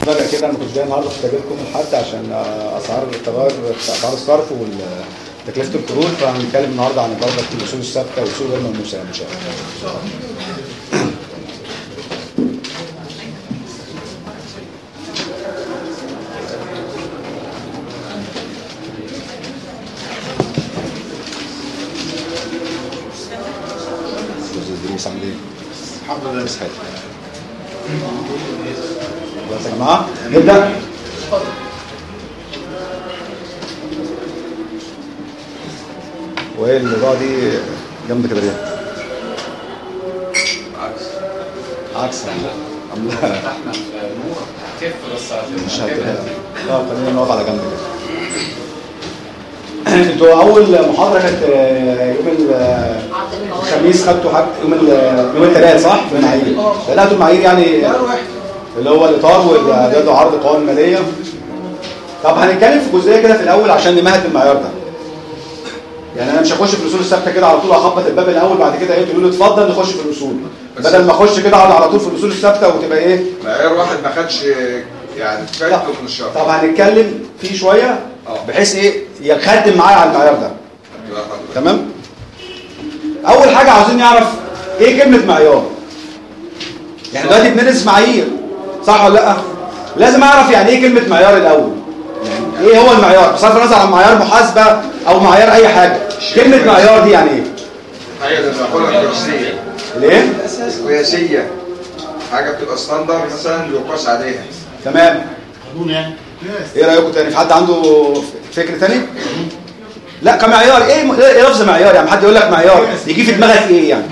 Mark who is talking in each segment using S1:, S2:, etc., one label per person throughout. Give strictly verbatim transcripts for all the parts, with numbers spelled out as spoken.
S1: مفاجاه كده، انا ما كنتش جاي النهارده، كنت جاي لكم الحد عشان اسعار التغير في اسعار الصرف وتكلفه القروض، فهنتكلم النهارده عن برضه الاصول الثابته والاصول غير ملموسه ان شاء الله. ادريس عامل ايه؟
S2: الحمد لله.
S1: بس حلو. بس يا جماعه نبدا. وايه الاضاءه دي جامده كده ليه؟
S2: عكس
S1: عكس
S2: احنا في نور كيف بس
S1: مش هتبقى. اه خلينا نقف على جنب كده. انتوا اول محاضره كانت يوم الخميس، خدتوا حاجه يوم يوم الثلاث صح؟ في المعايير. بداتوا المعايير يعني اللي هو الاطار والاعداد وعرض القوائم الماليه. طب هنتكلم في جزئيه كده في الاول عشان نمهد المعيار ده. يعني انا مش هخش في الاصول الثابته كده على طول، هخبط الباب الاول بعد كده ايه تقولوا لي اتفضل نخش في الاصول، بدل ما اخش كده اقعد على طول في الاصول الثابته وتبقى ايه
S2: معيار واحد ما خدش يعني فايدته من الشرح.
S1: طب هنتكلم فيه شويه بحيث ايه يخدم معايا على المعيار ده. تمام. اول حاجه عاوزين نعرف ايه كلمه معيار. يعني دلوقتي بندرس معايير صح ولا لا؟ لازم اعرف يعني ايه كلمه معيار الاول. يعني ايه هو المعيار بصرف النظر عن معيار محاسبه او معيار اي حاجه. كلمه معيار دي يعني ايه؟
S2: حاجه بنقولها قياسيه.
S1: ليه؟
S2: قياسيه. حاجه بتبقى ستاندر مثلا يقاس عليها.
S1: تمام.
S3: قانون يعني.
S1: ايه رايكم تاني؟ في حد عنده فكر تاني؟ لا كمعيار ايه ايه لفظ معيار؟ يعني حد يقول لك معيار يجي في دماغك ايه يعني؟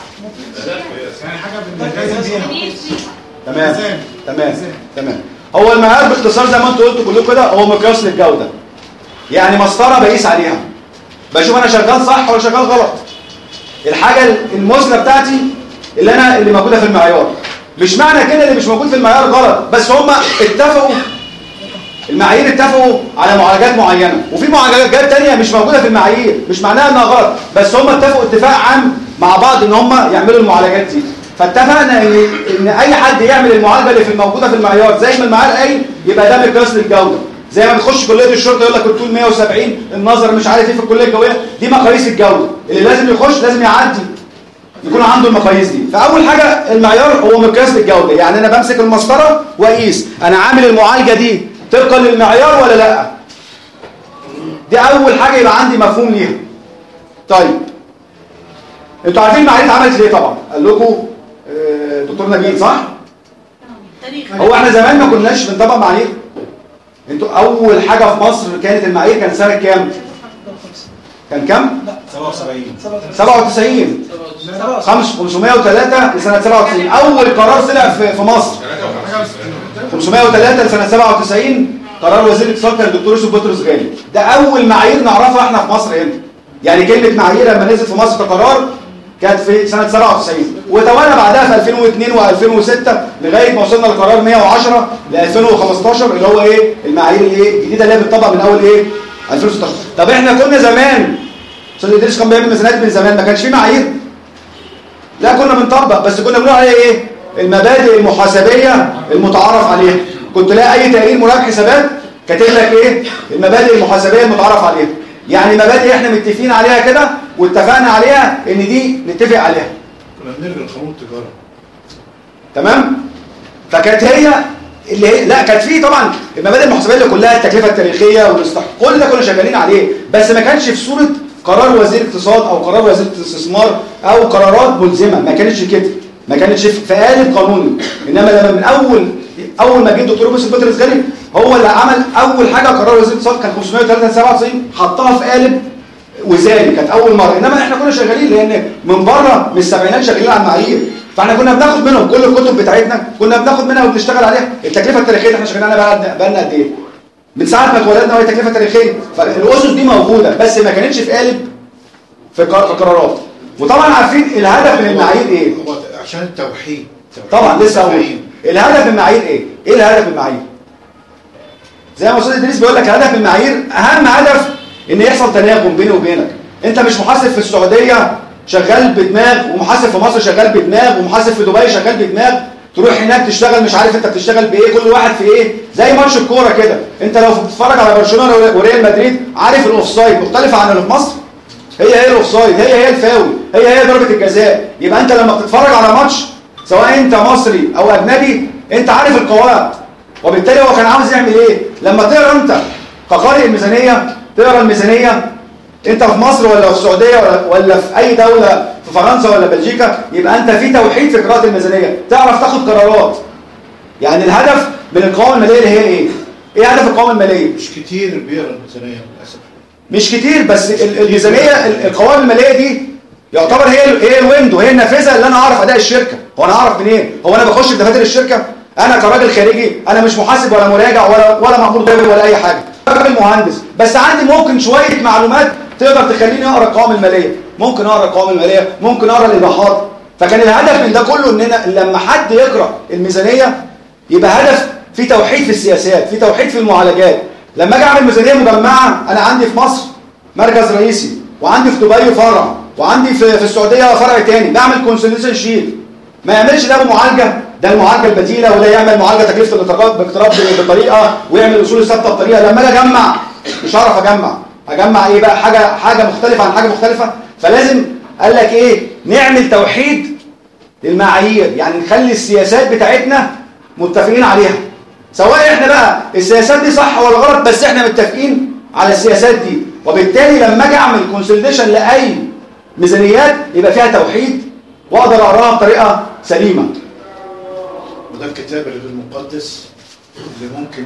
S3: يعني حاجه بنلتزم بيها.
S1: تمام تمام تمام. هو المعيار باختصار زي ما انتوا قلتوا كلكم كده هو مقياس للجوده. يعني مسطره بقيس عليها، بشوف انا شغال صح ولا شغال غلط. الحاجه المثلى بتاعتي اللي انا اللي موجوده في المعيار. مش معنى كده اللي مش موجود في المعيار غلط، بس هم اتفقوا المعايير اتفقوا على معالجات معينه، وفي معالجات تانية مش موجوده في المعايير، مش معناها انها غلط، بس هم اتفقوا اتفاق عام مع بعض ان هم يعملوا المعالجات دي. فاتفقنا ان ان اي حد يعمل المعالجه اللي في الموجوده في المعيار زي ما المعيار قايل يبقى ده مقياس للجوده. زي ما تخش كليه الشرطه يقول لك الطول مية وسبعين، النظر مش عارف ايه في الكليه الجويه، دي مقاييس الجوده اللي لازم يخش لازم يعدي يكون عنده المقاييس دي. فاول حاجه المعيار هو مقياس للجوده. يعني انا بمسك المسطره واقيس انا عامل المعالجه دي طبقا للمعيار ولا لا. دي اول حاجه يبقى عندي مفهوم ليها. طيب انتوا عارفين المعايير اتعملت ليه؟ طبعا قال لكم دكتور نبيل صح؟ هو احنا زمان ما كناش بنطبق معايير. انتوا اول حاجه في مصر كانت المعايير كان سنه كام؟ كان كام؟
S3: لا سبعة وسبعين
S1: سبعة وتسعين خمسمائة وثلاثة لسنه سبعة وتسعين. اول قرار طلع في في مصر خمسمائة وثلاثة لسنه سبعة وتسعين، قرار وزير الاتصال كان الدكتور يوسف بطرس غالي. ده اول معايير نعرفها احنا في مصر هنا. يعني كلمه معايير لما نزلت في مصر كقرار كانت في سنه سبعة وتسعين، وتوالى بعدها في ألفين واثنين وألفين وستة لغايه ما وصلنا لقرار مية وعشرة ل ألفين وخمستاشر اللي هو ايه المعايير الايه الجديده اللي هي بتطبق من اول ايه ألفين وستاشر. طب احنا كنا زمان استاذ ادريس كان بيعمل ميزانيات من زمان ما كانش في معايير؟ لا كنا بنطبق، بس كنا بنقول عليها ايه؟ المبادئ المحاسبيه المتعارف عليها. كنت تلاقي اي تقرير مراجع حسابات كاتب لك ايه؟ المبادئ المحاسبيه المتعارف عليها. يعني مبادئ احنا متفقين عليها كده واتفقنا عليها ان دي نتفق عليها.
S3: كنا بنلغي قانون التجاره.
S1: تمام؟ فكانت هي اللي هي لا كانت في طبعا المبادئ المحاسبيه اللي كلها التكلفه التاريخيه والاستحقاق كل ده كنا شغالين عليه، بس ما كانش في صوره قرار وزير اقتصاد او قرار وزير استثمار او قرارات ملزمه، ما كانتش كده، ما كانتش في قالب قانوني. انما لما من اول اول ما جه الدكتور يوسف بطرس غالي هو اللي عمل اول حاجه قرار وزير الاقتصاد كان خمسمائة وثلاثة سبعة وتسعين حطها في قالب وزاري، كانت اول مره. انما احنا كنا شغالين لان من بره من السبعينات شغالين على المعايير، فاحنا كنا بناخد منهم كل الكتب بتاعتنا كنا بناخد منها وبنشتغل عليها. التكلفه التاريخيه احنا شغالين عليها بقى لنا قد ايه؟ من ساعه ما اتولدنا وهي تكلفه تاريخيه. فالاسس دي موجوده بس ما كانتش في قالب في قرارات. وطبعا عارفين الهدف من المعايير ايه؟
S3: هو عشان التوحيد.
S1: طبعا لسه اقول الهدف من المعايير ايه؟ ايه الهدف من المعايير؟ زي ما استاذ ادريس بيقول لك هدف المعايير اهم هدف ان يحصل تناغم بيني وبينك. انت مش محاسب في السعوديه شغال بدماغ ومحاسب في مصر شغال بدماغ ومحاسب في دبي شغال بدماغ تروح هناك تشتغل مش عارف انت بتشتغل بايه، كل واحد في ايه، زي ماتش الكوره كده. انت لو بتتفرج على برشلونه وريال مدريد عارف الاوفسايد مختلفه عن اللي في مصر. هي هي الاوفسايد، هي هي الفاول، هي هي ضربه الجزاء. يبقى انت لما بتتفرج على ماتش سواء انت مصري او اجنبي انت عارف القواعد، وبالتالي هو كان عاوز يعمل ايه. لما تقرا انت كقارئ الميزانيه، تقرا الميزانيه انت في مصر ولا في السعوديه ولا ولا في اي دوله في فرنسا ولا بلجيكا، يبقى انت في توحيد في قراءه الميزانيه، تعرف تاخد قرارات. يعني الهدف من القوائم الماليه اللي هي ايه؟ ايه هدف القوائم الماليه؟
S3: مش كتير بيقرا الميزانيه للاسف.
S1: مش كتير، بس الميزانيه القوائم الماليه دي يعتبر هي هي الويندو، هي النافذه اللي انا اعرف اداء الشركه. هو انا اعرف منين؟ هو انا بخش في دفاتر الشركه؟ انا كراجل خارجي انا مش محاسب ولا مراجع ولا ولا مأمور ضريبي ولا اي حاجه، راجل مهندس، بس عندي ممكن شويه معلومات تقدر تخليني اقرا القوائم الماليه، ممكن اقرا القوائم الماليه، ممكن اقرا الايضاحات. فكان الهدف من ده كله اننا لما حد يقرا الميزانيه يبقى هدف في توحيد في السياسات، في توحيد في المعالجات. لما اجي اعمل ميزانيه مجمعه، انا عندي في مصر مركز رئيسي، وعندي في دبي فرع، وعندي في في السعوديه فرع تاني، بعمل كونسوليديشن شيت. ما يعملش ده بمعالجه، ده المعالجه البديله، وده يعمل معالجه تكلفه الاقتراض باقتراض بطريقه، ويعمل الاصول الثابته بطريقه. لما اجي اجمع مش هعرف اجمع، اجمع ايه بقى؟ حاجه حاجه مختلفه عن حاجه مختلفه. فلازم قال لك ايه؟ نعمل توحيد للمعايير، يعني نخلي السياسات بتاعتنا متفقين عليها، سواء احنا بقى السياسات دي صح ولا غلط، بس احنا متفقين على السياسات دي. وبالتالي لما اجي اعمل كونسوليديشن لاي ميزانيات يبقى فيها توحيد واقدر اقراها بطريقه سليمه.
S3: وده الكتاب اللي المقدس اللي ممكن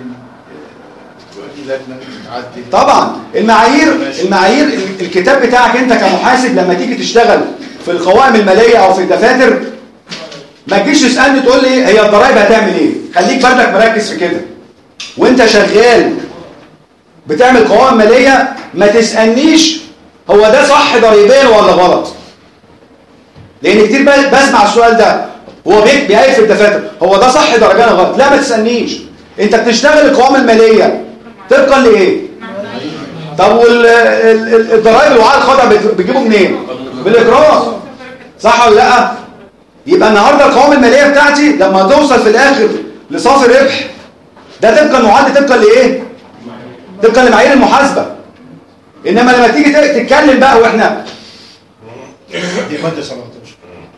S3: تؤدي لجنه تعدي.
S1: طبعا المعايير المعايير الكتاب بتاعك انت كمحاسب لما تيجي تشتغل في القوائم الماليه او في الدفاتر، ما تجيش تسالني تقول لي هي الضرايب هتعمل ايه. خليك بردك مركز في كده وانت شغال بتعمل قوائم ماليه. ما تسالنيش هو ده صح ضريبيا ولا غلط، لان كتير بسمع السؤال ده هو بيقف في الدفاتر، هو ده صح ضريبيا ولا غلط. لا ما تسالنيش، انت بتشتغل القوائم الماليه طبقا لايه؟ طب والضرائب الوعاء الخاضع بتجيبه منين؟ بالاقرار، صح ولا لا؟ يبقى النهارده القوائم الماليه بتاعتي لما توصل في الاخر لصافي ربح ده طبقا معد طبقا لايه؟ طبقا لمعايير المحاسبه. انما لما تيجي تتكلم بقى واحنا
S3: دي ماده سبعتاشر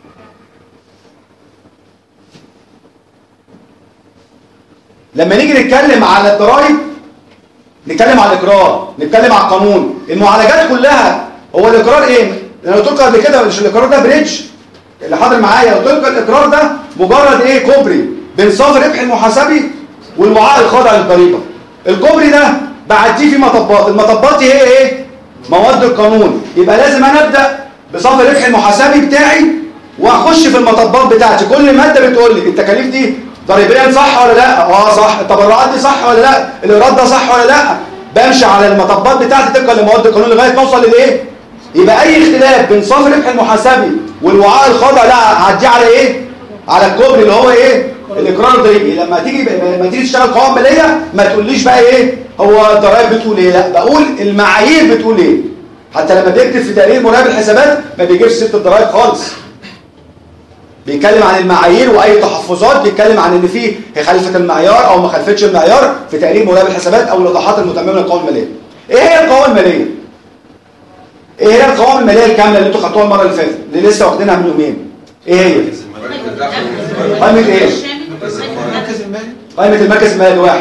S1: لما نيجي نتكلم على الضرائب نتكلم على الاقرار، نتكلم على القانون، المعالجات كلها. هو الاقرار ايه؟ انا قلت لكم قبل كده مش الاقرار ده بريدج اللي حاضر معايا، قلت لكم الاقرار ده مجرد ايه؟ كوبري بين صافي الربح المحاسبي والوعاء الخاضع للضريبه. الكوبري ده بعديه في مطبات، المطبات دي هي ايه؟ مواد القانون. يبقى لازم انا ابدا بصافي الربح المحاسبي بتاعي واخش في المطبات بتاعتي. كل ماده بتقول لي التكاليف دي ضريبيا صح ولا لا؟ اه صح. التبرعات دي صح ولا لا؟ الايراد ده صح ولا لا؟ بمشي على المطبات بتاعتي طبقا لمواد القانون لغايه ما اوصل لايه؟ يبقى اي اختلاف بين صافي الربح المحاسبي والوعاء الخاضع لا هعديه على ايه؟ على الكوبري اللي هو ايه؟ الاقرار الضريبي. لما تيجي لما تيجي تشتغل قوائم ماليه ما تقوليش بقى ايه هو الضرايب بتقول ايه، لا بقول المعايير بتقول ايه. حتى لما بيكتب في تقرير مراقب الحسابات ما بيجيبش سيره الضرايب خالص، بيتكلم عن المعايير واي تحفظات، بيتكلم عن ان في خلفت المعيار او ما خلفتش المعيار في تقرير مراقب الحسابات او الايضاحات المتممه للقوائم الماليه. ايه هي القوائم الماليه؟ ايه هي القوائم الماليه الكامله اللي انتوا خدتوها المره اللي فاتت اللي لسه واخدينها من يومين؟ ايه هي؟ قائمه ايه؟ قائمه المركز المالي واحد،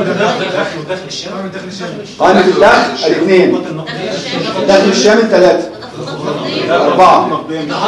S1: قائمه الدخل الاثنين، الدخل الشامل ثلاثه، أربعة.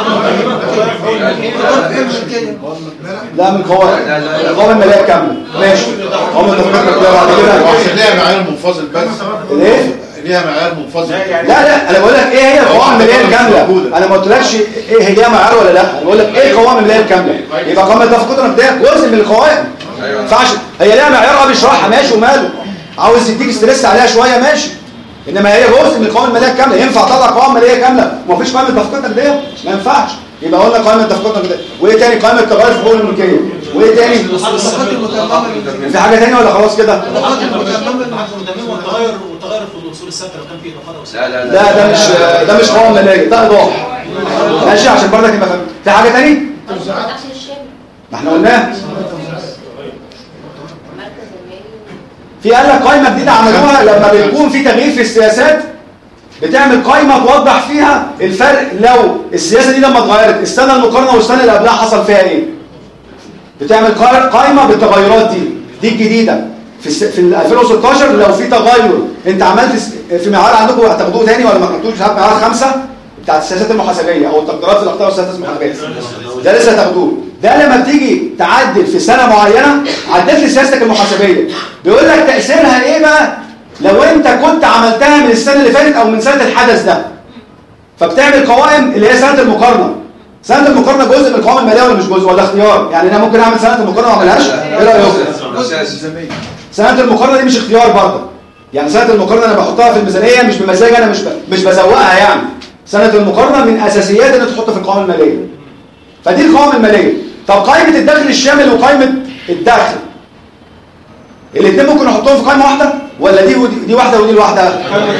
S1: لا من قوائم القوائم المالية كاملة. ماشي. قوائم التفكير كده بعد كده.
S3: ليها معايير منفصل بس.
S1: ليه؟
S3: ليها معايير منفصل.
S1: لا لا أنا بقول لك إيه هي القوائم المالية الكاملة. أنا ما قلتلكش إيه هي ليها معايير ولا لا. أنا بقول لك إيه القوائم المالية الكاملة. يبقى قوائم التفكير النقدية جزء من القوائم. ما ينفعش هي ليها معيار اه بيشرحها ماشي وماله. عاوز يديك ستريس عليها شوية ماشي. انما هي جزء من القوائم الماليه الكامله. ينفع اطلع قوائم ماليه كامله وما فيش قائمه تفكير نقديه؟ ما ينفعش. يبقى قلنا قائمه تفكير نقديه. وايه تاني؟ قائمه تغير في حقوق الملكيه. وايه تاني؟ في حاجه تانية ولا خلاص كده؟
S4: والتغير والتغير في الاصول الثابته لو كان في اضافات.
S2: لا لا
S1: لا ده مش ده مش قوائم ماليه، ده ايضاح. ماشي عشان برضك يبقى فاهم. في حاجه تاني؟ ما احنا قلناه. في قال لك قائمه جديده عملوها لما بيكون في تغيير في السياسات، بتعمل قائمه توضح فيها الفرق لو السياسه دي لما اتغيرت السنه المقارنه والسنه اللي قبلها حصل فيها ايه. بتعمل قائمه بالتغيرات دي دي الجديده في في ألفين وستاشر. لو في تغير انت عملت في معيار عندكم هتاخدوه تاني ولا ما خدتوش؟ مش عارف معيار خمسه بتاعت السياسات المحاسبيه او التقديرات اللي اختاروا السياسات المحاسبيه، ده لسه هتاخدوه. ده لما بتيجي تعدل في سنه معينه، عدلت لي سياستك المحاسبيه، بيقول لك تاثيرها ايه بقى لو انت كنت عملتها من السنه اللي فاتت او من سنه الحدث ده. فبتعمل قوائم اللي هي سنه المقارنه. سنه المقارنه جزء من القوائم الماليه ولا مش جزء ولا اختيار؟ يعني انا ممكن اعمل سنه المقارنه وما اعملهاش؟ ايه رايك؟ سنه المقارنه دي مش اختيار برضه. يعني سنه المقارنه انا بحطها في الميزانيه مش بمزاج، انا مش ب... مش بزوقها يعني. سنه المقارنه من اساسيات ان تحط في القوائم الماليه. فدي القوائم الماليه. طب قائمه الدخل الشامل وقائمه الدخل الاثنين ممكن نحطهم في قائمه واحده ولا دي ودي دي واحده ودي لوحدها؟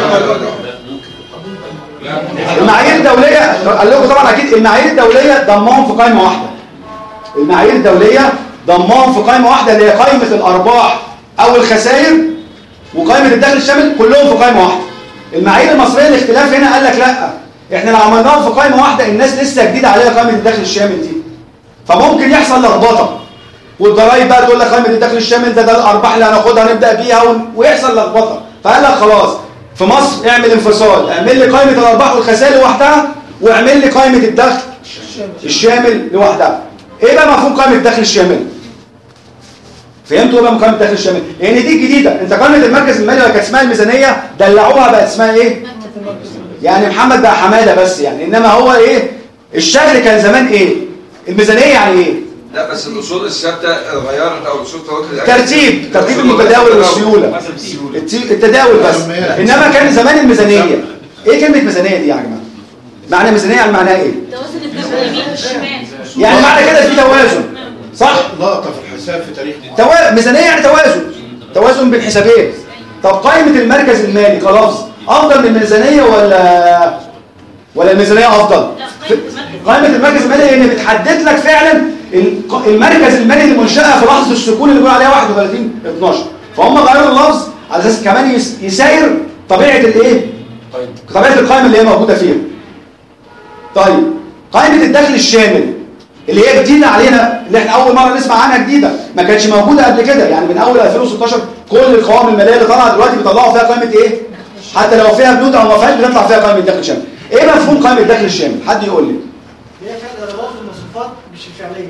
S1: المعايير الدوليه قال لكم طبعا اكيد المعايير الدوليه ضمهم في قائمه واحده. المعايير الدوليه ضمهم في قائمه واحده اللي هي قائمه الارباح او الخسائر وقائمه الدخل الشامل كلهم في قائمه واحده. المعايير المصريه الاختلاف هنا قال لك لا، احنا لو عملناهم في قائمه واحده الناس لسه جديده عليها قائمه الدخل الشامل دي، فممكن يحصل لخبطه. والضرايب بقى تقول لك قائمه الدخل الشامل ده ده الارباح اللي هناخدها نبدا بيها و... ويحصل لخبطه. فقال لك خلاص في مصر اعمل انفصال، اعمل لي قائمه الارباح والخسائر لوحدها واعمل لي قائمه الدخل الشامل لوحدها. ايه بقى مفهوم قائمه الدخل الشامل؟ فهمتوا ايه بقى قائمه الدخل الشامل؟ لان يعني دي الجديده. انت قائمه المركز المالي كانت اسمها الميزانيه، دلعوها بقت اسمها ايه؟ يعني محمد بقى حماده بس يعني، انما هو ايه؟ الشكل كان زمان ايه؟ الميزانيه يعني ايه؟
S2: لا بس الاصول الثابته اتغيرت او الاصول الثابته
S1: ترتيب ترتيب المتداول والسيوله التداول بس. انما كان زمان الميزانيه ايه كلمه ميزانيه دي يا جماعه؟ معنى ميزانيه يعني معناها ايه؟
S5: توازن الدخل اليمين والشمال.
S1: يعني معنى كده في توازن صح؟
S3: لقطه في الحساب في تاريخ
S1: توا... ميزانيه يعني توازن توازن بين حسابين. طب قائمه المركز المالي كلفظ افضل من الميزانيه ولا ولا الميزانيه افضل؟ قائمه المركز المالي لان بتحدد لك فعلا المركز المالي المنشأة في لحظه السكون اللي بيقول عليها واحد وثلاثين اتناشر. فهم غيروا اللفظ على اساس كمان يساير طبيعه الايه؟ طبيعه القائمه اللي هي موجوده فيها. طيب قائمه الدخل الشامل اللي هي جديده علينا، اللي احنا اول مره نسمع عنها جديده، ما كانتش موجوده قبل كده. يعني من اول ألفين وستاشر كل القوائم الماليه اللي طالعه دلوقتي بيطلعوا فيها قائمه ايه؟ حتى لو فيها بنود او ما فيهاش بتطلع فيها قائمه الدخل الشامل. ايه مفهوم قائمه الدخل الشامل؟ حد يقول لي.
S6: هي فيها الايرادات والمصروفات مش الفعليه.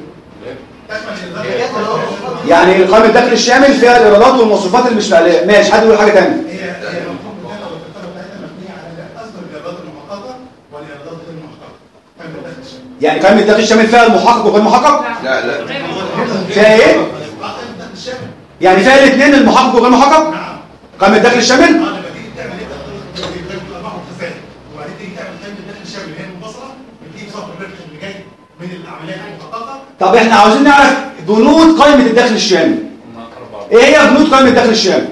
S1: يعني قائمه الدخل الشامل فيها الايرادات والمصروفات اللي مش فعليه. ماشي، حد يقول حاجه ثانيه.
S6: هي هي المفروض بتاعتها مبنيه على اصل الايرادات المحققه والايرادات غير المحققه. قائمه الدخل الشامل.
S1: يعني قائمه الدخل الشامل فيها المحقق وغير المحقق؟
S2: لا لا
S1: فيها ايه؟ يعني فيها الاثنين المحقق وغير المحقق؟
S6: نعم.
S1: قائمه الدخل الشامل؟
S6: اه لما تيجي تعمل ايه؟ الارباح والخسائر وبعدين تيجي تعمل قائمه الدخل الشامل اللي هي منفصله بتجيب صافي الربح اللي جاي من العمليات المحققه.
S1: طب احنا عاوزين نعرف بنود قائمه الدخل الشامل. ايه هي بنود قائمه الدخل الشامل؟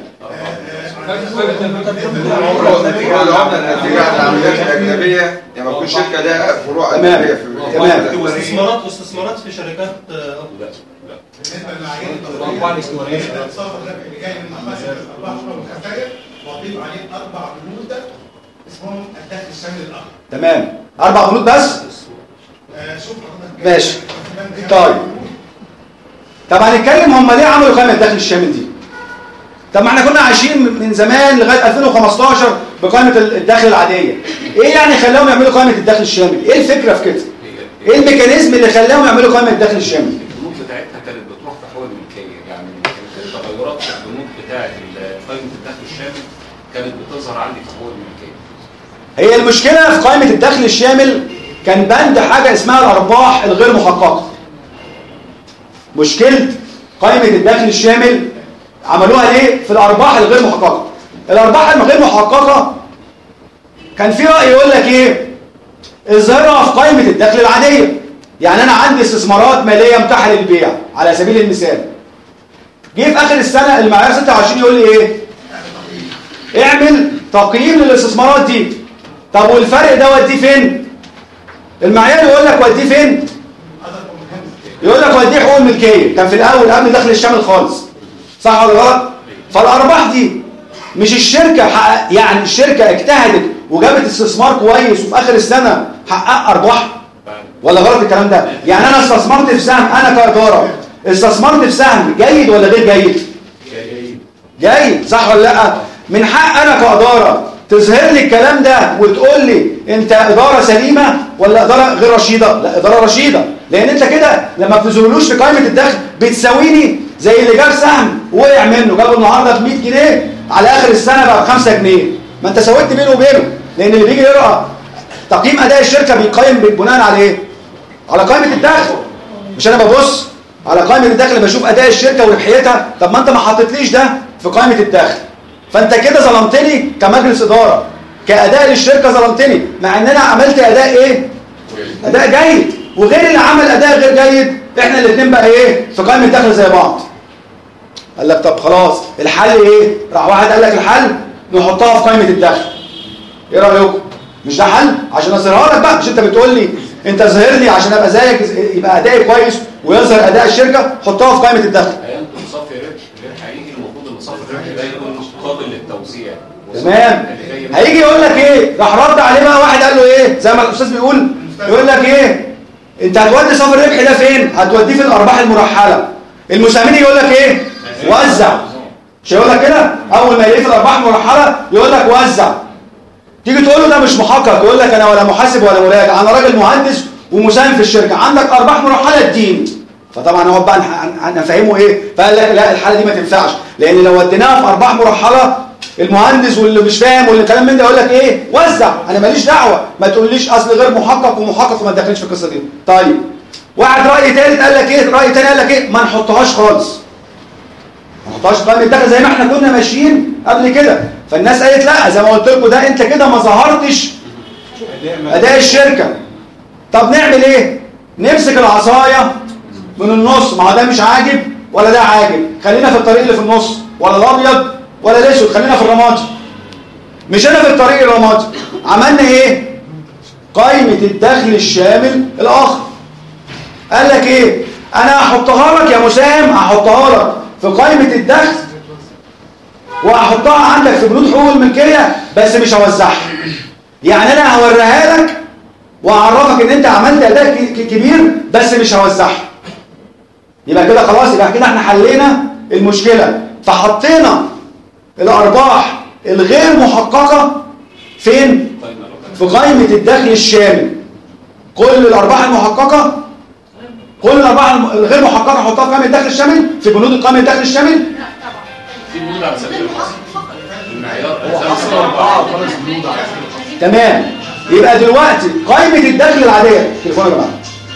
S2: العمله الناتجه عن العمليات الاجنبيه، يعني ما تكون شركه لها فروع اجنبيه في
S1: تمام.
S4: استثمارات استثمارات في شركات لا لا
S6: بالنسبه للمعايير الضريبيه صافي الربح اللي جاي من مخاسر الارباح والخسائر واضيف عليه اربع بنود اسمهم الدخل الشامل الاخر.
S1: تمام، اربع بنود بس؟
S6: شوف حضرتك
S1: ماشي. طيب طب هنتكلم هم ليه عملوا قائمه الدخل الشامل دي؟ طب ما احنا كنا عايشين من زمان لغايه ألفين وخمستاشر بقائمه الدخل العاديه. ايه يعني خلاهم يعملوا قائمه الدخل الشامل؟ ايه الفكره في كده؟ ايه الميكانيزم اللي خلاهم يعملوا قائمه الدخل الشامل؟
S7: البنود بتاعتها كانت بتروح في حول الملكيه، يعني التغيرات في البنود بتاعه قائمه الدخل الشامل كانت بتظهر عندي في حول الملكيه.
S1: هي المشكله في قائمه الدخل الشامل كان بند حاجه اسمها الارباح الغير محققه. مشكله قائمه الدخل الشامل عملوها ليه؟ في الارباح الغير محققه. الارباح الغير محققه كان في راي يقول لك ايه؟ اظهرها في قائمه الدخل العاديه. يعني انا عندي استثمارات ماليه متاحه للبيع على سبيل المثال. جه في اخر السنه المعيار ستة وعشرين يقول لي ايه؟ اعمل تقييم للاستثمارات دي. طب والفرق ده وديه فين؟ المعيار يقول لك وديه فين؟ يقول لك وديه حقوق الملكيه، كان في الاول قبل دخل الشامل خالص، صح ولا غلط؟ فالارباح دي مش الشركه حقق، يعني الشركه اجتهدت وجابت استثمار كويس وفي اخر السنه حقق ارباح، ولا غلط الكلام ده؟ يعني انا استثمرت في سهم، انا كاداره استثمرت في سهم جيد ولا غير جيد؟
S7: جيد
S1: جيد، صح ولا لا؟ من حق انا كاداره تظهر لي الكلام ده وتقول لي انت اداره سليمه ولا اداره غير رشيده؟ لا، اداره رشيده، لان انت كده لما بتظهرلوش في قائمه الدخل بتساويني زي اللي جاب سهم وقع منه، جابه النهارده ب مية جنيه على اخر السنه بقى ب خمسة جنيه، ما انت سويت بينه وبينه، لان اللي بيجي يقرا تقييم اداء الشركه بيقيم بناء على ايه؟ على قائمه الدخل. مش انا ببص على قائمه الدخل بشوف اداء الشركه وربحيتها، طب ما انت ما حطيتليش ده في قائمه الدخل، فانت كده ظلمتني كمجلس اداره، كاداء للشركه ظلمتني، مع ان انا عملت اداء ايه؟ اداء جيد، وغير اللي عمل اداء غير جيد احنا الاثنين بقى ايه؟ في قائمه الدخل زي بعض. قال لك طب خلاص الحل ايه؟ راح واحد قال لك الحل نحطها في قائمه الدخل. ايه رايكم؟ مش ده حل؟ عشان اظهرها لك بقى، مش انت بتقول لي انت ظاهر لي عشان ابقى زيك يبقى ادائي كويس ويظهر اداء الشركه، حطها في قائمه الدخل.
S7: هينتج صافي ربح غير حقيقي، المفروض ان صافي الربح ده يكون قابل للتوزيع.
S1: تمام. هيجي يقول لك ايه؟ راح رد عليه بقى واحد قال له ايه؟ زي ما الاستاذ بيقول، يقول لك ايه؟ انت هتودي صافي الربح ده فين؟ هتوديه في الارباح المرحله. المساهمين يقول لك ايه؟ وزع. مش هيقول لك كده؟ اول ما يلاقيه في الارباح المرحله يقول لك وزع. تيجي تقول له ده مش محقق، يقول لك انا ولا محاسب ولا مراجع، انا راجل مهندس ومساهم في الشركه، عندك ارباح مرحله اديني. فطبعا هو بقى هنفهمه ايه؟ فقال لك لا، الحاله دي ما تنفعش، لان لو وديناها في ارباح مرحله المهندس واللي مش فاهم واللي كلام من ده يقول لك ايه؟ وزع، انا ماليش دعوه، ما تقوليش اصل غير محقق ومحقق وما تدخلش في القصه دي. طيب واحد راي ثالث قال لك ايه؟ راي ثاني قال لك ايه؟ ما نحطهاش خالص. ما نحطهاش في قائمه الدخل زي ما احنا كنا ماشيين قبل كده. فالناس قالت لا، زي ما قلت لكم ده انت كده ما ظهرتش اداء الشركه. طب نعمل ايه؟ نمسك العصايه من النص، ما هو ده مش عاجب ولا ده عاجب، خلينا في الطريق اللي في النص، ولا الابيض ولا الاسود، خلينا في الرمادي. مش انا في الطريق الرمادي. عملنا ايه؟ قائمه الدخل الشامل الاخر. قال لك ايه؟ انا هحطها لك يا مساهم، هحطها لك في قائمه الدخل وهحطها عندك في بنود حقوق الملكيه، بس مش هوزعها. يعني انا هوريها لك واعرفك ان انت عملت اداء كبير بس مش هوزعها. يبقى كده خلاص، يبقى كده احنا حلينا المشكله. فحطينا الارباح الغير محققه فين؟ في قائمه الدخل الشامل. كل الارباح المحققه، كل الارباح الغير محققه نحطها في قائمه الدخل الشامل، في بنود قائمه الدخل الشامل.
S7: في بنود على سبيل المعيار
S1: تمام. يبقى دلوقتي قائمه الدخل العاديه، تليفون يا جماعه.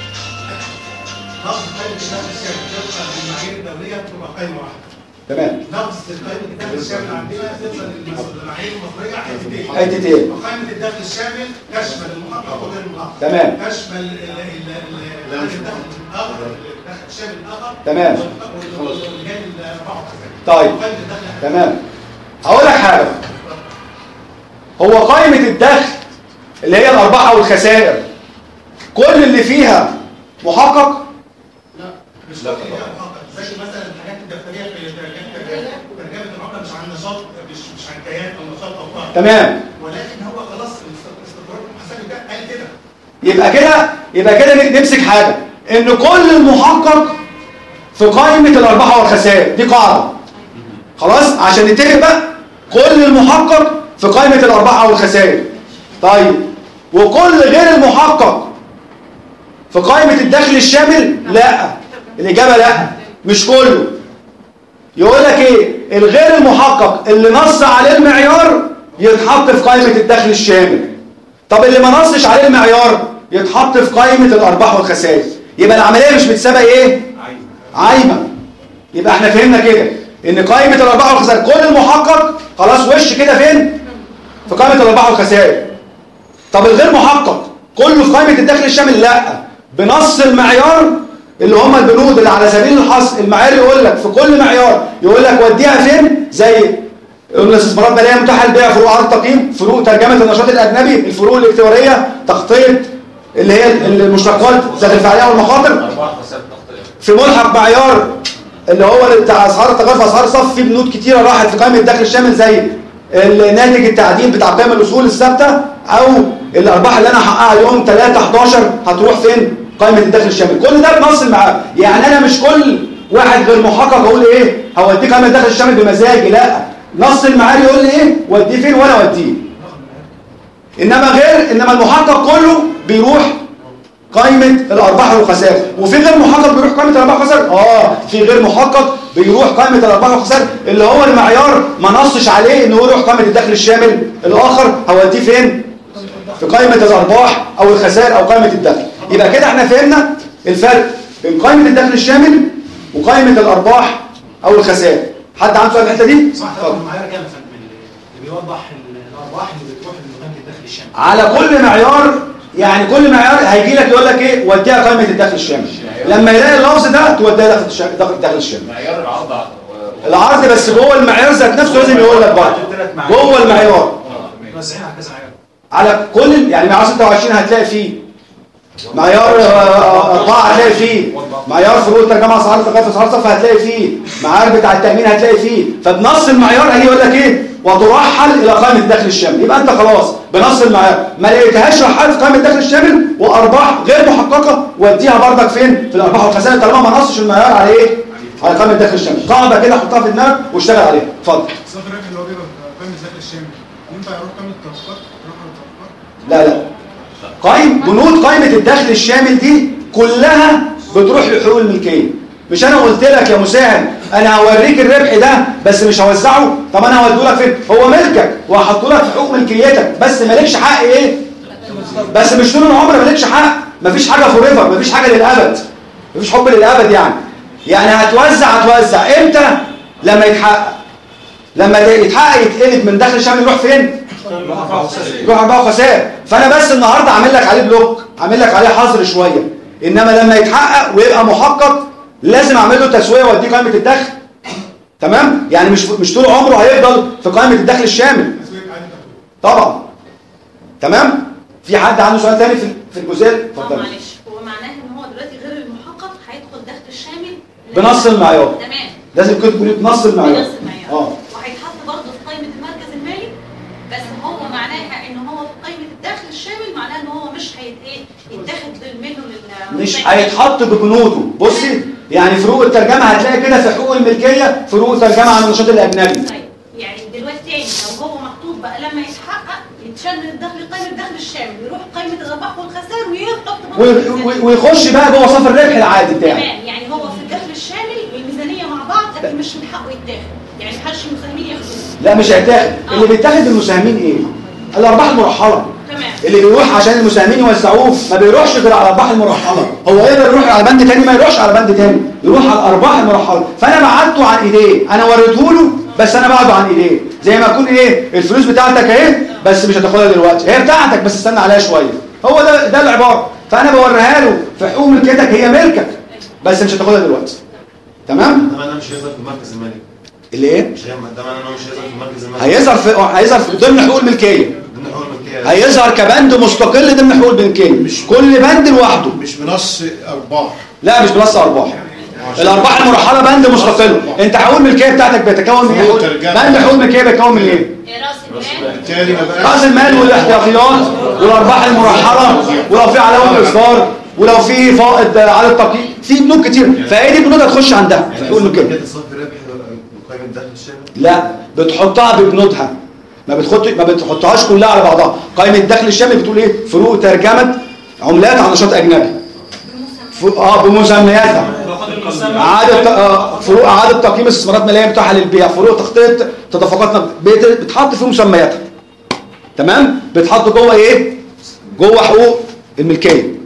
S6: نقص قائمه الدخل الشامل تبقى بالمعايير الدوليه بتبقى قائمه واحده.
S1: تمام.
S6: نقص قائمه الدخل الشامل عندنا تبقى بالمعايير المصريه حتتين.
S1: حتتين.
S6: وقائمه الدخل الشامل تشمل المحقق وغير المحقق.
S1: تمام.
S6: تشمل الدخل الاخر، الدخل الشامل الاخر.
S1: تمام.
S6: والجانب الاربعه.
S1: طيب. تمام. هقول لك حاجه. هو قائمه الدخل اللي هي الارباح او الخسائر كل اللي فيها محقق؟
S6: لا، مش كل اللي فيها محقق. زي مثلا الحاجات الدفتريه في ترجمه العمله مش عن نشاط، مش مش عن كيان او نشاط او فرد.
S1: تمام.
S6: ولكن هو خلاص الاستقرار المحاسبي ده قال كده.
S1: يبقى كده يبقى كده نمسك حاجه ان كل المحقق في قائمه الارباح والخسائر، دي قاعده. خلاص عشان نتفق بقى، كل المحقق في قائمه الارباح والخسائر. طيب وكل غير المحقق في قائمه الدخل الشامل؟ لا، الاجابه لا، مش كله. يقول لك ايه؟ الغير المحقق اللي نص عليه المعيار يتحط في قائمه الدخل الشامل. طب اللي ما نصش عليه المعيار يتحط في قائمه الارباح والخسائر. يبقى العمليه مش متسابه ايه؟ عايمه. يبقى احنا فهمنا كده ان قائمه الارباح والخسائر كل المحقق خلاص وش كده فين؟ في قائمه الارباح والخسائر. طب الغير محقق كله في قائمه الدخل الشامل؟ لا، بنص المعيار اللي هم البنود اللي على سبيل الحصر. المعيار يقول لك في كل معيار يقول لك وديها فين، زي الاستثمارات ماليه متاحه للبيع، فروق عرض تقييم، فروق ترجمه النشاط الاجنبي، الفروق الاختياريه، تغطيه اللي هي المشتقات ذات الفعاليه والمخاطر.
S7: ارباح وخسائر تغطيه.
S1: في ملحق معيار اللي هو بتاع اسعار التغير في اسعار الصف، في بنود كتيره راحت في قائمه الدخل الشامل زي الناتج التعديل بتاع قيم الاصول الثابته، او الارباح اللي انا هحققها يوم ثلاثة حداشر هتروح فين؟ قائمه الدخل الشامل. كل ده بنص معاه، يعني انا مش كل واحد غير محقق اقول ايه هوديه قائمه الدخل الشامل بمزاجي، لا، نص المعاد يقول لي ايه وديه فين وانا اوديه. انما غير انما المحقق كله بيروح قائمه الارباح والخسائر، وفي غير محقق بيروح قائمه الارباح والخسائر. اه في غير محقق بيروح قائمه الارباح والخسائر اللي هو المعيار ما نصش عليه انه يروح قائمه الدخل الشامل الاخر، هوديه فين؟ في قائمه الارباح او الخسائر او قائمه الدخل. يبقى كده احنا فهمنا الفرق بين قائمه الدخل الشامل وقائمه الارباح او الخسائر. حد عنده سؤال في الحته دي؟
S6: صح. طبعا المعيار كام يا فندم اللي بيوضح الارباح اللي بتروح لقائمه الدخل الشامل؟
S1: على كل معيار، يعني كل معيار هيجي لك يقول لك ايه وديها قائمه الدخل الشامل. لما يلاقي اللفظ ده توديها دخل الشامل الدخل الشامل.
S7: معيار العرض
S1: العرض بس جوه المعيار ذات نفسه لازم يقول لك برضه جوه المعيار
S6: موزعين على كذا معيار.
S1: على كل، يعني معيار ستة وعشرين هتلاقي فيه، معيار أربعة هتلاقي فيه، معيار فروق الترجمه اسعار التغير في اسعار الصف هتلاقي فيه، معيار بتاع التامين هتلاقي فيه. فبنص المعيار هيجي يقول لك ايه وترحل الى قائمه الدخل الشامل. يبقى انت خلاص بنص المعيار ما لقيتهاش رحلت في قائمه الدخل الشامل وارباح غير محققه وديها بردك فين؟ في الارباح والخسائر طالما ما نصش المعيار على ايه؟ على قائمه الدخل الشامل. قاعده كده حطها في دماغك واشتغل عليها. اتفضل.
S6: صف الربح اللي هو بيبقى في قائمه الدخل الشامل ينفع يروح قائمه التوقيت؟ يروح على التوقيت؟
S1: لا لا، قائم بنود قائمه الدخل الشامل دي كلها بتروح لحقوق الملكيه. مش انا قلت لك يا مساعد انا هوريك الربح ده بس مش هوزعه؟ طب انا هوديه لك فين؟ هو ملكك وهحطه لك في حقوق ملكيتك بس مالكش حق ايه؟ بس مش طول العمر مالكش حق. مفيش حاجه فور ايفر، مفيش حاجه للابد، مفيش حب للابد. يعني يعني هتوزع هتوزع امتى؟ لما يتحقق. لما يتحقق يتقلب من دخل الشامل يروح فين؟ يروح ارباح وخسائر. فانا بس النهارده عامل لك عليه بلوك، عامل لك عليه حظر شويه. انما لما يتحقق ويبقى محقق لازم اعمل له تسويه واديه قائمه الدخل. تمام؟ يعني مش مش طول عمره هيفضل في قائمه الدخل الشامل. طبعا. تمام؟ في حد عنده سؤال ثاني في في الجزئيه؟
S5: اتفضل. معلش، هو معناه ان هو دلوقتي غير المحقق هيدخل دخل الشامل
S1: بنص المعيار.
S5: تمام.
S1: لازم كنت تقولي بنص المعيار.
S5: بنص المعيار.
S1: اه.
S5: وهيتحط برضه في قائمه المركز المالي، بس هو معناها ان هو في قائمه الدخل الشامل معناه ان هو مش هيت ايه يتاخد منه لل
S1: مش هيتحط ببنوده. بصي يعني فروق الترجمه هتلاقي كده في حقوق الملكيه فروق ترجمه عن النشاط الاجنبي.
S5: طيب يعني دلوقتي تاني لو هو محطوط بقى لما يتحقق يتشال من الدخل قائمه الدخل الشامل يروح قائمه الارباح والخسائر ويحط
S1: ويخش بقى جوه صف الربح العادي بتاعه.
S5: تمام. يعني هو في الدخل الشامل والميزانيه مع بعض لكن مش من حقه يتاخد، يعني محدش المساهمين ياخدوه.
S1: لا مش هيتاخد. آه. اللي بيتاخد المساهمين ايه؟ الارباح المرحله.
S5: تمام. اللي
S1: بيروح عشان المساهمين يوزعوه ما بيروحش غير على الارباح المرحله. هو يقدر يروح على بند تاني ما يروحش على بند تاني، يروح على الارباح المرحله. فانا بعدته عن ايديه، انا وريته له بس انا بعده عن ايديه. زي ما اكون ايه الفلوس بتاعتك اهي بس مش هتاخدها دلوقتي، هي بتاعتك بس استنى عليها شويه. هو ده ده العباره. فانا بوريها له في حقوق ملكيتك هي ملكك بس مش هتاخدها دلوقتي. تمام؟
S8: ده معناه مش هيظهر في المركز المالي.
S1: اللي ايه؟
S8: مش ده معناه انه مش هيظهر في المركز المالي.
S1: هيظهر في هيظهر في ضمن حقوق الملكيه.
S8: ضمن حقوق الملكيه.
S1: هيظهر كبند مستقل ضمن حقوق الملكيه. مش كل بند لوحده.
S3: مش بنص ارباح.
S1: لا مش بنص ارباح. الارباح المرحله بند مستقل. انت حقوق الملكيه بتاعتك بيتكون من ايه؟ بند حقوق الملكيه بيتكون من ايه؟
S5: راس المال.
S1: راس المال والاحتياطيات والارباح المرحله ولو في علامه اصدار ولو في فائض على التقييم في بنود كتير. فايه دي البنود هتخش عندها تقول له كده.
S8: قائمه الدخل الشامل
S1: لا بتحطها ببنودها، ما بتحط ما بتحطهاش كلها على بعضها. قائمه الدخل الشامل بتقول ايه؟ فروق ترجمه عملات عن نشاط اجنبي. اه بمسمياتها. اعاده آه فروق اعاده تقييم الاستثمارات الماليه بتاعها للبيع، فروق تخطيط تدفقات بتحط في مسمياتها. تمام؟ بتحط جوه ايه؟ جوه حقوق الملكيه.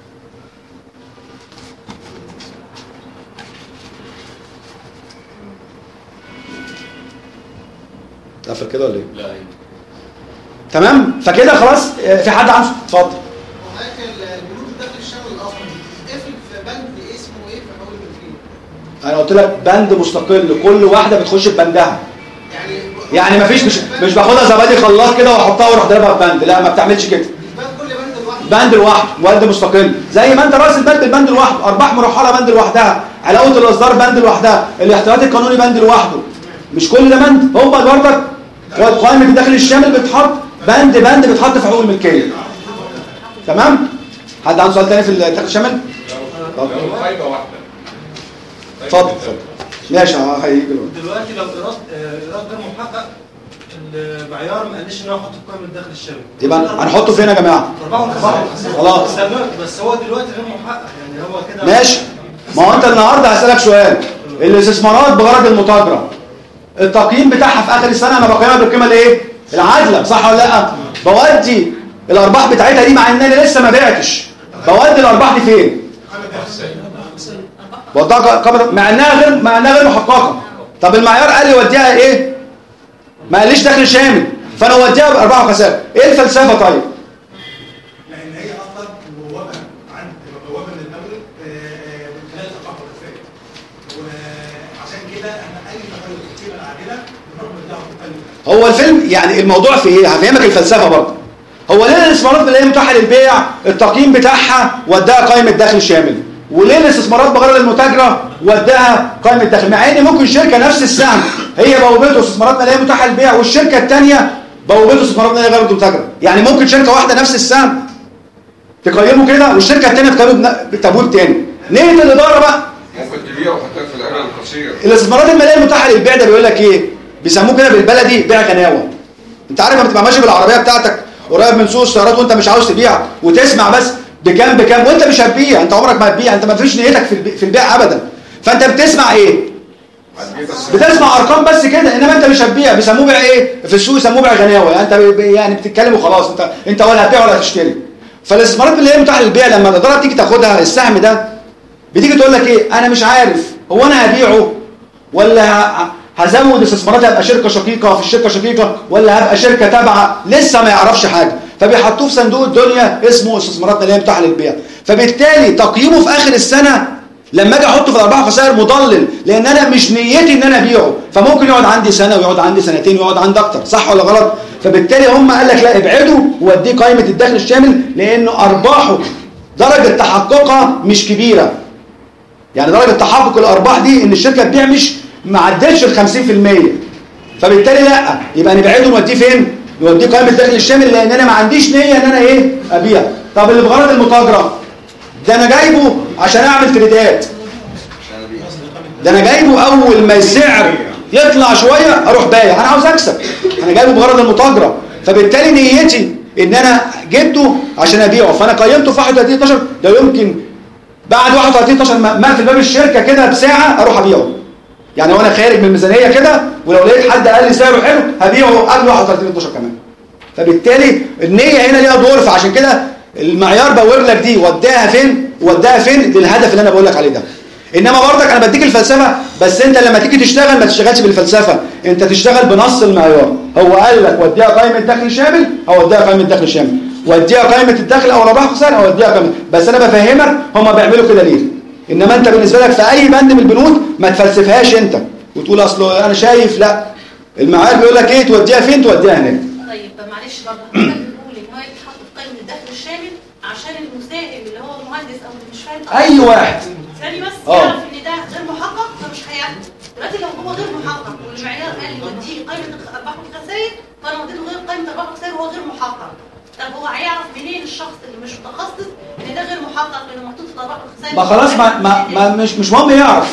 S1: قفل كده ولا ايه؟
S7: لا.
S1: تمام؟ فكده خلاص. في حد عنده؟ اتفضل.
S6: وهناك البنود الدخل الشامل الاصلي بتتقفل في بند اسمه ايه في حقوق الملكيه؟
S1: انا قلت لك بند مستقل، كل واحده بتخش ببندها.
S6: يعني
S1: يعني مفيش مش مش باخدها زبادي خلاط كده واحطها واروح ضاربها في بند، لا ما بتعملش كده.
S6: كل بند لوحده.
S1: بند لوحده، بند مستقل. زي ما انت راس البند البند لوحده، ارباح مرحله بند لوحدها، علاوه الاصدار بند لوحدها، الاحتياطي القانوني بند لوحده، مش كل ده بند. هم برضك قائمه الدخل الشامل بتحط بند بند بتحط في حقوق الملكيه. تمام؟ حد عنده سؤال تاني في الدخل الشامل؟
S7: قائمه واحده.
S1: اتفضل اتفضل. ماشي هيجي
S4: دلوقتي لو ايراد ايراد غير محقق المعيار ما قالش ان انا احطه في قائمه الدخل الشامل،
S1: يبقى هنحطه فين يا جماعه؟ خلاص
S4: بس هو دلوقتي غير محقق يعني هو كده
S1: ماشي. ما هو انت النهارده هسألك سؤال، الاستثمارات بغرض المتاجرة التقييم بتاعها في اخر السنة انا بقيمها بالقيمة الايه؟ العادلة، صح ولا لا؟ بودي الارباح بتاعتها دي مع ان انا لسه ما بعتش، بودي الارباح دي فين؟ بوديها قبل مع انها غير مع انها غير محققة. طب المعيار قال لي وديها ايه؟ ما قاليش دخل شامل، فانا اوديها بارباح وخسائر. ايه الفلسفة طيب؟
S6: لان هي اصلا مبوبه عند مبوبه من الاول من خلال الارباح والخسائر، وعشان كده انا اي تغير في القيمه العادله الرقم بتاعه مختلف.
S1: هو الفيلم يعني الموضوع في ايه؟ هفهمك الفلسفه برضه. هو ليه الاستثمارات اللي هي متاحه للبيع التقييم بتاعها وداها قائمه دخل شامل، وليه الاستثمارات بغرض المتاجره وداها قائمه دخل؟ مع ان ممكن شركه نفس السهم هي بوابته استثماراتنا اللي هي متاحه للبيع والشركه الثانيه بوابته استثماراتنا اللي هي غير متاجره. يعني ممكن شركه واحده نفس السهم تقيمه كده والشركه الثانيه تقيمه بتبويب ثاني. نيه الاداره بقى
S2: ممكن تبيع وحطها في الاجل القصير.
S1: الاستثمارات الماليه المتاحه للبيع ده بيقول لك ايه؟ بيسموه كده بالبلدي بيع غناوه. انت عارف لما بتبقى ماشي بالعربيه بتاعتك قريب من سوق السيارات وانت مش عاوز تبيع وتسمع بس بكام بكام وانت مش هتبيع، انت عمرك ما هتبيع، انت ما فيش نيتك في البيع ابدا، فانت بتسمع ايه؟ بتسمع ارقام بس كده، انما انت مش هتبيع. بيسموه بيع ايه؟ في السوق يسموه بيع غناوه، يعني انت يعني بتتكلم وخلاص، انت انت ولا هتبيع ولا هتشتري. فالاستثمارات اللي هي متاحه للبيع لما الاداره تيجي تاخدها السهم ده بتيجي تقول لك ايه؟ انا مش عارف هو انا هبيعه ولا هزود استثماراتي هبقى شركه شقيقه في الشركه شقيقه ولا هبقى شركه تابعه، لسه ما يعرفش حاجه، فبيحطوه في صندوق الدنيا اسمه استثماراتنا اللي هي متاحه للبيع. فبالتالي تقييمه في اخر السنه لما اجي احطه في الارباح والخسائر مضلل، لان انا مش نيتي ان انا ابيعه، فممكن يقعد عندي سنه ويقعد عندي سنتين ويقعد عندي اكتر، صح ولا غلط؟ فبالتالي هم قال لك لا ابعده ووديه قائمه الدخل الشامل، لانه ارباحه درجه تحققها مش كبيره. يعني درجه تحقق الارباح دي ان الشركه تبيع مش ما عدتش ال خمسين في المية، فبالتالي لا، يبقى نبعده ونوديه فين؟ نوديه قائمه الدخل الشامل، لان انا ما عنديش نيه ان انا ايه؟ ابيع. طب اللي بغرض المتاجره ده انا جايبه عشان اعمل تريدات، ده انا جايبه اول ما السعر يطلع شويه اروح بايع، انا عاوز اكسب، انا جايبه بغرض المتاجره، فبالتالي نيتي ان انا جبته عشان ابيعه، فانا قيمته في واحد وثلاثين اتناشر، ده يمكن بعد واحد وثلاثين اتناشر ما اقفل باب الشركه كده بساعه اروح ابيعه. يعني وانا خارج من الميزانيه كده ولو لقيت حد قال لي سعره حلو هبيعه قبل واحد وثلاثين اتناشر كمان. فبالتالي النيه هنا ليها دور، فعشان كده المعيار بور لك دي وداها فين؟ وداها فين للهدف اللي انا بقول لك عليه ده. انما برضك انا بديك الفلسفه، بس انت لما تيجي تشتغل ما تشتغلش بالفلسفه، انت تشتغل بنص المعيار. هو قال لك وديها قائمه دخل شامل او وديها قائمه دخل شامل، وديها قائمه الدخل او رباح خساره او وديها قائمه، بس انا بفهمك هم بيعملوا كده ليه. انما انت بالنسبه لك في اي بند من البنود ما تفلسفهاش انت وتقول اصل انا شايف، لا، المعيار بيقول لك ايه؟ توديها فين؟ توديها هناك.
S5: طيب معلش برضه حضرتك بتقول ان هو يتحط في قائمه الدخل الشامل عشان المساهم اللي هو المهندس او اللي مش فاهم
S1: اي واحد
S5: ثاني بس
S1: أوه.
S5: يعرف ان ده غير محقق فمش هياخده. دلوقتي لو هو غير محقق والمعيار قال لي وديه قائمه الارباح والخسائر، فانا وديته غير قائمه الارباح والخسائر وهو غير محقق. طب هو هيعرف منين الشخص اللي مش متخصص ان ده غير محقق لانه محطوط في الارباح والخسائر؟
S1: ما خلاص ما, ما, ما مش مش مهم يعرف،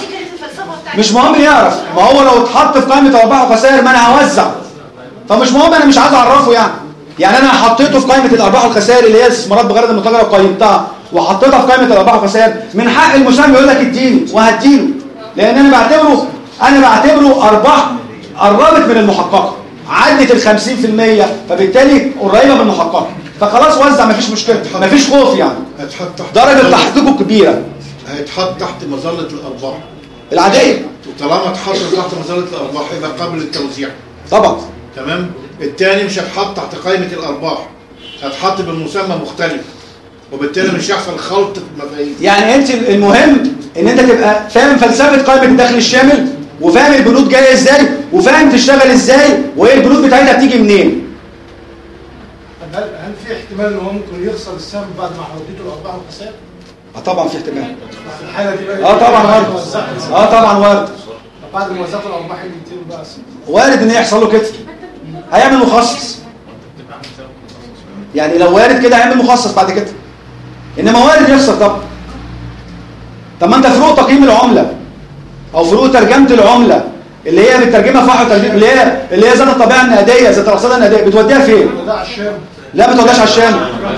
S1: مش مهم يعرف، ما هو لو اتحط في قائمه ارباح وخسائر ما انا هوزع، فمش مهم، انا مش عايز اعرفه يعني. يعني انا حطيته في قائمه الارباح والخسائر اللي هي الاستثمارات بغرض المتاجره وقيمتها وحطيتها في قائمه الارباح والخسائر، من حق المساهم يقول لك اديني وهديله، لان انا بعتبره انا بعتبره ارباح قربت من المحققه، عدت ال خمسين في المية، فبالتالي قريبه من المحققه، فخلاص وزع، مفيش مشكله، مفيش خوف يعني.
S3: هيتحط تحت
S1: درجه تحقيقه كبيره،
S3: هيتحط تحت مظله الارباح
S1: العاديه،
S3: وطالما اتحط تحت مظله الارباح يبقى قابل للتوزيع
S1: طبعا.
S3: تمام. الثاني مش هتحط تحت قائمه الارباح، هتحط بالمسمى مختلف، وبالتالي مش هيحصل خلط في المفاهيم.
S1: يعني انت المهم ان انت تبقى فاهم فلسفه قائمه الدخل الشامل، وفاهم البنود جايه ازاي، وفاهم تشتغل ازاي، وايه البنود بتاعتها بتيجي منين.
S6: هل هل في احتمال ان هو ممكن يخسر السهم بعد ما حوديته الارباح والخسائر؟
S1: اه طبعا في احتمال.
S6: في الحاله دي بقى
S1: اه طبعا وارد. اه طبعا وارد.
S6: بعد ما وزعت الارباح اللي بتجيله بقى
S1: وارد ان يحصل له كده. هيعمل مخصص. يعني لو وارد كده هيعمل مخصص بعد كده. انما وارد يخسر طبعا. طب ما انت فروق تقييم العمله او فروق ترجمه العمله اللي هي بترجمها فحوى ترجمه اللي هي اللي هي ذات الطبيعه النقديه ذات الرصيد النقديه بتوديها فين؟
S6: ده على الشام.
S1: لا ما توديهاش على الشام.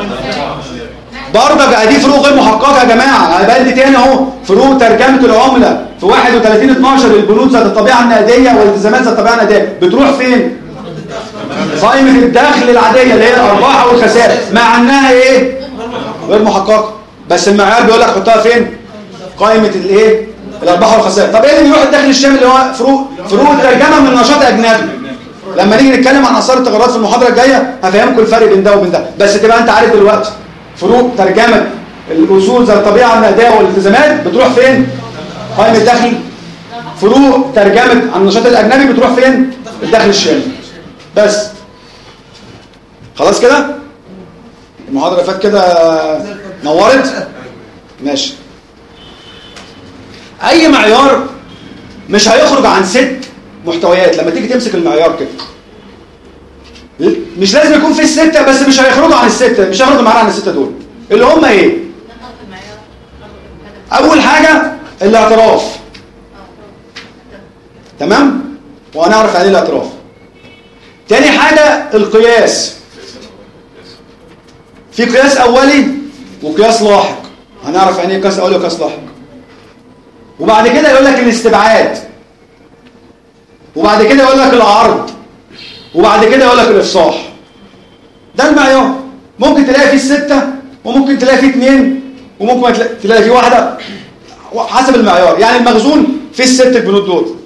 S1: برضه دي فروق غير محققه يا جماعه. انا بقول دي تاني اهو فروق ترجمه العمله في واحد وثلاثين اتناشر البنود ذات الطبيعه النقديه والالتزامات ذات الطبيعه النقديه بتروح فين؟ قائمه الدخل العاديه اللي هي الارباح والخسائر مع انها ايه؟ غير محققه. بس المعيار بيقول لك حطها فين؟ قائمه الايه؟ الارباح والخسائر. طب ايه اللي بيروح الدخل الشامل اللي هو فروق فروق الترجمه من نشاط اجنبي. لما نيجي نتكلم عن اثار التغيرات في المحاضره الجايه هفهمكم الفرق بين ده وبين ده، بس تبقى انت عارف دلوقتي فروق ترجمه الاصول ذات الطبيعه النقديه والالتزامات بتروح فين؟ قائمه الدخل. فروق ترجمه عن النشاط الاجنبي بتروح فين؟ الدخل الشامل. بس خلاص كده؟ المحاضره اللي فاتت كده نورت؟ ماشي. اي معيار مش هيخرج عن ست محتويات. لما تيجي تمسك المعيار كده مش لازم يكون في الستة، بس مش هيخرجوا عن الستة، مش هيخرجوا معانا عن الستة دول اللي هم ايه؟ اول حاجة الاعتراف. تمام؟ وهنعرف يعني ايه الاعتراف. تاني حاجة القياس. في قياس اولي وقياس لاحق. هنعرف يعني ايه قياس اولي وقياس لاحق. وبعد كده يقول لك الاستبعاد، وبعد كده يقول لك العرض، وبعد كده يقول لك الافصاح. ده المعيار. ممكن تلاقي فيه الستة وممكن تلاقي فيه اثنين وممكن تلاقي فيه واحدة حسب المعيار. يعني المخزون فيه الست البنود دول.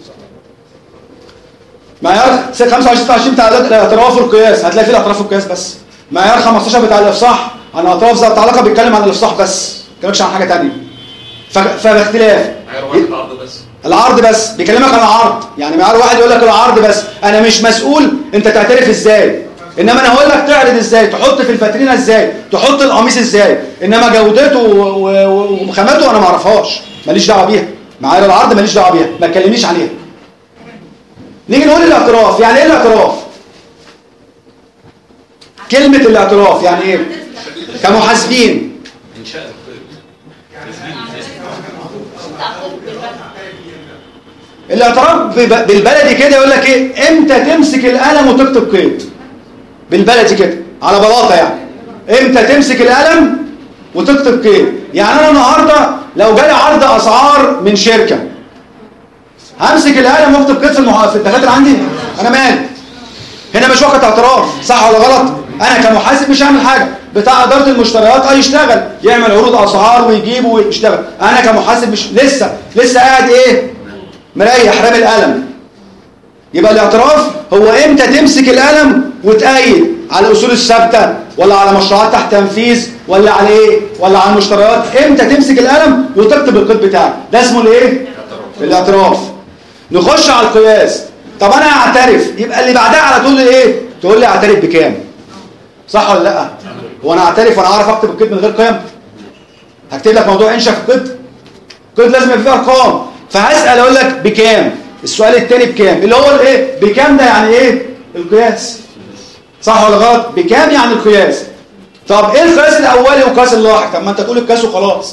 S1: معيار خمسة وعشرين ستة وعشرين بتاع الاعتراف والقياس هتلاقي فيه الاعتراف والقياس بس. معيار خمستاشر بتاع الافصاح عن اطراف ذات علاقة بيتكلم عن الافصاح بس، ما بيتكلمش عن حاجة ثانيه. فباختلاف
S7: العرض بس
S1: العرض بس بيكلمك عن العرض. يعني معيار واحد يقول لك العرض بس، انا مش مسؤول انت تعترف ازاي، انما انا هقول لك تعرض ازاي، تحط في الفاترينا ازاي، تحط القميص ازاي، انما جودته وخامته انا ما اعرفهاش، ماليش دعوه بيها. معايير العرض ماليش دعوه بيها، ما تكلمنيش عليها. نيجي نقول الاعتراف. يعني ايه الاعتراف؟ كلمه الاعتراف يعني ايه كمحاسبين؟
S7: انشاء
S1: الاعتراف بالبلدي كده يقول لك ايه؟ امتى تمسك القلم وتكتب قيد؟ بالبلدي كده على بلاطه. يعني امتى تمسك القلم وتكتب قيد؟ يعني انا النهارده لو جالي عرض اسعار من شركه همسك القلم واكتب قيد في المح... في الدفاتر عندي؟ انا مالي؟ هنا مش وقت اعتراف، صح ولا غلط؟ انا كمحاسب مش هعمل حاجه. بتاع اداره المشتريات اه يشتغل، يعمل عروض اسعار ويجيب ويشتغل. انا كمحاسب مش لسه لسه قاعد ايه؟ مريح رامي القلم. يبقى الاعتراف هو امتى تمسك القلم وتأيد على الاصول الثابته ولا على مشروعات تحت تنفيذ ولا على ايه ولا على المشتريات. امتى تمسك القلم وتكتب القيد بتاعك، ده اسمه الايه؟ الاعتراف. نخش على القياس. طب انا اعترف، يبقى اللي بعدها على طول ايه؟ تقول لي اعترف بكام؟ صح ولا لا؟ هو انا اعترف وانا اعرف اكتب القيد من غير قيم؟ هكتب لك موضوع انشا في القيد؟ القيد لازم يبقى فيه ارقام. فهسأل اقول لك بكام؟ السؤال الثاني بكام؟ اللي هو الايه؟ بكام ده يعني ايه؟ القياس. صح ولا غلط؟ بكام يعني القياس. طب ايه القياس الاولي والقياس اللاحق؟ طب ما انت تقول القياس وخلاص.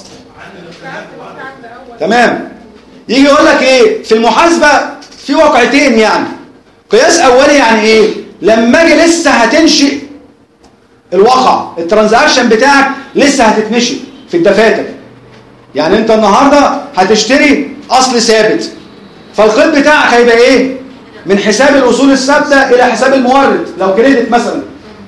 S1: تمام. يجي يقول لك ايه؟ في المحاسبه في واقعتين. يعني قياس اولي يعني ايه؟ لما اجي لسه هتنشئ الواقع، الترانزاكشن بتاعك لسه هتتنشئ في الدفاتر. يعني انت النهارده هتشتري اصل ثابت، فالقيد بتاعك هيبقى ايه؟ من حساب الاصول الثابته الى حساب المورد لو كريدت مثلا،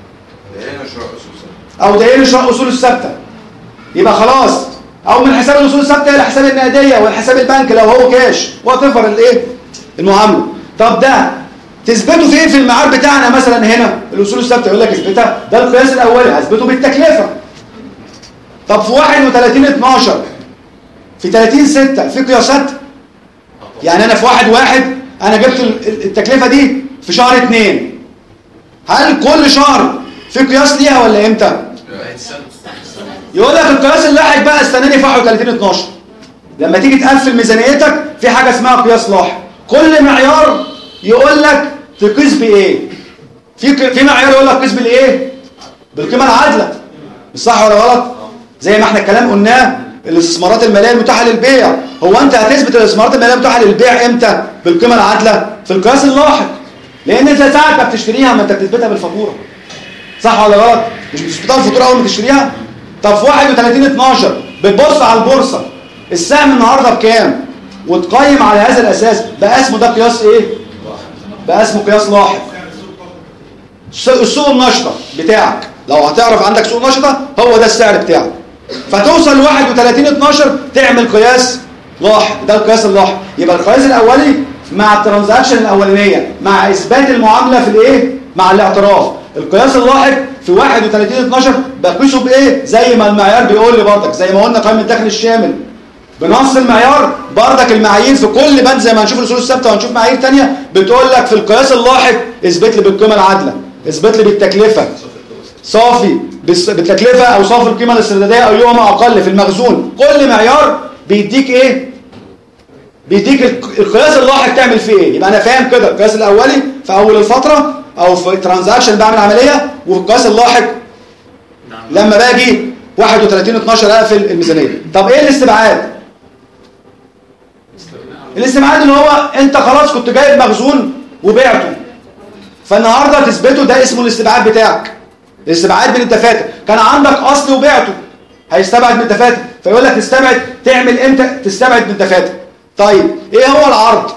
S1: او داير شراء اصول الثابته، يبقى خلاص. او من حساب الاصول الثابته الى حساب النقديه والحساب البنك لو هو كاش وتفر الايه؟ المعامله. طب ده تثبته فين في المعاد بتاعنا؟ مثلا هنا الاصول الثابته يقول لك اثبتها، ده القياس الاولي، هثبته بالتكلفه. طب في واحد وثلاثين اتناشر في ثلاثين ستة في قياسات. يعني انا في واحد واحد انا جبت التكلفه دي في شهر اتنين، هل كل شهر في قياس ليها ولا امتى؟ يقول لك القياس اللاحق بقى استناني في واحد وثلاثين اتناشر. لما تيجي تقفل ميزانيتك في حاجه اسمها قياس لاحق. كل معيار يقول لك تقيس بايه. في في معيار يقول لك قيس بالايه؟ بالقيمه العادله. مش صح ولا غلط؟ زي ما احنا الكلام قلناه الاستثمارات الماليه المتاحه للبيع. هو انت هتثبت الاستثمارات الماليه المتاحه للبيع امتى؟ بالقيمه العادله في القياس اللاحق. لان انت ساعه ما بتشتريها ما انت بتثبتها بالفاتوره. صح ولا غلط؟ مش بتثبتها بالفاتوره اول ما تشتريها؟ طب في واحد وثلاثين اتناشر بتبص على البورصه السهم النهارده بكام؟ وتقيم على هذا الاساس بقى اسمه ده قياس ايه؟ بقى اسمه قياس لاحق. السوق النشطه بتاعك لو هتعرف عندك سوق نشطه هو ده السعر بتاعك. فتوصل ل واحد وثلاثين اتناشر تعمل قياس لاحق. ده القياس اللاحق. يبقى القياس الاولي مع الترانزاكشن الاولانيه مع اثبات المعامله في الايه؟ مع الاعتراف. القياس اللاحق في واحد وثلاثين اتناشر بقيسه بايه؟ زي ما المعيار بيقول لي برضك زي ما قلنا قائمه الدخل الشامل بنص المعيار برضك المعايير في كل بند زي ما هنشوف الاصول الثابته وهنشوف معايير ثانيه بتقول لك في القياس اللاحق اثبت لي بالقيمه العادله، اثبت لي بالتكلفه صافي بالتكلفه او صافي القيمه الاسترداديه او يوم اقل في المخزون. كل معيار بيديك ايه؟ بيديك القياس اللاحق تعمل فيه ايه. يبقى انا فاهم كده القياس الاولي في اول الفتره او في ترانزاكشن بعمل عمليه، وفي القياس اللاحق لما باجي واحد وثلاثين اتناشر اقفل الميزانيه. طب ايه الاستبعاد؟ الاستبعاد اللي هو انت خلاص كنت جايب مخزون وبيعته فالنهارده تثبته، ده اسمه الاستبعاد بتاعك. الاستبعاد من الدفاتر كان عندك اصل وبيعته هيستبعد من الدفاتر، فيقول لك تستبعد تعمل امتى؟ تستبعد من الدفاتر. طيب ايه هو العرض؟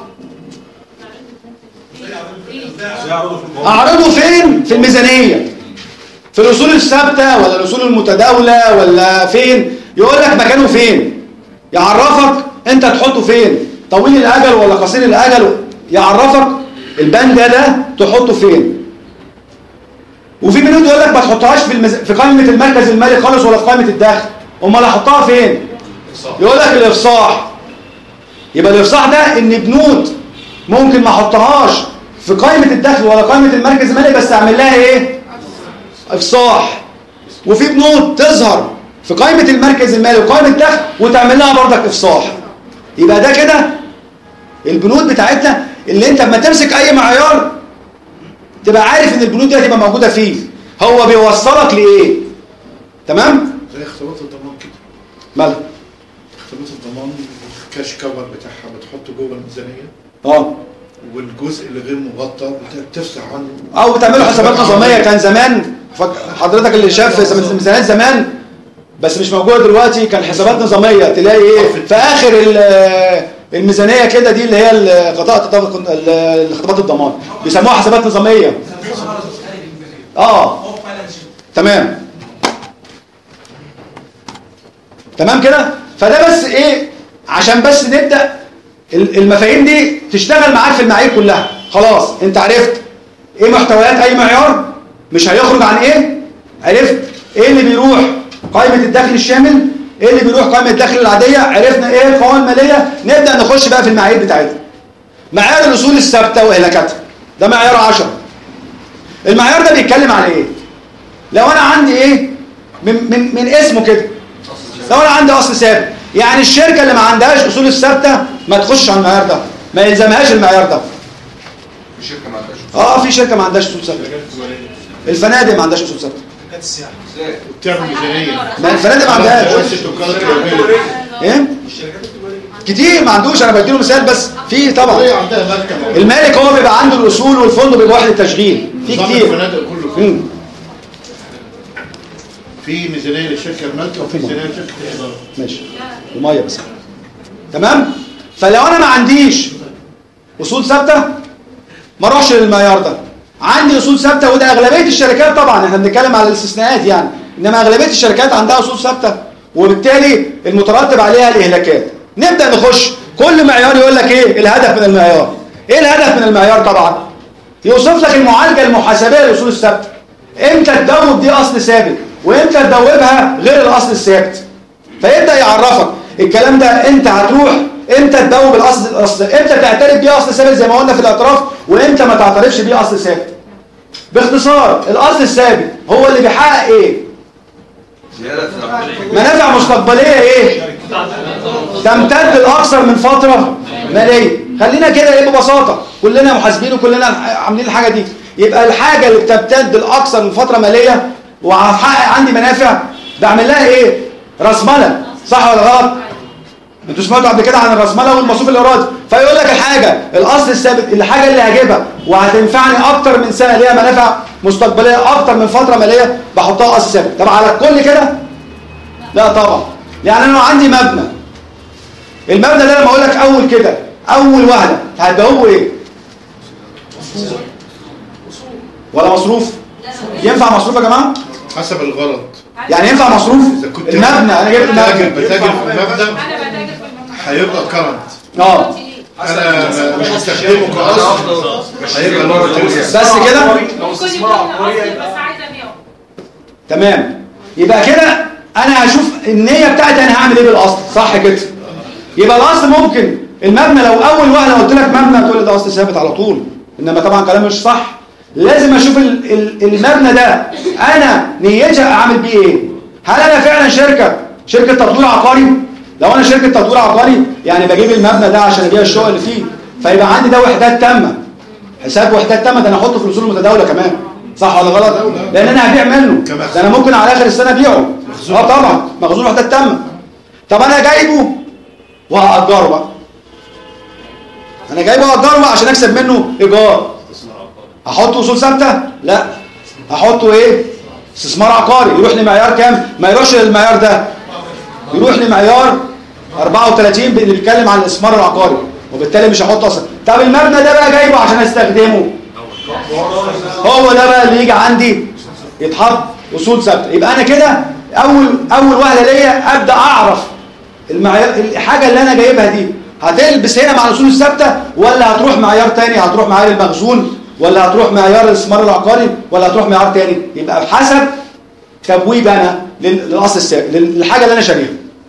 S1: اعرضه فين؟ في الميزانيه، في الاصول الثابته ولا الاصول المتداوله ولا فين؟ يقول لك مكانه فين، يعرفك انت تحطه فين، طويل الاجل ولا قصير الاجل، يعرفك البند ده تحطه فين. وفي بنود يقول لك ما تحطهاش في المز... في قائمه المركز المالي خالص ولا في قائمه الدخل، امال احطها فين؟ يقول لك الافصاح. يبقى الافصاح ده ان بنود ممكن ما احطهاش في قائمه الدخل ولا قائمه المركز المالي بس اعمل لها ايه؟ افصاح. وفي بنود تظهر في قائمه المركز المالي وقائمه الدخل وتعمل لها برضك افصاح. يبقى ده كده البنود بتاعتنا اللي انت لما تمسك اي معيار تبقى عارف ان البنود دي هتبقى موجوده فيه، هو بيوصلك لايه. تمام؟
S3: زي اختبارات الضمان كده.
S1: مالها؟
S3: اختبارات الضمان الكاش كفر بتاعها بتحطه جوه الميزانيه.
S1: اه
S3: والجزء اللي غير مغطى بتفصح عنه
S1: او بتعملوا حسابات نظاميه. كان زمان حضرتك اللي شاف ميزانيات زمان بس مش موجوده دلوقتي، كان حسابات نظاميه تلاقي ايه في اخر الميزانيه كده، دي اللي هي القطاع خطابات الضمان بيسموها حسابات نظاميه. اه تمام تمام كده. فده بس ايه عشان بس نبدا المفاهيم دي تشتغل معاك في المعايير كلها. خلاص انت عرفت ايه محتويات اي معيار، مش هيخرج عن ايه، عرفت ايه اللي بيروح قائمه الدخل الشامل، ايه اللي بيروح قائمه الدخل العاديه، عرفنا ايه القوائم الماليه. نبدا نخش بقى في المعايير بتاعتنا. معيار الاصول الثابته واهلاكاتها ده معيار عشرة. المعيار ده بيتكلم على ايه؟ لو انا عندي ايه من من من اسمه كده، لو انا عندي اصل ثابت، يعني الشركه اللي ما عندهاش اصول الثابته ما تخش على المعيار ده، ما يلزمهاش المعيار ده.
S2: في شركه ما عندهاش
S1: اه في شركه ما عندهاش اصول ثابته. الفنادق ما عندهاش اصول ثابته.
S3: بتعمل ميزانيه.
S1: ما الفنادق ما عندهاش. ايه؟ كتير ما عندوش. انا بديله مثال بس. في طبعا المالك هو بيبقى عنده الاصول والفندق بيبقى واحد التشغيل. في كتير.
S3: الفنادق كله فيه. في ميزانيه للشركه المالكه وفي ميزانيه لشركه الاداره.
S1: ماشي. الميه بس. تمام؟ فلو انا ما عنديش اصول ثابته ما اروحش للمعيار ده. عندي اصول ثابته وده اغلبيه الشركات، طبعا احنا بنتكلم على الاستثناءات يعني، انما اغلبيه الشركات عندها اصول ثابته وبالتالي المترتب عليها الاهلاكات. نبدا نخش كل معيار يقول لك ايه الهدف من المعيار. ايه الهدف من المعيار؟ طبعا يوصف لك المعالجه المحاسبيه للاصول الثابته، امتى تدوب دي اصل ثابت وامتى تدوبها غير الاصل الثابت. فيبدا يعرفك الكلام ده انت هتروح امتى تدوب الاصل الاصل امتى تعترف بيه اصل ثابت زي ما قلنا في الاعتراف، وامتى ما تعترفش بيه اصل ثابت. باختصار الاصل الثابت هو اللي بيحقق ايه؟ منافع مستقبليه ايه؟ تمتد لاكثر من فتره ماليه. خلينا كده ايه ببساطه، كلنا محاسبين وكلنا عاملين الحاجه دي. يبقى الحاجه اللي بتمتد لاكثر من فتره ماليه وهحقق عندي منافع بعمل لها ايه؟ راسماله، صح ولا غلط؟ انتوا سمعتوا قبل كده عن الراسماله والمصروف الارادي. فيقول لك الحاجه الاصل الثابت، الحاجه اللي هجيبها وهتنفعني اكتر من سنه ليها منافع مستقبليه اكتر من فتره ماليه بحطها اصل ثابت. طب على الكل كده؟ لا طبعا. يعني انا لو عندي مبنى، المبنى ده لما اقول لك اول كده اول واحده هتدوقه ايه؟ ولا مصروف؟ ينفع مصروف يا جماعه؟
S3: حسب الغرض.
S1: يعني ينفع مصروف؟ المبنى انا جبت
S3: بتاجر
S1: المبنى
S3: بتاجر في المبنى هيبقى كرنت.
S1: اه
S3: انا مش هستخدمه كاصل، هيبقى له
S1: بس كده؟ تمام. يبقى كده انا هشوف النيه بتاعتي انا هعمل ايه بالاصل، صح كده؟ يبقى الاصل ممكن المبنى لو اول واحده قلت لك مبنى تقول لي ده اصل ثابت على طول، انما طبعا كلام مش صح. لازم اشوف ال ال المبنى ده انا نيتي اعمل بيه ايه. هل انا فعلا شركه شركه تطوير عقاري؟ لو انا شركه تطوير عقاري يعني بجيب المبنى ده عشان ابيع الشقق اللي فيه، فيبقى عندي ده وحدات تامه، حساب وحدات تامه، ده انا احطه في الاصول المتداوله كمان، صح ولا غلط؟ لان انا هبيع منه، ده انا ممكن على اخر السنه ابيعه. اه طبعا مخزون وحدات تامه. طب انا جايبه وهاجره بقى، انا جايبه وهاجره بقى عشان اكسب منه ايجار. احطه اصول ثابته؟ لا، احطه ايه؟ استثمار عقاري. يروح لمعيار كام؟ ما يروحش للمعيار ده، يروح لمعيار أربعة وثلاثين اللي بيتكلم عن الاستثمار العقاري، وبالتالي مش هحطه اصلا. طب المبنى ده بقى جايبه عشان استخدمه، هو ده بقى اللي يجي عندي يتحط اصول ثابته. يبقى انا كده اول اول واحده ليا ابدا اعرف المعيار، الحاجه اللي انا جايبها دي هتلبس هنا مع الاصول الثابته ولا هتروح معيار تاني، هتروح معيار المخزون ولا هتروح معيار الاستثمار العقاري ولا هتروح معيار تاني. يبقى بحسب تبويب انا للاصل الثابت للحاجه اللي انا شاريها.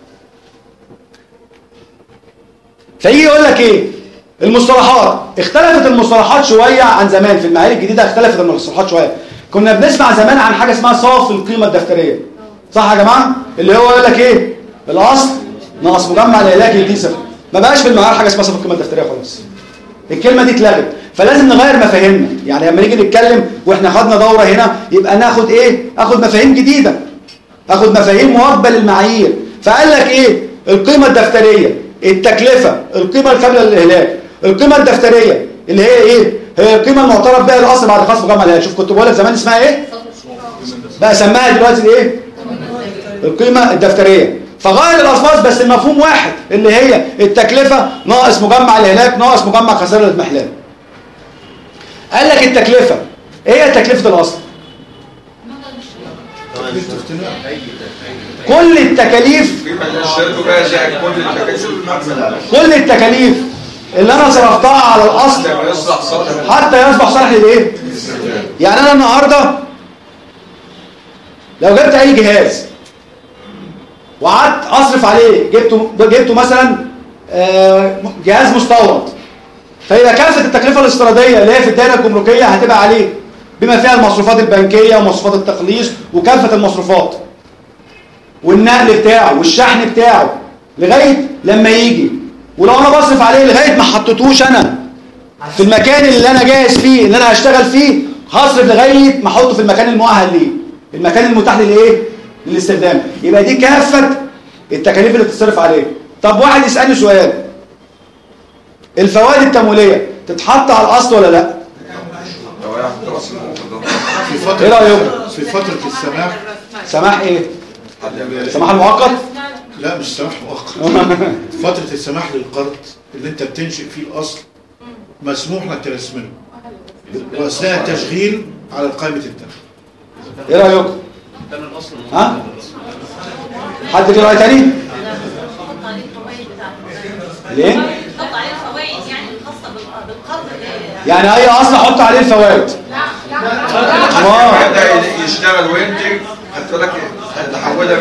S1: فيجي يقول لك ايه؟ المصطلحات اختلفت، المصطلحات شويه عن زمان. في المعايير الجديده اختلفت المصطلحات شويه. كنا بنسمع زمان عن حاجه اسمها صافي القيمه الدفتريه، صح يا جماعه؟ اللي هو يقول لك ايه؟ الاصل ناقص مجمع العلاجي يدي صفر. ما بقاش في المعايير حاجه اسمها صافي القيمه الدفتريه خلاص، الكلمه دي اتلغت. فلازم نغير مفاهيمنا. يعني لما نيجي نتكلم واحنا خدنا دوره هنا يبقى ناخد ايه؟ اخد مفاهيم جديده، اخد مفاهيم مواكبه للمعايير. فقال لك ايه؟ القيمه الدفتريه، التكلفه، القيمه القابله للاهلاك. القيمه الدفتريه اللي هي ايه؟ هي القيمه المعترف بها الاصل بعد خصم مجمع العلاج. شوف كنت بقول لك زمان اسمها ايه؟ بقى سماها دلوقتي الايه؟ القيمه الدفتريه. فغير الالفاظ بس المفهوم واحد، اللي هي التكلفه ناقص مجمع الهلاك ناقص مجمع خسائر الاضمحلال. قال لك التكلفه ايه؟ هي تكلفه الاصل. كل التكاليف كل التكاليف اللي انا صرفتها على الاصل حتى يصبح صالح للايه؟ يعني انا النهارده لو جبت اي جهاز وقعدت اصرف عليه، جبته جبته مثلا جهاز مستورد، فيبقى كافه التكلفه الاستيراديه اللي هي في الدائره الجمركيه هتبقى عليه، بما فيها المصروفات البنكيه ومصروفات التخليص وكافه المصروفات والنقل بتاعه والشحن بتاعه لغايه لما يجي. ولو انا بصرف عليه لغايه ما حطيتهوش انا في المكان اللي انا جاهز فيه اللي انا هشتغل فيه، هصرف لغايه ما احطه في المكان المؤهل ليه، المكان المتاح للايه؟ للاستخدام. يبقى دي كافه التكاليف اللي بتصرف عليه. طب واحد يسالني سؤال، الفوائد التمويليه تتحط على الاصل ولا لا؟
S3: في فتره
S1: ايه رايك؟
S3: في فتره السماح.
S1: سماح ايه؟ سماح المؤقت؟
S3: لا مش سماح مؤقت. فتره السماح للقرض اللي انت بتنشئ فيه الاصل مسموح لك ترسمه واثناء التشغيل على قائمه الدخل.
S1: ايه رايك؟ ها؟ حد ليه راي تاني؟ ليه؟
S5: حط عليه الفوائد يعني الخاصه بالقرض.
S1: يعني اي اصل احط عليه الفوائد؟
S2: يبدا يشتغل وينتج، هتقول لك هتحولها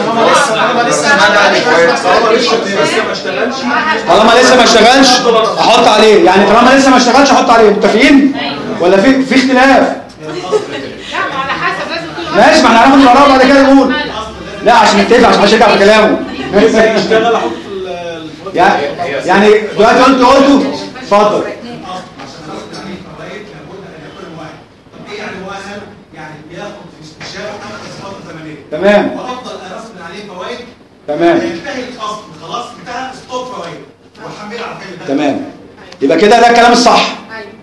S1: طالما لسه ما اشتغلش احط عليه. يعني طالما لسه ما اشتغلش احط عليه. متفقين ولا في في اختلاف؟
S9: لا على حسب، لازم كل
S1: ماشي، ما احنا هناخد القرار بعد كده نقول. لا عشان نتفق عشان مش هرجع بكلامه
S4: اشتغل احط الفوائد.
S1: يعني يعني دلوقتي انتوا قلتوا اتفضل.
S6: عشان نرد عليه فوائد لابد ان يكون مؤهل. طب ايه يعني مؤهل؟ يعني بياخد في استشاره اخر فتره زمنيه.
S1: تمام.
S6: وافضل ارسم عليه فوائد.
S1: تمام.
S6: ينتهي الاصل خلاص انتهى ستوب فوائد. والحمد لله على خير.
S1: تمام. يبقى كده ده الكلام الصح.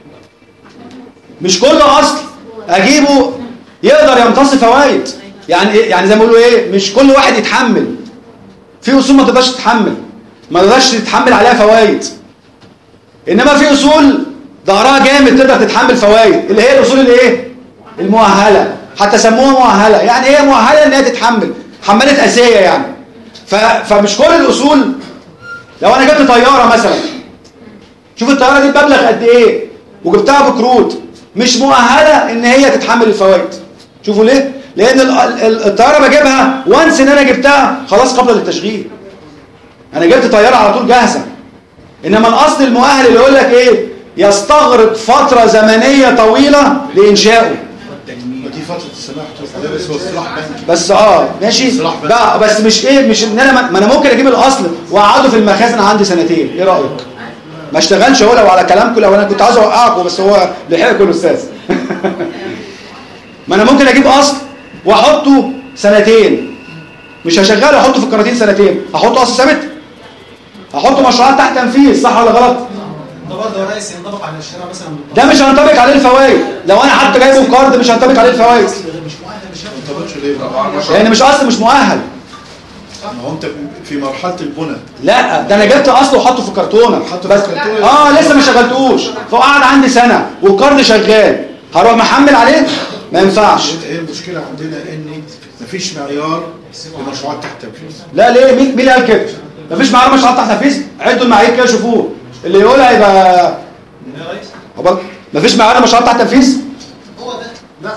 S1: مش كل اصل اجيبه يقدر يمتص فوائد. يعني ايه؟ يعني زي ما بيقولوا ايه، مش كل واحد يتحمل. في اصول ما تقدرش تتحمل، ما تقدرش تتحمل عليها فوائد. انما في اصول ظهرها جامد تقدر تتحمل فوائد، اللي هي الاصول الايه؟ المؤهله. حتى سموها مؤهله، يعني ايه مؤهله؟ ان هي تتحمل، حملت اسيه يعني. ف... فمش كل الاصول. لو انا جبت طياره مثلا، شوف الطياره دي بمبلغ قد ايه وجبتها بكروت، مش مؤهله ان هي تتحمل الفوائد. شوفوا ليه؟ لان الطياره بجيبها وانس ان انا جبتها خلاص قبل للتشغيل. انا جبت طياره على طول جاهزه. انما الاصل المؤهل اللي يقول لك ايه؟ يستغرق فتره زمنيه طويله لانشائه.
S3: دي فتره السماح ده بس هو اصلاح بنكي.
S1: بس اه ماشي بقى، بس مش ايه، مش ان انا ما انا ممكن اجيب الاصل واقعده في المخازن عندي سنتين. ايه رايك؟ ما اشتغلش هو لو على كلامكم، لو انا كنت عايز اوقعكم بس هو لحقكم الاستاذ. ما انا ممكن اجيب اصل واحطه سنتين، مش هشغله احطه في الكراتين سنتين، هحطه اصل ثابت، هحطه مشروعات تحت تنفيذ، صح ولا غلط؟
S4: ده برضه يا ريس ينطبق على الشراء مثلا.
S1: ده مش هينطبق عليه الفوائد. لو انا حتى جايبه بكارد مش هينطبق عليه الفوائد.
S6: مش مؤهل مش
S3: ما انطبقش ليه بقى؟
S1: لان مش اصل، مش مؤهل.
S3: ما هو انت في مرحله البنى.
S1: لا ده انا جبت اصل وحطه في كرتونه
S3: حطه
S1: بس
S3: في كرتونة.
S1: اه لسه ما شغلتوش، فقعد عندي سنه والكارد شغال، هروح محمل عليه؟ ما ينفعش.
S3: ايه المشكله عندنا؟ ان مفيش معيار لمشروعات تحت تنفيذ.
S1: لا ليه؟ مين مين اللي قال كده؟ مفيش معيار مشروعات تحت تنفيذ؟ عدوا المعايير كده شوفوه، اللي يقولها يبقى
S4: يا ريس
S1: عقبال. مفيش معيار مشروعات تحت تنفيذ؟
S6: هو ده. لا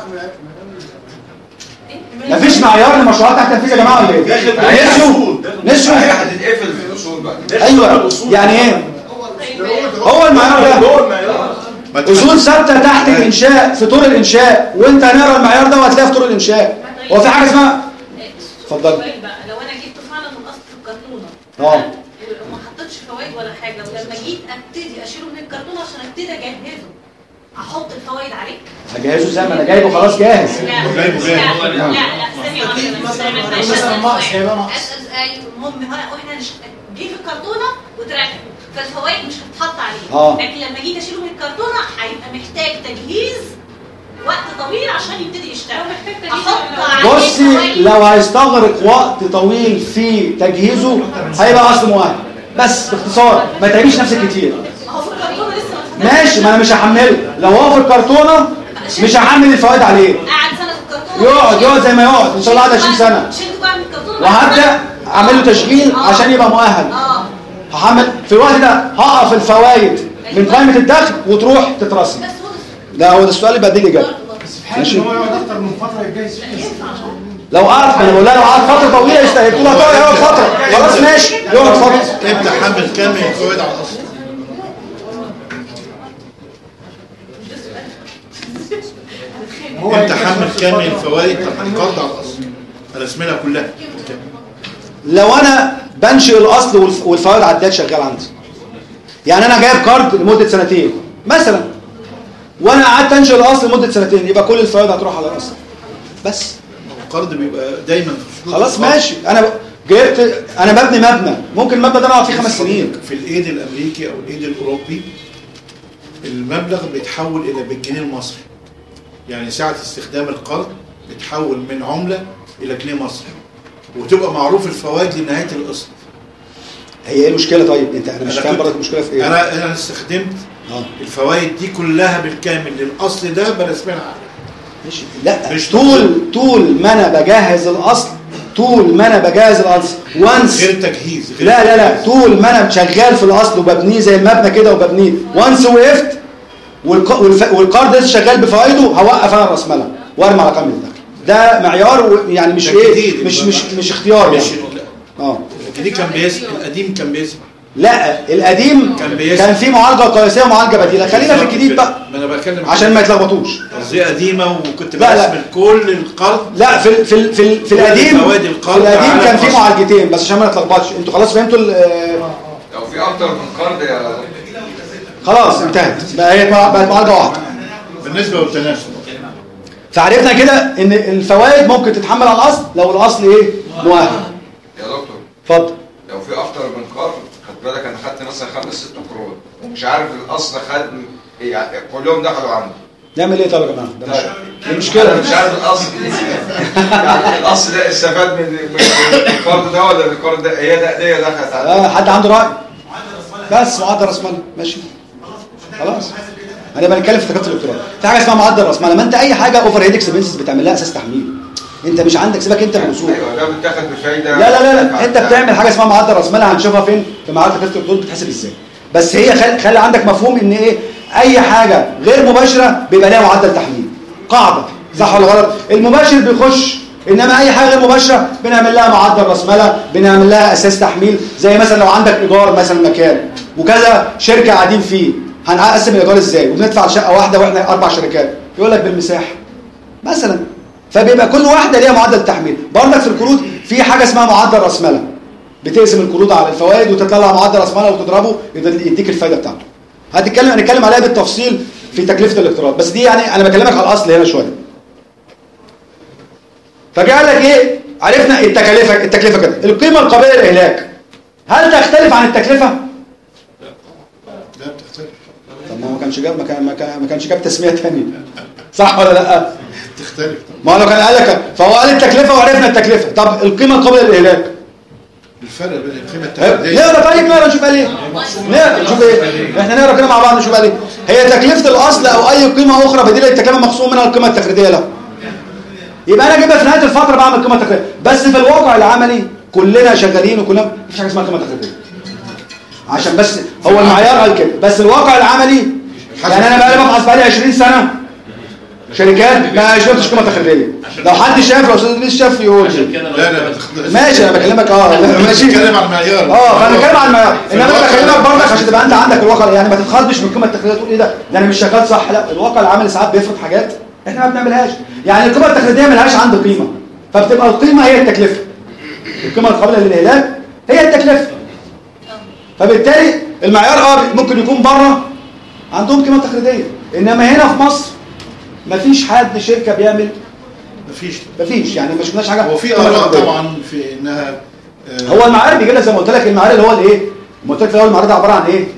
S1: مفيش معيار لمشروعات تحت تنفيذ يا جماعه ولا ايه؟ نسيوا نسيوا
S2: هي هتتقفل في الاصول بقى.
S1: ايوه يعني ايه؟ هو المعيار ده اصول ثابته تحت الانشاء في طور الانشاء، وانت هنقرا المعيار ده وهتلاقيه في طور الانشاء. هو في حاجه اسمها اتفضل.
S5: لو انا جبت فعلا من اصل الكرتونه
S1: اه
S5: وما حطيتش فوائد ولا حاجه، ولما جيت ابتدي اشيله من الكرتونه عشان ابتدي اجهزه، احط الفوائد عليه؟
S1: هجهزه زي ما انا جايبه خلاص جاهز.
S5: لا
S3: جايبه جاهز.
S5: لا لا لا ثانيه واحده بس.
S4: مثلا ناقص هيبقى ناقص.
S5: اسال ايوه المهم واحنا جه في الكرتونه وتركب، فالفوائد مش هتتحط عليه.
S1: اه
S5: لكن لما جيت اشيله من الكرتونه هيبقى محتاج تجهيز وقت طويل عشان يبتدي يشتغل. احط عليه
S1: بصي
S5: الفوائد.
S1: لو هيستغرق وقت طويل في تجهيزه هيبقى اصل مؤهل. بس باختصار ما تعيبيش نفسك كتير.
S5: هو في الكرتونه لسه ما اتفتحش.
S1: ماشي، ما انا مش هحمله. لو هو في الكرتونه مش هحمل الفوائد عليه.
S5: قعد سنه في الكرتونه،
S1: يقعد يقعد زي ما يقعد ان شاء الله قعد عشرين سنه،
S5: شلته بقى من الكرتونه
S1: وهبدا اعمل له تشغيل
S5: آه.
S1: عشان يبقى مؤهل.
S5: اه
S1: هحمل في الوقت ده، هقف الفوائد من قائمه الدخل وتروح تترسم.
S5: بس هو ده
S1: ده هو ده السؤال اللي بديل اجابه.
S6: بس في حاله ان هو يقعد اكتر من فتره يتجهز فيها.
S1: لو قعد، انا بقول لها لو قعد فتره طويله يستاهل له يقعد فتره، خلاص ماشي يقعد فتره.
S3: امتى حمل كامل الفوائد على الاصل؟ امتى حمل كامل الفوائد القرض على الاصل؟ رسمنا كلها.
S1: لو انا بنشئ الاصل والف- والفوائد عداد شغال عندي، يعني انا جايب كارد لمده سنتين مثلا، وانا قعدت انشئ الاصل لمده سنتين، يبقى كل الفوائد هتروح على الاصل بس.
S3: القرض بيبقى دايما في شروط
S1: خلاص
S3: القرض.
S1: ماشي. انا جبت، انا ببني مبنى، ممكن المبنى ده اقعد فيه خمس سنين.
S3: في الايد الامريكي او الايد الاوروبي المبلغ بيتحول الى بالجنيه المصري، يعني ساعه استخدام القرض بيتحول من عمله الى جنيه مصري، وتبقى معروف الفوائد لنهايه القسط.
S1: هي ايه المشكله طيب؟ انت انا مش
S3: أنا
S1: فاهم
S3: كنت-
S1: برضه المشكله في ايه.
S3: انا انا استخدمت
S1: اه
S3: الفوائد دي كلها بالكامل للاصل ده برسمها عليه.
S1: ماشي. لا
S3: مش
S1: طول طول ما انا بجهز الاصل، طول ما انا بجهز الاصل وانس،
S3: غير تجهيز غير
S1: لا لا لا طول ما انا شغال في الاصل وببنيه زي المبنى كده وببنيه، وانس وقفت والق- والف- والقرض لسه شغال بفوائده، هوقف انا الراسماله وارمي على قائمه الدخل. ده معيار و- يعني مش
S3: ده
S1: ايه،
S3: جديد.
S1: مش مش مش اختيار
S3: مش
S1: يعني. اه
S3: الجديد كان بيسمع، القديم كان بيسمع.
S1: لا القديم
S3: كان
S1: كان,
S3: بيسمع.
S1: كان فيه معالجه قياسيه ومعالجه بديله. خلينا في الجديد بقى
S3: ما انا بتكلم
S1: عشان ما يتلخبطوش.
S3: قضيه قديمه وكنت
S1: لا، لا.
S3: بشمل كل القرض.
S1: لا في ال في ال في, ال في
S3: كل
S1: القديم
S3: فوائد
S1: في
S3: القرض
S1: القديم
S3: على
S1: كان فيه
S3: مصر.
S1: معالجتين بس عشان ما نتلخبطش. انتوا خلاص فهمتوا ال-
S2: لو في اكتر من قرض يا
S1: خلاص انتهت بقى، هي بقت معالجه واحده.
S3: بالنسبه للتناسل
S1: فعرفنا كده ان الفوائد ممكن تتحمل على الاصل لو الاصل ايه مؤهل.
S2: يا دكتور
S1: اتفضل.
S2: لو في اكتر من قرض، خد بالك انا خدت مثلا خمس ست قروض ومش عارف الاصل خد يعني كلهم دخلوا عندي.
S1: نعمل ايه طيب يا جماعه؟ ده مش دي
S2: انا
S1: مشكله.
S2: مش عارف الاصل يعني الاصل ده استفاد من من القرض ده ولا القرض ده هي ده هي دخلت عندي.
S1: آه حد عنده راي؟ بس معدل راس مال ماشي خلاص. انا بنتكلم في تكلفه الاقتراض. في حاجه اسمها معدل راس مال. لما انت اي حاجه اوفر هيد اكسبنسز بتعمل لها اساس تحميل. انت مش عندك سيبك انت من الاصول.
S2: ايوه ده بتاخد بفايده.
S1: لا لا لا, لا. انت بتعمل حاجه اسمها معدل راس مال هنشوفها فين في معادله تكلفه الاقتراض بتتحسب ازاي. بس هي خلي, خلي عندك مفهوم ان ايه اي حاجه غير مباشره بيبقى لها معدل تحميل. قاعده صح ولا غلط؟ المباشر بيخش، انما اي حاجه غير مباشره بنعمل لها معدل راس مال، بنعمل لها اساس تحميل. زي مثلا لو عندك ايجار مثلا مكان وكذا شركه قاعدين فيه، هنقسم الايجار ازاي؟ وبندفع شقه واحده واحنا اربع شركات، يقول لك بالمساحه مثلا. فبيبقى كل واحده ليها معدل تحميل. برضك في القروض في حاجه اسمها معدل راس مال، بتقسم القروض على الفوائد وتطلع معدل راس مال وتضربه يديك الفايده بتاعته. هتتكلم هنتكلم عليها بالتفصيل في تكلفه الاقتراض، بس دي يعني انا بكلمك على الاصل هنا شويه. فجاء لك ايه؟ عرفنا التكلفه التكلفه كده. القيمه القابله للاهلاك هل تختلف عن التكلفه؟
S3: لا بتختلف.
S1: طب ما هو ما كانش جاب ما كان ما كان- ما كانش جاب تسميه ثانيه صح ولا لا؟
S3: تختلف.
S1: ما هو لو كان قال لك فهو قال التكلفه وعرفنا التكلفه. طب القيمه القابله للاهلاك
S3: الفرق بين القيمه التحديديه
S1: نقرا طيب نقرا نشوف قال ايه. نقرا نشوف ايه. احنا نقرا كده مع بعض نشوف قال ايه. هي تكلفه الاصل او اي قيمه اخرى بديله التكلفه مخصوم منها القيمه التقليديه له. يبقى انا جايبها في نهايه الفتره بعمل قيمه تقليديه. بس في الواقع العملي كلنا شغالين وكلنا مفيش حاجه اسمها قيمه تقليديه. عشان بس هو المعيار قال كده، بس الواقع العملي يعني انا بقى ببحث بقالي عشرين سنه شركات ما شفتش قيمه تقليديه. لو حد شاف لو استاذ ادريس شاف يقول لي.
S3: لا لا ما تختلفش.
S1: ماشي انا بكلمك اه لا، ماشي
S3: بتتكلم عن المعيار.
S1: اه فانا بتكلم عن المعيار. انما انا
S3: الواقع
S1: بكلمك برضك
S3: العملي.
S1: عشان تبقى انت عندك الواقع يعني ما تتخضش من القيمه التقليديه تقول ايه ده ده انا مش شغال صح. لا الواقع العملي ساعات بيفرض حاجات احنا ما بنعملهاش. يعني القيمه التقليديه ملهاش عند قيمه، فبتبقى القيمه هي التكلفه. القيمه القابله للاهلاك هي التكلفه. فبالتالي المعيار اه ممكن يكون بره عندهم قيمه تقليديه، انما هنا في مصر مفيش حد شركه بيعمل
S3: مفيش.
S1: مفيش يعني ما شفناش حاجه.
S3: هو في
S1: قيمة
S3: اراء
S1: تقليدية.
S3: طبعا في انها آه،
S1: هو المعيار بيجي لك زي ما قلت لك المعيار اللي هو الايه؟ ما قلت لك في الاول المعيار ده عباره عن ايه؟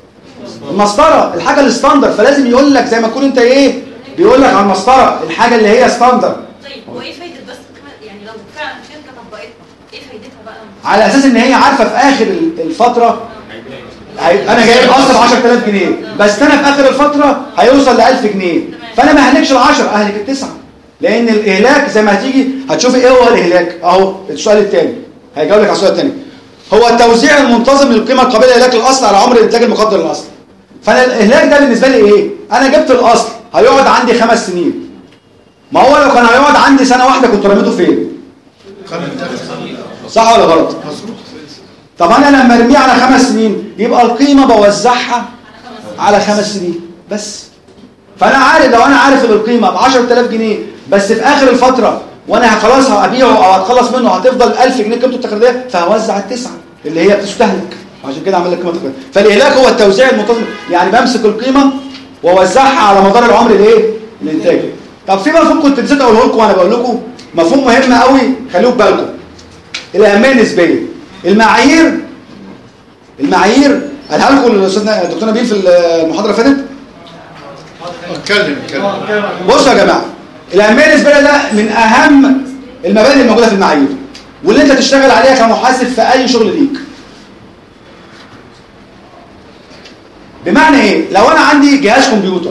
S1: المسطره، الحاجه الستاندر. فلازم يقول لك زي ما تكون انت ايه؟ بيقول لك على المسطره الحاجه اللي هي ستاندر.
S5: طيب هو ايه فايده بس القيمة- يعني لو فعلا شركه طبقتها ايه فايدتها بقى؟
S1: على اساس ان هي عارفه في اخر الفتره هي- انا جايب اصل ب عشرة آلاف جنيه بس انا في اخر الفتره هيوصل ل ألف جنيه، فانا ما اهلكش ال عشرة اهلك التسعة. لان الاهلاك زي ما هتيجي هتشوف ايه هو الاهلاك. اهو السؤال الثاني هيجاوب لك على السؤال الثاني. هو التوزيع المنتظم للقيمه القابله للاهلاك الاصل على عمر الانتاج المقدر للاصل. فانا الاهلاك ده بالنسبه لي ايه؟ انا جبت الاصل هيقعد عندي خمس سنين. ما هو لو كان هيقعد عندي سنه واحده كنت رميته فين؟
S3: قانون التخليص.
S1: صح ولا غلط؟
S3: مظبوط.
S1: طب انا لما ارميه على خمس سنين يبقى القيمه بوزعها على خمس سنين بس. فانا عارف لو انا عارف ان القيمه ب عشرة آلاف جنيه بس في اخر الفتره وانا خلاص هبيعه او هتخلص منه هتفضل ألف جنيه قيمته التقليديه، فهوزع التسعه اللي هي بتستهلك. عشان كده اعمل لك قيمه تقليديه. فالاهلاك هو التوزيع المنتظم، يعني بمسك القيمه واوزعها على مدار العمر الايه؟ الانتاجي. طب في مفهوم كنت نسيت اقوله لكم وانا بقول لكم، مفهوم مهم قوي خلوه في بالكم. الاهميه النسبيه. المعايير المعايير قالها لكم الاستاذ الدكتور نبيل في المحاضره اللي فاتت.
S3: اتكلم اتكلم.
S1: بصوا يا جماعه الاهميه النسبيه ده من اهم المبادئ الموجوده في المعايير واللي انت تشتغل عليها كمحاسب في اي شغل ليك. بمعنى ايه؟ لو انا عندي جهاز كمبيوتر،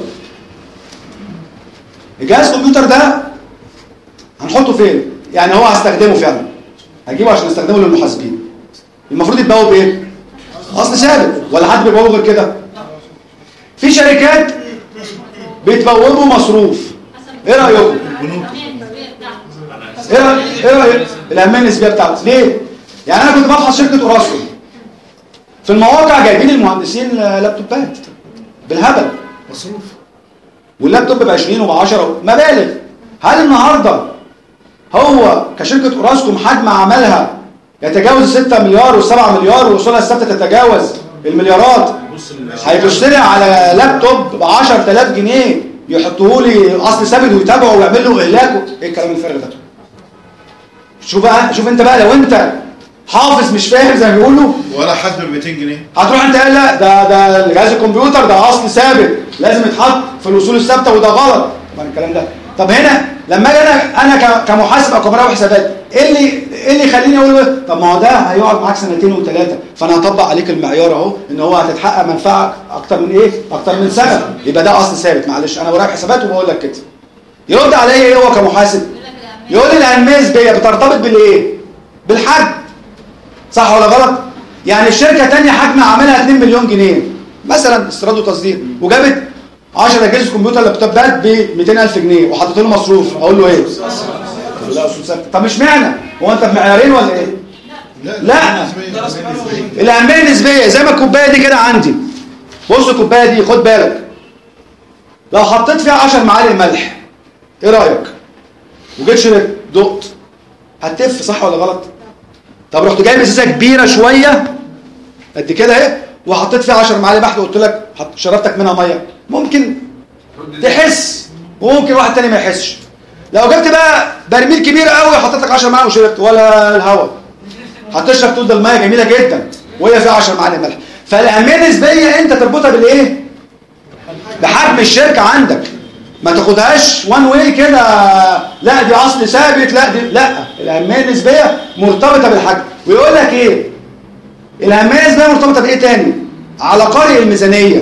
S1: الجهاز الكمبيوتر ده هنحطه فين؟ يعني هو هستخدمه فعلا هجيبه عشان استخدمه للمحاسبين، المفروض يتبوب ايه؟ اصل ثابت ولا حد بيبوب غير كده؟ في شركات بتبوبوا مصروف. ايه رايكم؟ ايه رايك ايه رايك الاهميه النسبيه بتاعته ليه؟ يعني انا كنت ببحث شركه اوراسكوم في المواقع جايبين المهندسين لابتوبات بالهبل
S3: مصروف،
S1: واللابتوب ب عشرين وب عشرة مبالغ. هل النهارده هو كشركه اوراسكوم حجم عملها يتجاوز ستة مليار و7 مليار واصولها الثابته تتجاوز المليارات، هيبص لي على لابتوب ب عشرة آلاف جنيه يحطوه لي اصل ثابت ويتابعه ويعمل له اهلاك؟ ايه الكلام الفارغ ده؟ شوف بقى، شوف انت بقى لو انت حافظ مش فاهم زي ما بيقولوا
S3: ولا حد ب مئتين جنيه
S1: هتروح انت قال لا ده ده جهاز الكمبيوتر ده اصل ثابت لازم يتحط في الاصول الثابته وده غلط. طبعا الكلام ده. طب هنا لما اجي انا انا كمحاسب او كمراقب حسابات ايه اللي ايه اللي يخليني اقول طب ما هو ده هيقعد معاك سنتين وثلاثه، فانا هطبق عليك المعيار اهو ان هو هتتحقق منفعه اكتر من ايه؟ اكتر من سنه، يبقى ده اصل ثابت. معلش انا براقب حسابات وبقول لك كده. يرد عليا ايه هو كمحاسب؟ يقول لي الاهميه النسبيه بترتبط بالايه؟ بالحجم. صح ولا غلط؟ يعني الشركه ثانيه حجم عاملها اتنين مليون جنيه مثلا استيراد وتصدير وجابت عشرة اجهزه كمبيوتر لابتوبات ب مئتين ألف جنيه وحطيت له مصروف، اقول له ايه؟ لا اصول ثابته. طب مش معنى هو انت بمعيارين ولا ايه؟ لا لا الاهميه النسبيه زي ما الكوبايه دي كده عندي. بص الكوبايه دي خد بالك لو حطيت فيها عشر معالق ملح ايه رايك؟ وجيت شربت دقت هتف صح ولا غلط؟ طب رحت جايب ازازه كبيره شويه قد كده اهي وحطيت فيها عشر معالق بحت وقلت لك شربتك منها ميه ممكن تحس وممكن واحد تاني ما يحسش. لو جبت بقى برميل كبير قوي حطيت لك عشر معالق وشربت ولا الهواء هتشرب تقول ده الميه جميله جدا وهي فيها عشر معالق ملح. فالاهميه النسبيه انت تربطها بالايه؟ بحجم الشركه عندك، ما تاخدهاش وان واي كده لا دي اصل ثابت لا دي لا. الاهميه النسبيه مرتبطه بالحجم. ويقول لك ايه؟ الاهميه النسبيه مرتبطه بايه تاني؟ على قارئ الميزانيه.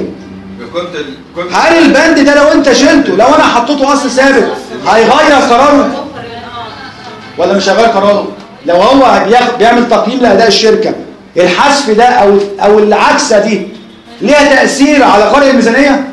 S1: هل البند ده لو انت شلته لو انا حطيته اصل ثابت هيغير قراره ولا مش هيغير قراره؟ لو هو بيعمل تقييم لاداء الشركه الحذف ده او او العكسه دي ليها تاثير على قارئ الميزانيه؟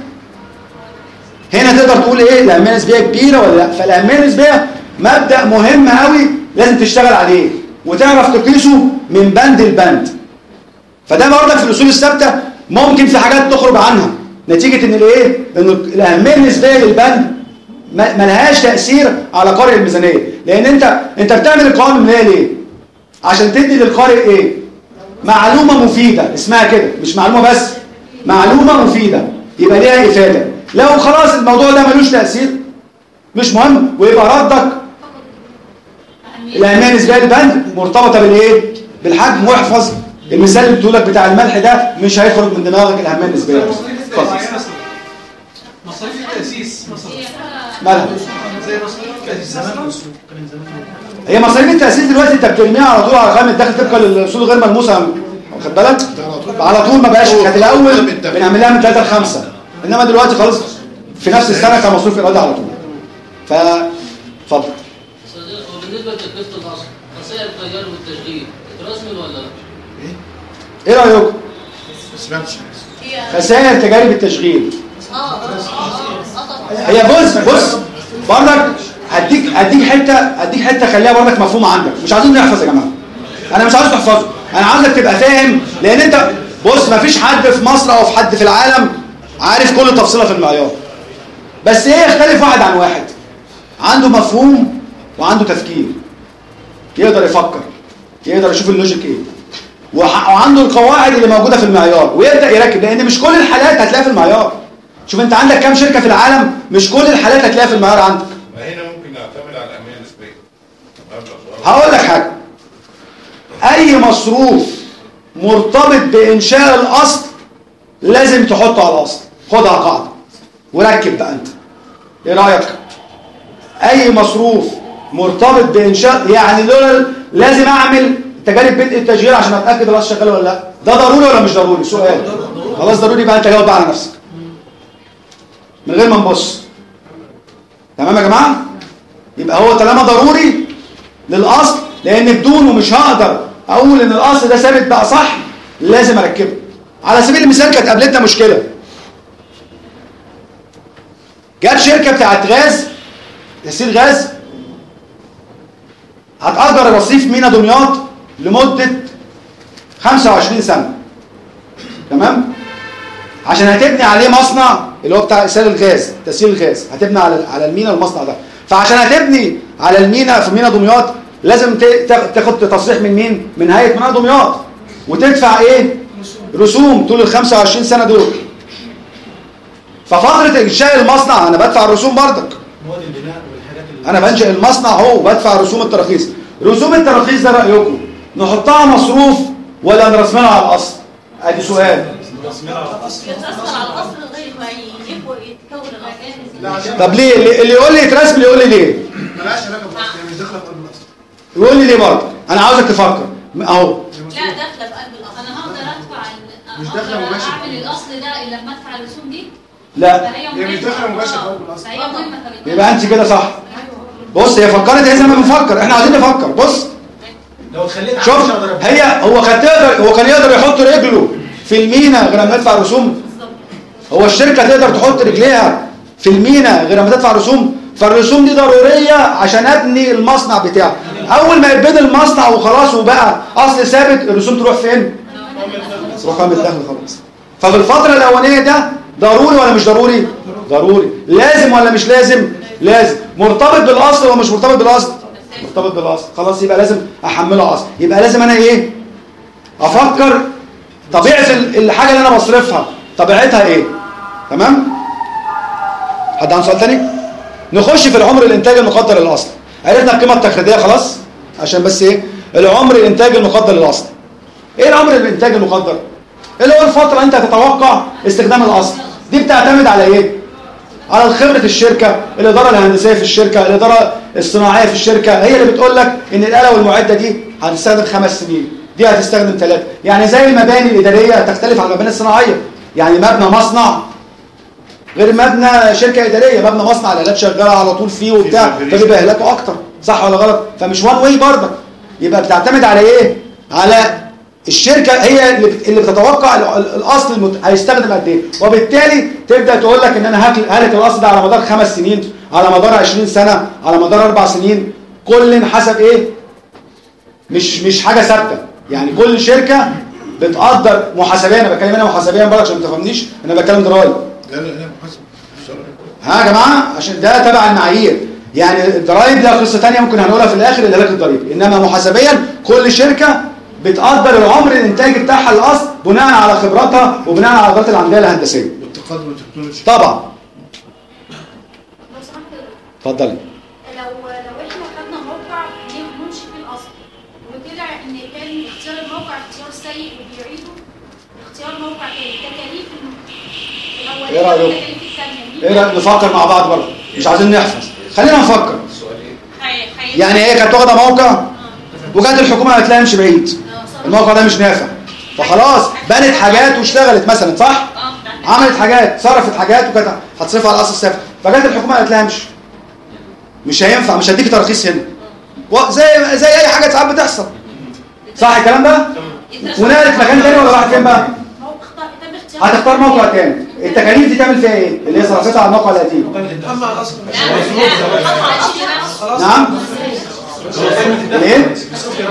S1: هنا تقدر تقول ايه الاهميه النسبيه كبيره ولا لا؟ فالاهميه النسبيه مبدا مهم قوي لازم تشتغل عليه وتعرف تقيسه من بند لبند. فده برضك في الاصول الثابته ممكن في حاجات تخرج عنها نتيجه ان الايه؟ ان الاهميه النسبيه للبند ما لهاش تاثير على قارئ الميزانيه. لان انت انت بتعمل القوائم الماليه ليه؟ عشان تدي للقارئ ايه؟ معلومه مفيده اسمها كده، مش معلومه بس، معلومه مفيده يبقى ليها افاده. لو خلاص الموضوع ده ملوش تاثير مش مهم ويبقى ردك الاهميه النسبيه للبند مرتبطه بالايه؟ بالحجم. واحفظ المثال اللي بتقول لك بتاع الملح ده مش هيخرج من دماغك الاهميه النسبيه.
S6: مصاريف التاسيس
S1: مالها؟
S6: زي مصاريف التاسيس زمان
S1: هي مصاريف التاسيس دلوقتي انت بترميها على طول على قائمه الدخل طبقا للاصول غير ملموسه واخد بالك؟ على طول ما بقاش. كانت الاول بنعملها من ثلاثة لخمسة انما دلوقتي خلاص في نفس السنه كمصروف ارادي على طول. ف اتفضل.
S9: وبالنسبه لتكلفه الاصل خسائر التيار والتشغيل اترسمت ولا لا؟
S1: ايه رايكم؟
S3: ما سمعتش.
S1: خسائر تجارب التشغيل
S5: اه
S1: هي بص بص برضك هديك هديك حته هديك حته خليها برضك مفهومه عندك. مش عايزين نحفظ يا جماعه، انا مش عايز تحفظه، انا عايزك تبقى فاهم. لان انت بص مفيش حد في مصر او في حد في العالم عارف كل تفصيله في المعيار، بس ايه يختلف واحد عن واحد، عنده مفهوم وعنده تفكير، يقدر يفكر، يقدر يشوف اللوجيك ايه، وعنده القواعد اللي موجوده في المعيار ويبدا يركب. لان مش كل الحالات هتلاقيها في المعيار. شوف انت عندك كام شركه في العالم، مش كل الحالات هتلاقيها في المعيار عندك.
S10: ما هنا ممكن نعتمد على الاهميه النسبيه.
S1: هقول لك حاجه، اي مصروف مرتبط بانشاء الاصل لازم تحطه على الاصل. خدها قاعده وركب بقى انت ايه رايك؟ اي مصروف مرتبط بانشاء يعني دول لازم اعمل تجارب بدء التشغيل عشان اتاكد الاصل شغال ولا لا. ده ضروري ولا مش ضروري؟ سؤال. خلاص ضروري بقى انت جاوب بقى على نفسك من غير ما نبص. تمام يا جماعه؟ يبقى هو طالما ضروري للاصل، لان بدونه مش هقدر اقول ان الاصل ده ثابت بقى صح، لازم اركبه. على سبيل المثال كانت قابلتنا مشكله، جت شركه بتاعت غاز تسيل غاز هتأجر رصيف مينا دمياط لمده خمسة وعشرين سنه. تمام؟ عشان هتبني عليه مصنع اللي هو بتاع إرسال الغاز، تسييل الغاز، هتبني على على المينا المصنع ده. فعشان هتبني على المينا في مينا دمياط لازم تاخد تصريح من مين؟ من هيئة مينا دمياط، وتدفع ايه؟ رسوم طول ال خمسة وعشرين سنة دول. ففترة إنشاء المصنع أنا بدفع الرسوم بردك.
S6: مواد البناء والحاجات اللي
S1: أنا بنشئ المصنع اهو بدفع رسوم التراخيص. رسوم التراخيص ده رأيكم نحطها مصروف ولا نرسمها على الأصل؟ أدي سؤال.
S5: يتأثر على الأصل لغاية ما يبقوا يتكون الأصل.
S1: طب ليه؟ اللي يقول لي يترسم اللي يقول لي ليه؟
S6: ملهاش علاقة بالأصل، مش داخلة في قلب الأصل.
S1: يقول لي ليه برضه؟ أنا عاوزك تفكر أهو.
S5: لا داخلة في قلب الأصل.
S11: انا هقدر ادفع
S6: مش داخلة مباشر.
S11: اعمل الاصل ده الا لما ادفع الرسوم دي؟
S1: لا
S6: هي مش داخلة مباشر في قلب الأصل.
S11: فهي مهمه فبالتالي
S1: يبقى أنت كده صح. بص هي فكرت هي زي ما بنفكر، إحنا عاوزين نفكر. بص
S6: لو اتخليت
S1: شوف هي هو كان تقدر هو كان يقدر يحط رجله في المينا غير ما يدفع رسوم. هو الشركة تقدر تحط رجليها في المينا غير ما تدفع رسوم. فالرسوم دي ضرورية عشان ابني المصنع بتاعي. اول ما يبني المصنع وخلاص وبقى اصل ثابت الرسوم تروح فين؟ تروح قائمة الدخل خلاص. ففي الفترة الاولانية ده ضروري ولا مش ضروري؟ ضروري. لازم ولا مش لازم؟ لازم. مرتبط بالاصل ولا مش مرتبط بالاصل؟ مرتبط بالاصل. خلاص يبقى لازم احمله اصل. يبقى لازم انا ايه؟ افكر طبيعة الحاجة اللي انا بصرفها طبيعتها ايه؟ تمام؟ حد عنده سؤال تاني؟ نخش في العمر الانتاج المقدر للاصل. عرفنا القيمة التقليدية خلاص؟ عشان بس ايه؟ العمر الانتاج المقدر للاصل. ايه العمر الانتاج المقدر؟ اللي هو الفترة انت تتوقع استخدام الاصل. دي بتعتمد على ايه؟ على خبرة الشركة، الإدارة الهندسية في الشركة، الإدارة الصناعية في الشركة، هي اللي بتقول لك ان الآلة والمعدة دي هتستخدم خمس سنين، دي هتستخدم ثلاثة. يعني زي المباني الإدارية تختلف عن المباني الصناعية. يعني مبنى مصنع غير مبنى شركة إدارية. مبنى مصنع الآلات شغالة على طول فيه وبتاع فبيبقى إهلاكه أكتر. صح ولا غلط؟ فمش وان واي برضك. يبقى بتعتمد على إيه؟ على الشركة هي اللي بتتوقع الأصل المت... هيستخدم قد إيه. وبالتالي تبدأ تقول لك إن أنا ههلك الأصل ده على مدار خمس سنين، على مدار عشرين سنة، على مدار أربع سنين، كل حسب إيه؟ مش مش حاجة ثابتة. يعني كل شركة بتقدر محاسبيا. أنا بتكلم أنا محاسبيا برضه عشان ما تفهمنيش، أنا بتكلم دراي.
S3: لا لا لا محاسب.
S1: ها يا جماعة عشان ده تبع المعايير. يعني الضرايب لها قصة تانية ممكن هنقولها في الآخر اللي هلاك الضريبي. إنما محاسبيا كل شركة بتقدر العمر الانتاجي بتاعها للاصل بناء على خبراتها وبناء على الادارات العمليه الهندسيه
S3: والتقدم التكنولوجي.
S1: طبعا.
S11: لو سمحت
S1: اتفضلي.
S11: لو لو احنا خدنا موقع نمشي فيه الاصل وطلع ان كان اختيار الموقع اختيار سيء وبيعيدوا اختيار موقع تاني، تكاليف
S1: ايه رايك؟ ايه رايك نفكر مع بعض برضه؟ مش عايزين نحفظ، خلينا نفكر. يعني هي كانت واخده موقع وجات الحكومه قالت لها امشي بعيد، الموقع ده مش نافع، فخلاص بنت حاجات واشتغلت مثلا، صح؟ عملت حاجات، صرفت حاجات وكانت هتصرفها على الاصل الثابت، فجات الحكومه قالت لها امشي، مش هينفع، مش هديكي ترخيص هنا، زي زي اي حاجه ساعات بتحصل، صح الكلام ده؟ ونقلت مكان تاني ولا راحت فين بقى؟ هتختار موقع تاني. التكاليف دي تعمل فيها ايه؟ اللي هي صرفتها على الموقع القديم. نعم؟ ايه؟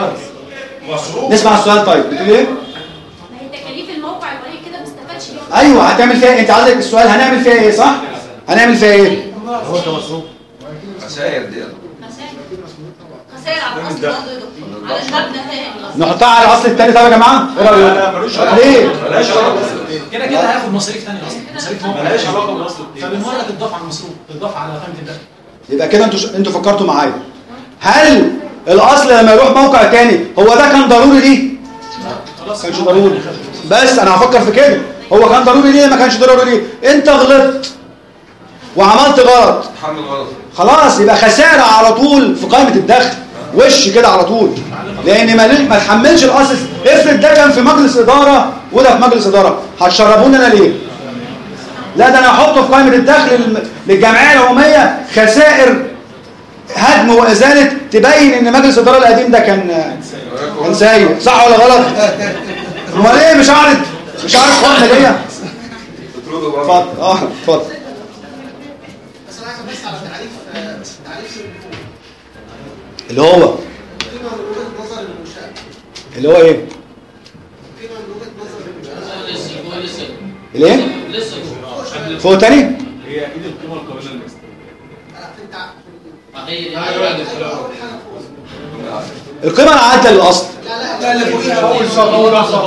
S1: نسمع السؤال طيب، بتقول ايه؟
S11: ما هي تكاليف الموقع وهي كده ما استفادش.
S1: ايوه هتعمل فيها ايه؟ انت عايزك السؤال هنعمل فيها ايه، صح؟ هنعمل فيها ايه؟
S8: هو كمصروف
S2: خسائر دي
S5: خسائر على الاصل برضه يا دكتور، على المبنى تاني.
S1: نحطها على الاصل الثاني طب يا جماعه؟ ايه رايكم؟
S6: لا ملوش علاقه.
S1: ليه؟
S6: ملهاش علاقه كده كده هياخد مصاريف ثانيه اصلا، مصاريف موقع ملهاش علاقه بالاصل الثاني، فبالمره تضاف على المصروف، تضاف على قيمه الدخل.
S1: يبقى كده انتوا انتوا فكرتوا معايا. هل الاصل لما يروح موقع تاني هو ده كان ضروري ليه؟ ما كانش ضروري. بس انا هفكر في كده، هو كان ضروري ليه؟ ما كانش ضروري ليه؟ انت غلطت وعملت غلط،
S2: تحمل غلط،
S1: خلاص يبقى خساره على طول في قائمه الدخل، وش كده على طول، لان ما ما تحملش الاصل. افرض ده كان في مجلس اداره وده في مجلس اداره، هتشربوني انا ليه؟ لا ده انا هحطه في قائمه الدخل للجمعيه العموميه خسائر هدم وازاله تبين ان مجلس الاداره القديم ده كان كان سيء، صح ولا غلط؟ امال ايه مش عارف مش عارف قائمه ليه؟ اتفضل اه اتفضل.
S6: بس انا عايز بس على تعريف تعريف
S1: اللي هو
S6: قيمه من وجهه نظر المنشاه،
S1: اللي هو ايه؟
S6: قيمه من وجهه نظر المنشاه
S1: ليه؟
S9: لسه
S1: فوق تاني؟
S10: هي اكيد القيمه القابله للاستثمار.
S1: القيمة العادلة للأصل.
S4: لا لا اللي فوقيها اول صف اول صف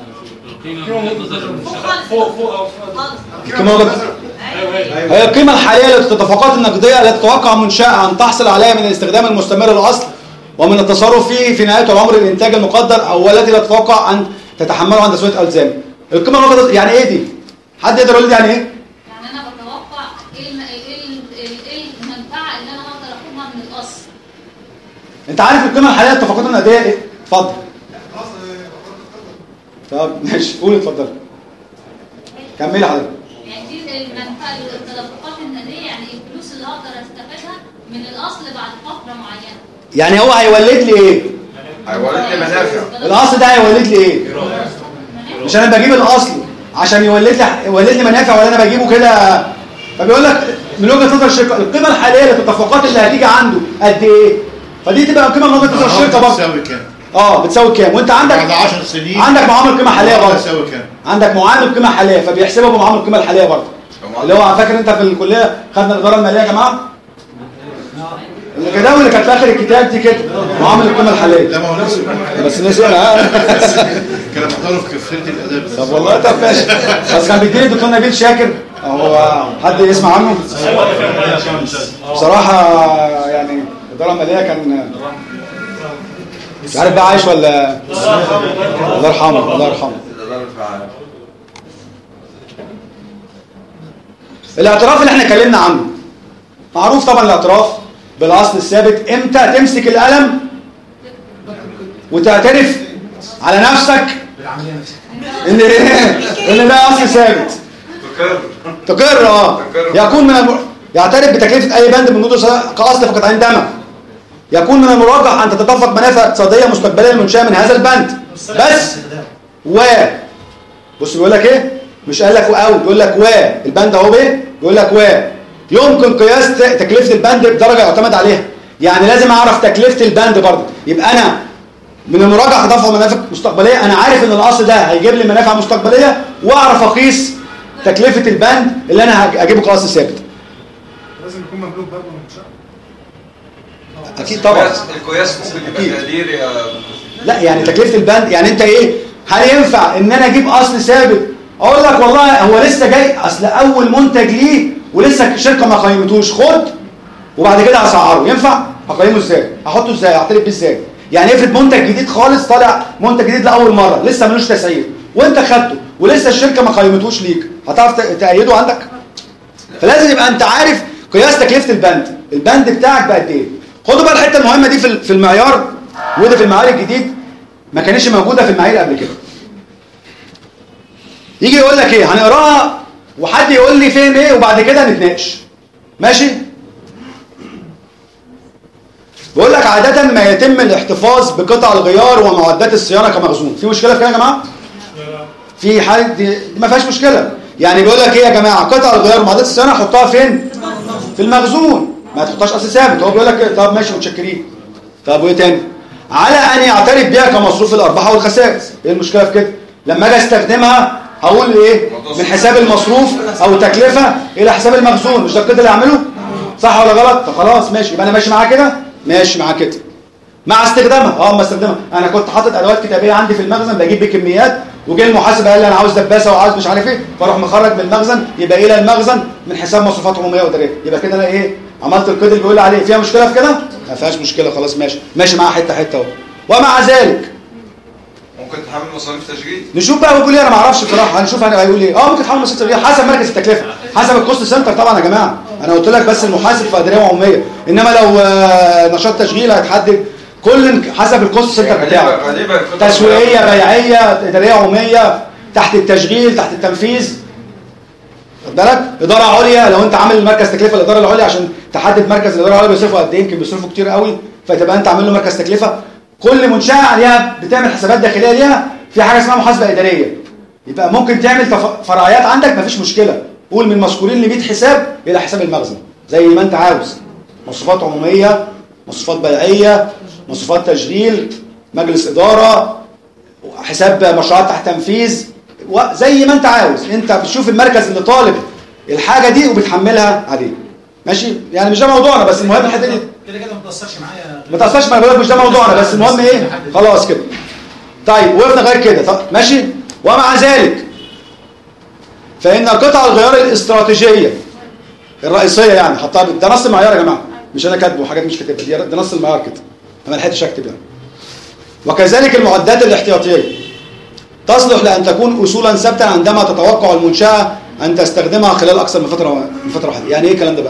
S4: فوق فوق او
S1: القيمة هي القيمة الحالية للتدفقات النقدية التي تتوقع منشأة أن تحصل عليها من الاستخدام المستمر للأصل ومن التصرف فيه في نهاية العمر الإنتاج المقدر أو التي لا تتوقع أن تتحمله عند سوية ألزام. القيمة النقدية يعني إيه دي؟ حد يقدر يقول لي يعني إيه؟
S11: يعني انا بتوقع ايه الم- ايه ال- ايه المنفعه اللي انا هقدر اخدها من الاصل.
S1: أنت عارف القيمة الحالية للتدفقات النقدية إيه؟ اتفضل. طب ماشي قول اتفضل. كملي حضرتك.
S11: يعني دي المنفعه التدفقات النقديه يعني الفلوس اللي هقدر استفادها من الاصل بعد فتره معينه.
S1: يعني هو هيولد لي إيه؟
S2: هيولد لي منافع.
S1: الأصل ده هيولد لي إيه؟ مش أنا بجيب الأصل عشان يولد لي يولد لي منافع ولا أنا بجيبه كده؟ فبيقول لك من وجهة نظر الشركة القيمة الحالية للتدفقات اللي هتيجي عنده قد إيه؟ فدي تبقى القيمة من وجهة نظر الشركة برضه.
S3: بتساوي كام؟
S1: اه بتساوي كام؟ وأنت عندك
S3: بعد عشر سنين
S1: عندك معامل قيمة حالية برضه.
S3: بتساوي كام؟
S1: عندك معامل قيمة حالية فبيحسبها بمعامل القيمة الحالية برضه. اللي هو فاكر أنت في الكلية خدنا الإدارة المالية يا جماعة؟ الجداول اللي كانت في آخر الكتاب دي كده معامل القيمة الحالية.
S3: لا ما هو نسي
S1: بس نسي ها؟
S3: كان محضره في كفالة الآداب.
S1: طب والله طب ماشي. بس كان بيديني الدكتور نبيل شاكر هو حد يسمع عنه؟ بصراحة يعني الإدارة المالية كان مش عارف بقى عايش ولا الله يرحمه الله يرحمه. الاعتراف اللي احنا اتكلمنا عنه معروف طبعا الاعتراف بالاصل الثابت. امتى تمسك القلم وتعترف على نفسك ان ان ده اصل ثابت؟
S2: تقر
S1: تقر اه يكون من الم... يعترف بتكلفه اي بند من بنود كاصل فقط عندما يكون من المرجح ان تتدفق منافع اقتصاديه مستقبليه للمنشاه من هذا البند بس و بص بيقول لك ايه مش قال لك او بيقول لك و البند اهو بايه بيقول لك و يمكن قياس تكلفه البند بدرجه يعتمد عليها. يعني لازم اعرف تكلفه البند برضه. يبقى انا من المراجعه تدفق منافع مستقبليه انا عارف ان الاصل ده هيجيب لي منافع مستقبليه واعرف اقيس تكلفه البند اللي انا هجيبه كاصل ثابت.
S6: لازم يكون مملوك برضه من الشقه.
S1: اكيد طبعا.
S2: القياس ممكن يبقى تقدير يا
S1: لا يعني تكلفه البند يعني انت ايه هل ينفع ان انا اجيب اصل ثابت اقول لك والله هو لسه جاي اصل اول منتج ليه ولسه الشركه ما قيمتوش خد وبعد كده هسعره ينفع هقيمه ازاي هحطه ازاي هعترف بيه ازاي؟ يعني افرض منتج جديد خالص طالع منتج جديد لاول مره لسه ملوش تسعير وانت خدته ولسه الشركه ما قيمتوش ليك هتعرف تأيده عندك؟ فلازم يبقى انت عارف قياس تكلفه البند البند بتاعك بقد ايه. خدوا بقى الحته المهمه دي في في المعيار وده في المعيار الجديد ما كانتش موجوده في المعايير قبل كده. يجي يقول لك ايه هنقراها وحد يقول لي فين ايه وبعد كده نتناقش ماشي. بيقول لك عاده ما يتم الاحتفاظ بقطع الغيار ومعدات الصيانه كمخزون. في مشكله في كده يا جماعه؟ في حاجه دي ما فيهاش مشكله. يعني بيقول لك ايه يا جماعه قطع الغيار ومعدات الصيانه حطها فين؟ في المخزون ما تحطهاش اصل ثابت. هو بيقول لك إيه؟ طب ماشي متشكرين. طب وايه تاني؟ على ان يعترف بيها كمصروف الارباح والخسائر. ايه المشكله في كده؟ لما اجي استخدمها هقول ايه؟ من حساب المصروف او التكلفه الى حساب المخزون. مش ده كده اللي اعمله؟ صح ولا غلط؟ طب خلاص ماشي يبقى انا ماشي معاه كده؟ ماشي معاه كده. مع استخدامها اه ما استخدامها انا كنت حاطط ادوات كتابيه عندي في المخزن بجيب بكميات وجاي المحاسب قال لي انا عاوز دباسه وعاوز مش عارف ايه فاروح مخرج من المخزن يبقى الى المخزن من حساب مصروفات عموميه واداريه. يبقى كده انا ايه؟ عملت القيد اللي بيقول لي عليه. فيها مشكله في كده؟ ما فيهاش مشكله خلاص ماشي ماشي معاه حته حته اهو. ومع ذلك
S2: ممكن تحمل مصاريف تشغيل.
S1: نشوف بقى بيقول ايه انا ما اعرفش بصراحه هنشوف هيقول ايه. اه ممكن تحمل مصاريف تشغيل حسب مركز التكلفه حسب الكوست سنتر طبعا يا جماعه. انا قلت لك بس المحاسب في اداريه وعموميه انما لو نشاط تشغيل هيتحدد كل حسب الكوست سنتر بتاعه. تسويقيه بيعيه اداريه عموميه تحت التشغيل تحت التنفيذ. خد بالك اداره عليا لو انت عامل مركز تكلفه الاداره العليا عشان تحدد مركز الاداره العليا بيصرفوا قد ايه يمكن بيصرفوا كتير قوي فتبقى انت عامل له مركز تكلفه. كل منشاه عليها بتعمل حسابات داخليه ليها في حاجه اسمها محاسبه اداريه. يبقى ممكن تعمل فرعيات عندك مفيش مشكله. قول من مذكورين ل مية حساب الى حساب المخزن زي ما انت عاوز. مصروفات عموميه مصروفات بيعيه مصروفات تشغيل مجلس اداره حساب مشروعات تحت تنفيذ زي ما انت عاوز، انت بتشوف المركز اللي طالب الحاجه دي وبتحملها عليه. ماشي؟ يعني مش ده موضوعنا، بس المهم الحته دي
S6: كده كده ما تاثرش معايا،
S1: ما تاثرش معايا، بقول لك مش ده موضوعنا، بس المهم ايه؟ خلاص كده. طيب وقفنا غير كده. طب ماشي؟ ومع ذلك فإن القطع الغيار الاستراتيجية الرئيسية، يعني حطها ده نص المعيار يا جماعة، مش أنا كاتبه وحاجات مش كاتبها، دي ده نص المعيار كده، أنا ما لحقتش أكتب يعني. وكذلك المعدات الاحتياطية تصلح لأن تكون أصولا ثابتة عندما تتوقع المنشأة أن تستخدمها خلال أكثر من فترة من فترة واحدة. يعني إيه الكلام ده بقى؟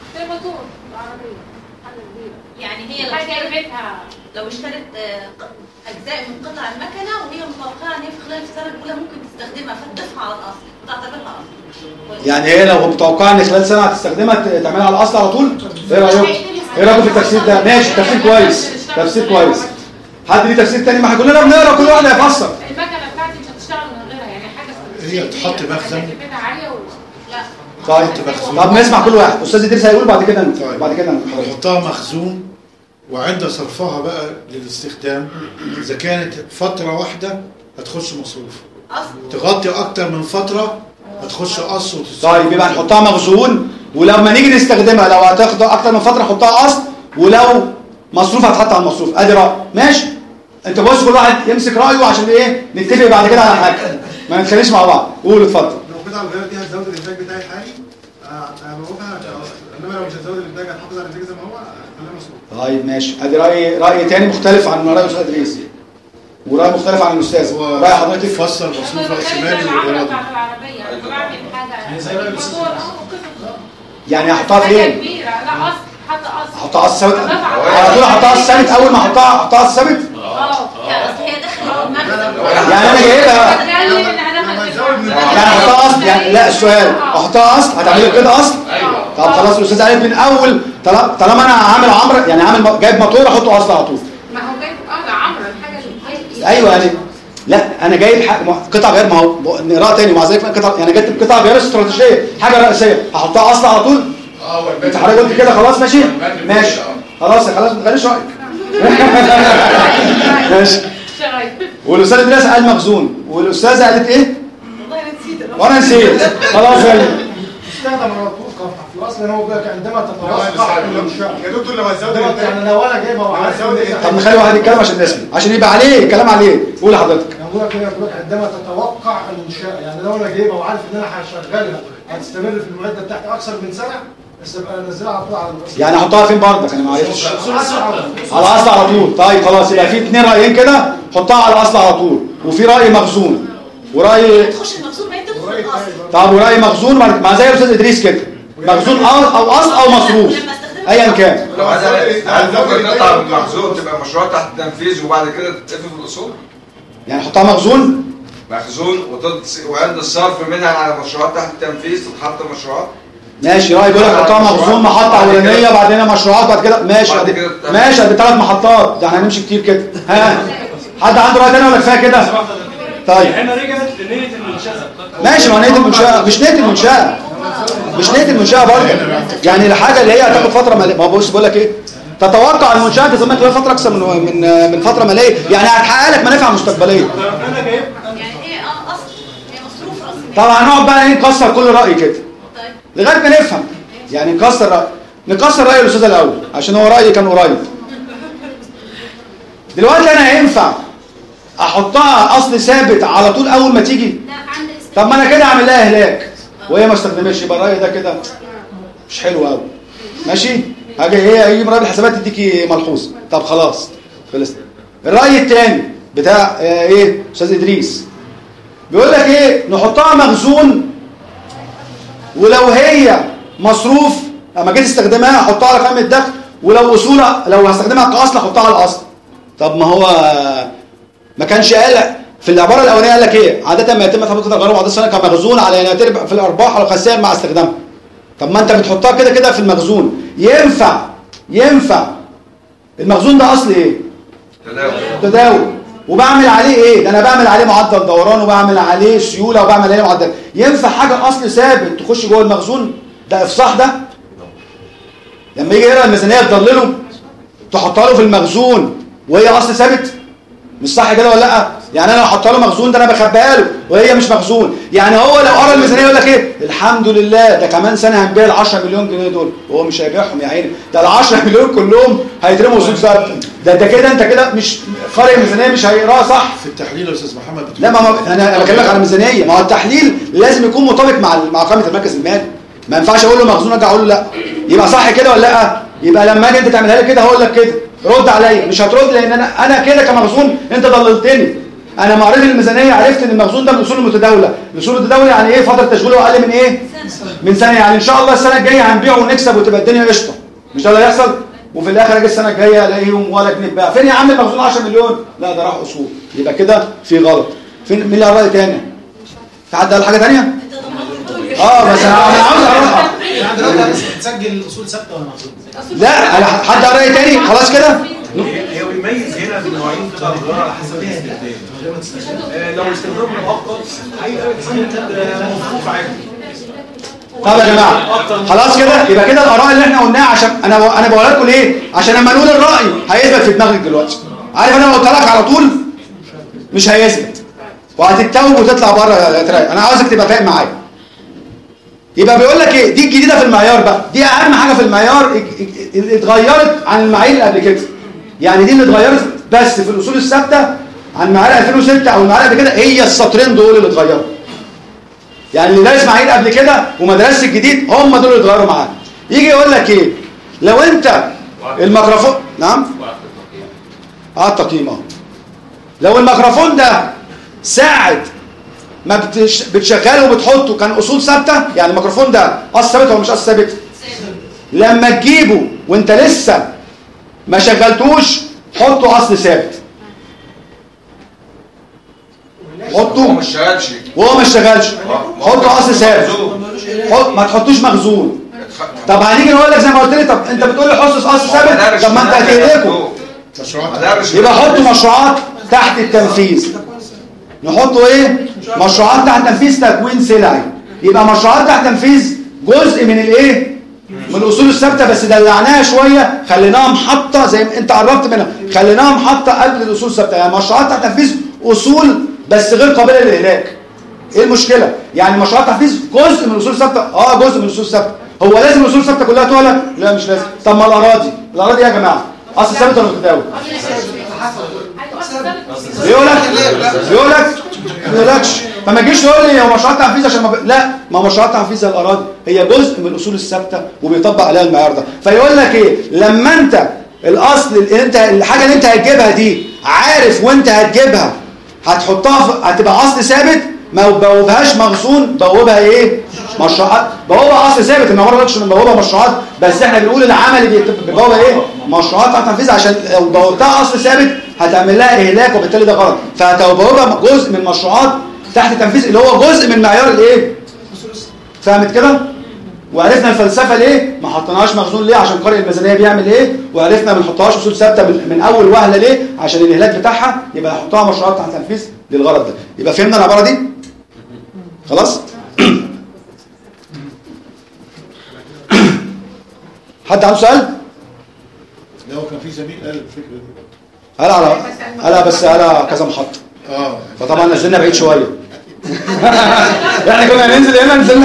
S5: يعني هي لو اشترت لو اشترت أجزاء من قطع المكنة وهي متوقعة إن هي في خلال السنة الأولى ممكن تستخدمها فتضيفها على الأصل وتعتبرها أصل.
S1: يعني هي لو متوقعة إن خلال سنة هتستخدمها تعملها على الأصل على طول؟ إيه رأيكم؟ إيه رأيكم في التفسير ده؟ ماشي، تفسير كويس، تفسير كويس. حد ليه تفسير تاني؟ ما احنا كلنا بنقرا كل واحد هيفسر.
S11: المكنة بتاعتي مش هتشتغل من غيرها، يعني حاجة
S3: هي تحط مخزن.
S11: كفاءتها عالية و... لا.
S1: طيب طب نسمع كل واحد، أستاذ إدريس هيقول بعد كده انت بعد كده انت
S3: هنحطها مخزون، وعند صرفها بقى للاستخدام إذا كانت فترة واحدة هتخش مصروف، تغطي أكتر من فترة هتخش قص وتصرف.
S1: طيب يبقى نحطها مخزون، ولما نيجي نستخدمها لو هتاخد أكتر من فترة حطها أصل، ولو مصروف هتحط على المصروف. أدي رأي ماشي. أنت بص كل واحد يمسك رأيه عشان إيه نتفق بعد كده على حاجة، ما نتخانقش مع بعض. قول اتفضل.
S6: لو قطع الغيار دي هتزود الإنتاج بتاعي الحالي هنوقفها، إنما لو مش هتزود الإنتاج هتحافظ على الإنتاج زي ما هو هتخليها مصروف.
S1: طيب ماشي. ادي راي راي تاني مختلف عن راي الاستاذ ادريس، وراي مختلف عن الاستاذ. راي حضرتك
S3: فسر مصروف راس مالي
S11: العمله بتاعت العربيه، انا بعمل حاجه موتور
S1: يعني هحطها فين؟
S11: كبيره، لا اصل حتى اصل
S1: احطها اصل ثابت على طول، احطها اصل ثابت اول ما احطها احطها اصل ثابت.
S11: اه
S5: هي داخله
S1: يعني انا جايبها يعني احطها اصل، يعني لا السؤال احطها اصل هتعملي كده اصل؟ طب خلاص الاستاذ عارف من اول طالما انا عامل عمره، يعني عامل جايب موتور احطه اصل على طول.
S11: ما هو جايب اه ده عمره الحاجه اللي
S1: ايوه يعني لا انا جايب قطع غير، ما هو نقراها تاني ومع ذلك قطع، يعني جبت قطع غير استراتيجيه حاجه رئيسيه هحطها اصل على طول.
S2: اه
S1: انت حضرتك قلت كده خلاص ماشي ماشي خلاص خلاص ما تغيرش رايك. ماشي. والاستاذ ادريس قال مخزون، والاستاذه قالت ايه؟
S5: والله انا نسيت
S1: وانا نسيت خلاص. يعني
S6: استخدم الرقم في الاصل ان هو بيقول لك عندما تتوقع المنشأ
S2: يا دكتور لو هتزود
S6: يعني لو انا جايبها وعارف
S1: طب نخلي واحد يتكلم عشان نسمع، عشان يبقى عليه الكلام عليه. قول لحضرتك.
S6: انا بقول لك بيقول لك عندما تتوقع المنشأ، يعني لو انا جايبها وعارف ان انا هشغلها هتستمر في المعده بتاعتي اكثر من سنه، بس ابقى انزلها على طول على الاصل.
S1: يعني احطها فين برضك؟ انا ما عرفتش. على الاصل على طول. طيب خلاص يبقى في اثنين رايين كده، حطها على الاصل على طول، وفي راي مخزون وراي
S5: تخش المخزون ما تدخل الاصل.
S1: طب وراي مخزون مع زي الاستاذ ادريس كده، مخزون او اصل او مصروف ايا كان.
S2: لو هل ممكن نقطع من المخزون تبقى مشروع تحت التنفيذ وبعد كده تتقفل في الاصول؟
S1: يعني حطها مخزون
S2: مخزون وعند الصرف منها على مشروعات تحت التنفيذ تتحط مشروعات.
S1: ماشي. راي بيقول لك حطها مخزون محطه اولانيه بعدين مشروعات بعد كده. ماشي بعد كده ماشي ادي ثلاث محطات، ده احنا هنمشي كتير كده. ها حد عنده راي ثاني ولا كفايه كده؟ طيب
S10: احنا رجعت لنيه المنشاه.
S1: ماشي. ما نيه المنشاه مش نيه المنشاه مش نيه المنشاه برضه، يعني الحاجه اللي هي هتاخد فتره ماليه. ما بص بقول لك ايه، تتوقع المنشاه تزمن خلال فتره اكثر من من من فتره ماليه، يعني هتحقق لك منافع مستقبليه.
S5: يعني ايه اه اصل هي مصروف راس مال.
S1: طبعا هنقعد بقى ايه نكسر كل راي كده لغايه ما نفهم، يعني نكسر راي نكسر راي الاستاذ الاول عشان هو رايي كان قريب. دلوقتي انا هينفع احطها اصل ثابت على طول اول ما تيجي؟ طب ما انا كده اعمل لها اهلاك وهي ما استخدمتش، يبقى الراي ده كده مش حلو قوي. ماشي. هاجي هي هيجي راي الحسابات تديكي ملحوظ. طب خلاص خلصنا. الراي الثاني بتاع ايه استاذ ادريس بيقول لك ايه، نحطها مخزون ولو هي مصروف اما جيت استخدمها احطها على قائمه الدخل، ولو اصولها لو هستخدمها كاصل احطها على الاصل. طب ما هو ما كانش قال في العباره الاولانيه قال لك ايه، عاده ما يتم تطبيق قطع الغيار بعد السنه كمخزون على ان يتربح في الارباح او الخسائر مع استخدامها. طب ما انت بتحطها كده كده في المخزون، ينفع ينفع المخزون ده اصل ايه؟
S2: تداول.
S1: تداول. وبعمل عليه ايه؟ ده انا بعمل عليه معدل دوران وبعمل عليه سيوله وبعمل عليه معدل. ينفع حاجه اصل ثابت تخش جوه المخزون؟ ده افصاح ده. لما يجي يقرا الميزانيه تضلله تحطها له في المخزون وهي اصل ثابت، مش صح كده ولا لا؟ يعني انا لو حطها له مخزون ده انا بخبيها له وهي مش مخزون. يعني هو لو قرا الميزانيه يقول لك ايه الحمد لله ده كمان سنه هنبيع ال عشرة مليون جنيه دول، هو مش هيبيعهم يا عيني، ده ال عشرة مليون كلهم هيترموا اصول ثابته. ده انت كده انت كده مش قارئ الميزانيه مش هيقراها صح.
S3: في التحليل يا استاذ محمد
S1: لا ما هو انا بكلمك على الميزانيه، ما هو التحليل لازم يكون مطابق مع مع قائمه المركز المالي. ما ينفعش اقول له مخزون ارجع اقول له لا. يبقى صح كده ولا لا؟ يبقى لما اجي انت تعملها لي كده هقول لك كده رد عليا، مش هترد لان انا انا كده كمخزون انت ضللتني. انا مع قريت الميزانيه عرفت ان المخزون ده من الاصول المتداوله. الاصول المتداوله يعني ايه؟ فتره تشغيله اقل من ايه؟ من سنه. يعني ان شاء الله السنه الجايه هنبيع ونكسب وتبقى الدنيا قشطه. مش ده اللي هيحصل؟ وفي الاخر اجي السنه الجايه الاقيهم ولا جنيه اتباع. فين يا عم المخزون عشرة مليون؟ لا ده راح اصول. يبقى كده في غلط. فين مين اللي قال تاني؟ في حد قال حاجه ثانيه؟ اه بس انا عاوز اعرفها.
S6: يعني دلوقتي تسجل اصول ثابته ولا مخزون؟
S1: لا حد قال راي تاني؟ خلاص كده؟
S10: هي بيميز هنا بين نوعين كده على حسب الاستخدام. لو استخدام مؤقت هيبقى موقوف عادي.
S1: طب يا جماعه خلاص كده يبقى كده الاراء اللي احنا قلناها عشان انا انا بقول لكم ليه؟ عشان لما نقول الراي هيثبت في دماغك دلوقتي. عارف انا لو قلت لك على طول مش هيثبت وهتتوب وتطلع بره يا تراي. انا عاوزك تبقى فاهم معايا. يبقى بيقول لك ايه؟ دي الجديده في المعيار بقى، دي اهم حاجه في المعيار اللي اتغيرت عن المعايير اللي قبل كده. يعني دي اللي اتغيرت بس في الاصول الثابته عن معايير ألفين وستة او المعايير قبل كده، هي السطرين دول اللي اتغيروا. يعني اللي دارس معايير قبل كده وما درسش الجديد هم دول اللي اتغيروا معاه. يجي يقول لك ايه؟ لو انت الميكروفون نعم؟ اه التقييم اه. لو الميكروفون ده ساعه ما بتش... بتشغله وبتحطه كان اصول ثابته، يعني الميكروفون ده اصل ثابت ولا مش اصل ثابت؟ لما تجيبه وانت لسه ما شغلتوش حطه اصل ثابت. حطه
S2: وهو مش شغالش
S1: وهو مش شغالش حطه اصل ثابت. حط ما تحطوش مخزون. طب هنيجي نقول لك زي ما قلت لي طب انت بتقول لي حط اصل ثابت، طب ما انت هتهلكه. يبقى حطوا مشروعات تحت التنفيذ. نحطوا ايه؟ مشروعات تحت تنفيذ تكوين سلعي. يبقى مشروعات تحت تنفيذ جزء من الايه؟ من الاصول الثابته بس دلعناها شويه خليناها محطه زي ما انت قربت منها، خليناها محطه قبل الاصول الثابته. يعني مشروعات تحت تنفيذ اصول بس غير قابله للاهلاك. ايه المشكله؟ يعني مشروعات تنفيذ جزء من الاصول الثابته، اه جزء من الاصول الثابته. هو لازم الاصول الثابته كلها تهلك؟ لا مش لازم. طب ما الاراضي، الاراضي يا جماعه اصل ثابت ولا متداول؟ بيقول لك بيقول لك ما يقولكش. فما تجيش تقول لي هو مشروعات تنفيذ عشان ما ب... لا ما مشروعات تنفيذ زي الاراضي هي جزء من الاصول الثابته وبيطبق عليها المعيار ده. فيقول لك ايه؟ لما انت الاصل اللي انت الحاجه اللي انت هتجيبها دي عارف وانت هتجيبها هتحطها في... هتبقى اصل ثابت، ما بوبهاش مخزون، بوبها ايه؟ مشروعات. بوبها اصل ثابت. انا ما قلتش ان بوبها مشروعات، بس احنا بنقول العمل بيبوبها ايه؟ مشروعات تحت تنفيذ، عشان لو بوبتها اصل ثابت هتعمل لها اهلاك وبالتالي ده غلط. فهتبوبها جزء من مشروعات تحت التنفيذ اللي هو جزء من معيار الايه؟ فهمت كده؟ وعرفنا الفلسفه ليه ما حطيناهاش مخزون ليه؟ عشان قارئ الميزانيه بيعمل ايه؟ وعرفنا ما بنحطهاش اصول ثابته من اول وهله ليه؟ عشان الاهلاك بتاعها. يبقى نحطها مشروعات تحت تنفيذ للغرض ده. يبقى فهمنا العباره دي؟ خلاص؟ حد عنده سؤال؟
S3: لا هو كان في زميل قال الفكره دي.
S1: قال على قال بس قال كذا محطه.
S3: اه
S1: فطبعا نزلنا بعيد شويه. احنا كنا هننزل هنا نزلنا.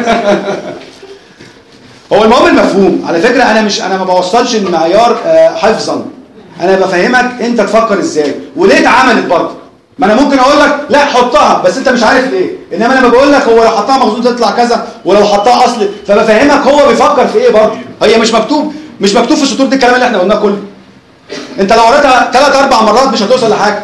S1: هو المهم المفهوم. على فكره انا مش انا ما بوصلش المعيار حفظا. انا بفهمك انت تفكر ازاي وليه اتعملت برضه. ما انا ممكن اقول لك لا حطها بس انت مش عارف ليه. انما انا بقول لك هو لو حطها مخزون تطلع كذا ولو حطها اصل، فبفهمك هو بيفكر في ايه برضه. هي مش مكتوب مش مكتوب في السطور دي الكلام اللي احنا قلناه كله. انت لو قريتها ثلاث اربع مرات مش هتوصل لحاجه.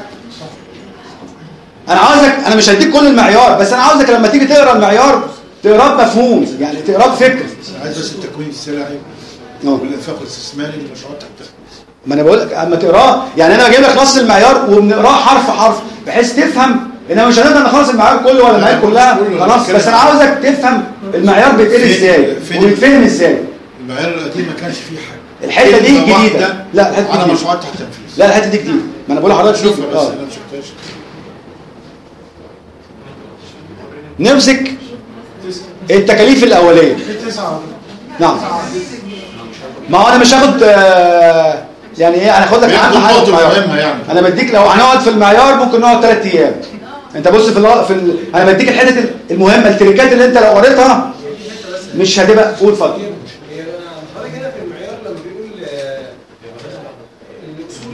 S1: انا عاوزك انا مش هديك كل المعيار، بس انا عاوزك لما تيجي تقرا المعيار تقراه بمفهوم، يعني تقراه بفكر.
S3: عايز بس التكوين السلعي والانفاق الاستثماري للمشروعات تحت التنفيذ.
S1: ما انا بقول لك اما تقراه، يعني انا بجيب لك نص المعيار وبنقراه حرف حرف بحيث تفهم. انما مش هنقدر نخلص المعيار كله ولا المعايير كلها خلاص، بس انا عاوزك تفهم المعيار بيتقال ازاي وبيتفهم ازاي.
S3: المعيار القديم ما كانش فيه حاجه.
S1: الحته دي جديده. لا الحته دي
S3: على
S1: جديده.
S3: مشروعات تحت التنفيذ.
S1: لا الحته دي جديده. ما انا بقول لحضرتك شوف
S3: بس
S1: اه
S3: انا ما شفتهاش.
S1: نمسك التكاليف الاوليه. نعم. ما هو انا مش هاخد يعني ايه انا هاخد لك اهم حاجه في المعيار
S3: يعني.
S1: انا بديك لو هنقعد في المعيار ممكن نقعد ثلاث ايام. انت بص في ال في ال... انا بديك الحته المهمه التريكات اللي انت لو قريتها مش هتبقى قول اتفضل.
S10: حضرتك هنا في المعيار لما بيقول الاصول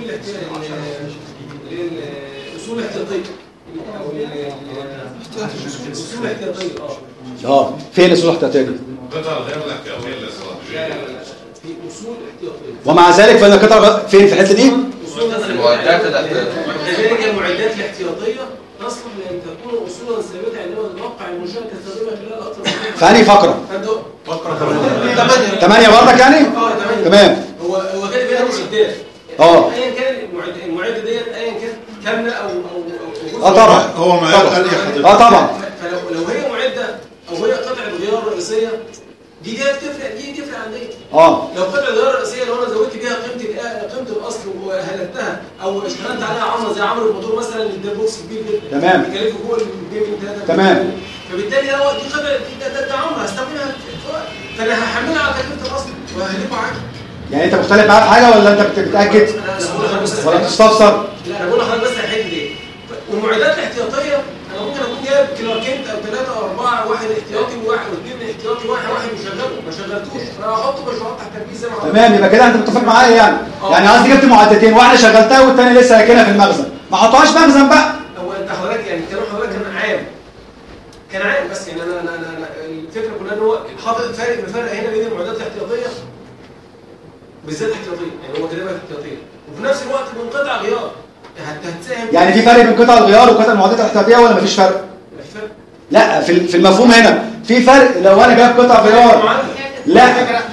S10: الاصول الاحتياطيه او الاصول الاحتياطيه اه
S1: اه فين الاصول الاحتياطيه دي؟
S12: قطع غير الاحتياطيه الاستراتيجيه.
S10: لا لا لا في اصول احتياطيه.
S1: ومع ذلك فان قطع فين في الحته دي؟
S2: المعدات الاحتياطيه.
S10: كذلك المعدات الاحتياطيه تصلح لان تكون اصولا ثابته عندما تتوقع المنشاه تستخدمها خلال اكثر من
S1: في أنهي فقره؟
S10: فقره
S1: ثمانية برضك يعني؟
S10: اه
S1: تمام.
S10: هو هو كده بيها معدات.
S1: اه
S10: ايا كان المعد المعده ديت ايا كان كامله او او او
S1: اه طبعا
S3: هو ما قال ايه حضرتك؟
S1: اه طبعا.
S10: فلو لو هي معده او هي قطعه غيار رئيسيه دي دي تفرق دي تفرق عن دي.
S1: اه
S10: لو قطعه غيار رئيسيه لو انا زودت بيها قيمه قيمه الاصل وهلتها او اشتغلت عليها عمره زي عمرو الموتور مثلا اللي بوكس كبير جدا
S1: تمام
S10: بيكلفه فوق ال مئتين ثلاثة
S1: تمام.
S10: فبالتالي لو دي قطعه ده, ده عمره هستخدمها في وقت فانا هحملها على تكلفه الاصل وههلكه عادي.
S1: يعني انت مختلف معاه في حاجه ولا انت بتتاكد ولا بتستفسر؟
S10: لا انا بقول لحضرتك بس الحته دي. والمعدات الاحتياطيه انا ممكن اكون جايب كلاركنت او ثلاثه او اربعه واحد احتياطي وواحد واثنين احتياطي واحد واحد مشغله ما شغلتوش انا هحطه مشروعات تحت تنفيذ زي ما حضرتك.
S1: تمام يبقى كده انت متفق معايا يعني. أوه. يعني قصدي جبت معدتين واحده شغلتها والثانيه لسه راكنها في المخزن ما حطهاش مخزن بقى.
S10: هو انت حضرتك يعني كلام حضرتك كان عام كان عام بس يعني انا انا انا الفكره كلها ان هو حاطط فارق بفرق هنا بين المعدات الاحتياطيه بالذات احتياطيه يعني هو كلمه احتياطيه وفي نفس الوقت منقطع غيار هتساهم.
S1: يعني في فرق بين قطع الغيار وقطع المعدات الاحتياطيه ولا مفيش فرق؟ لا في في المفهوم هنا في فرق لو انا جايب قطع غيار لا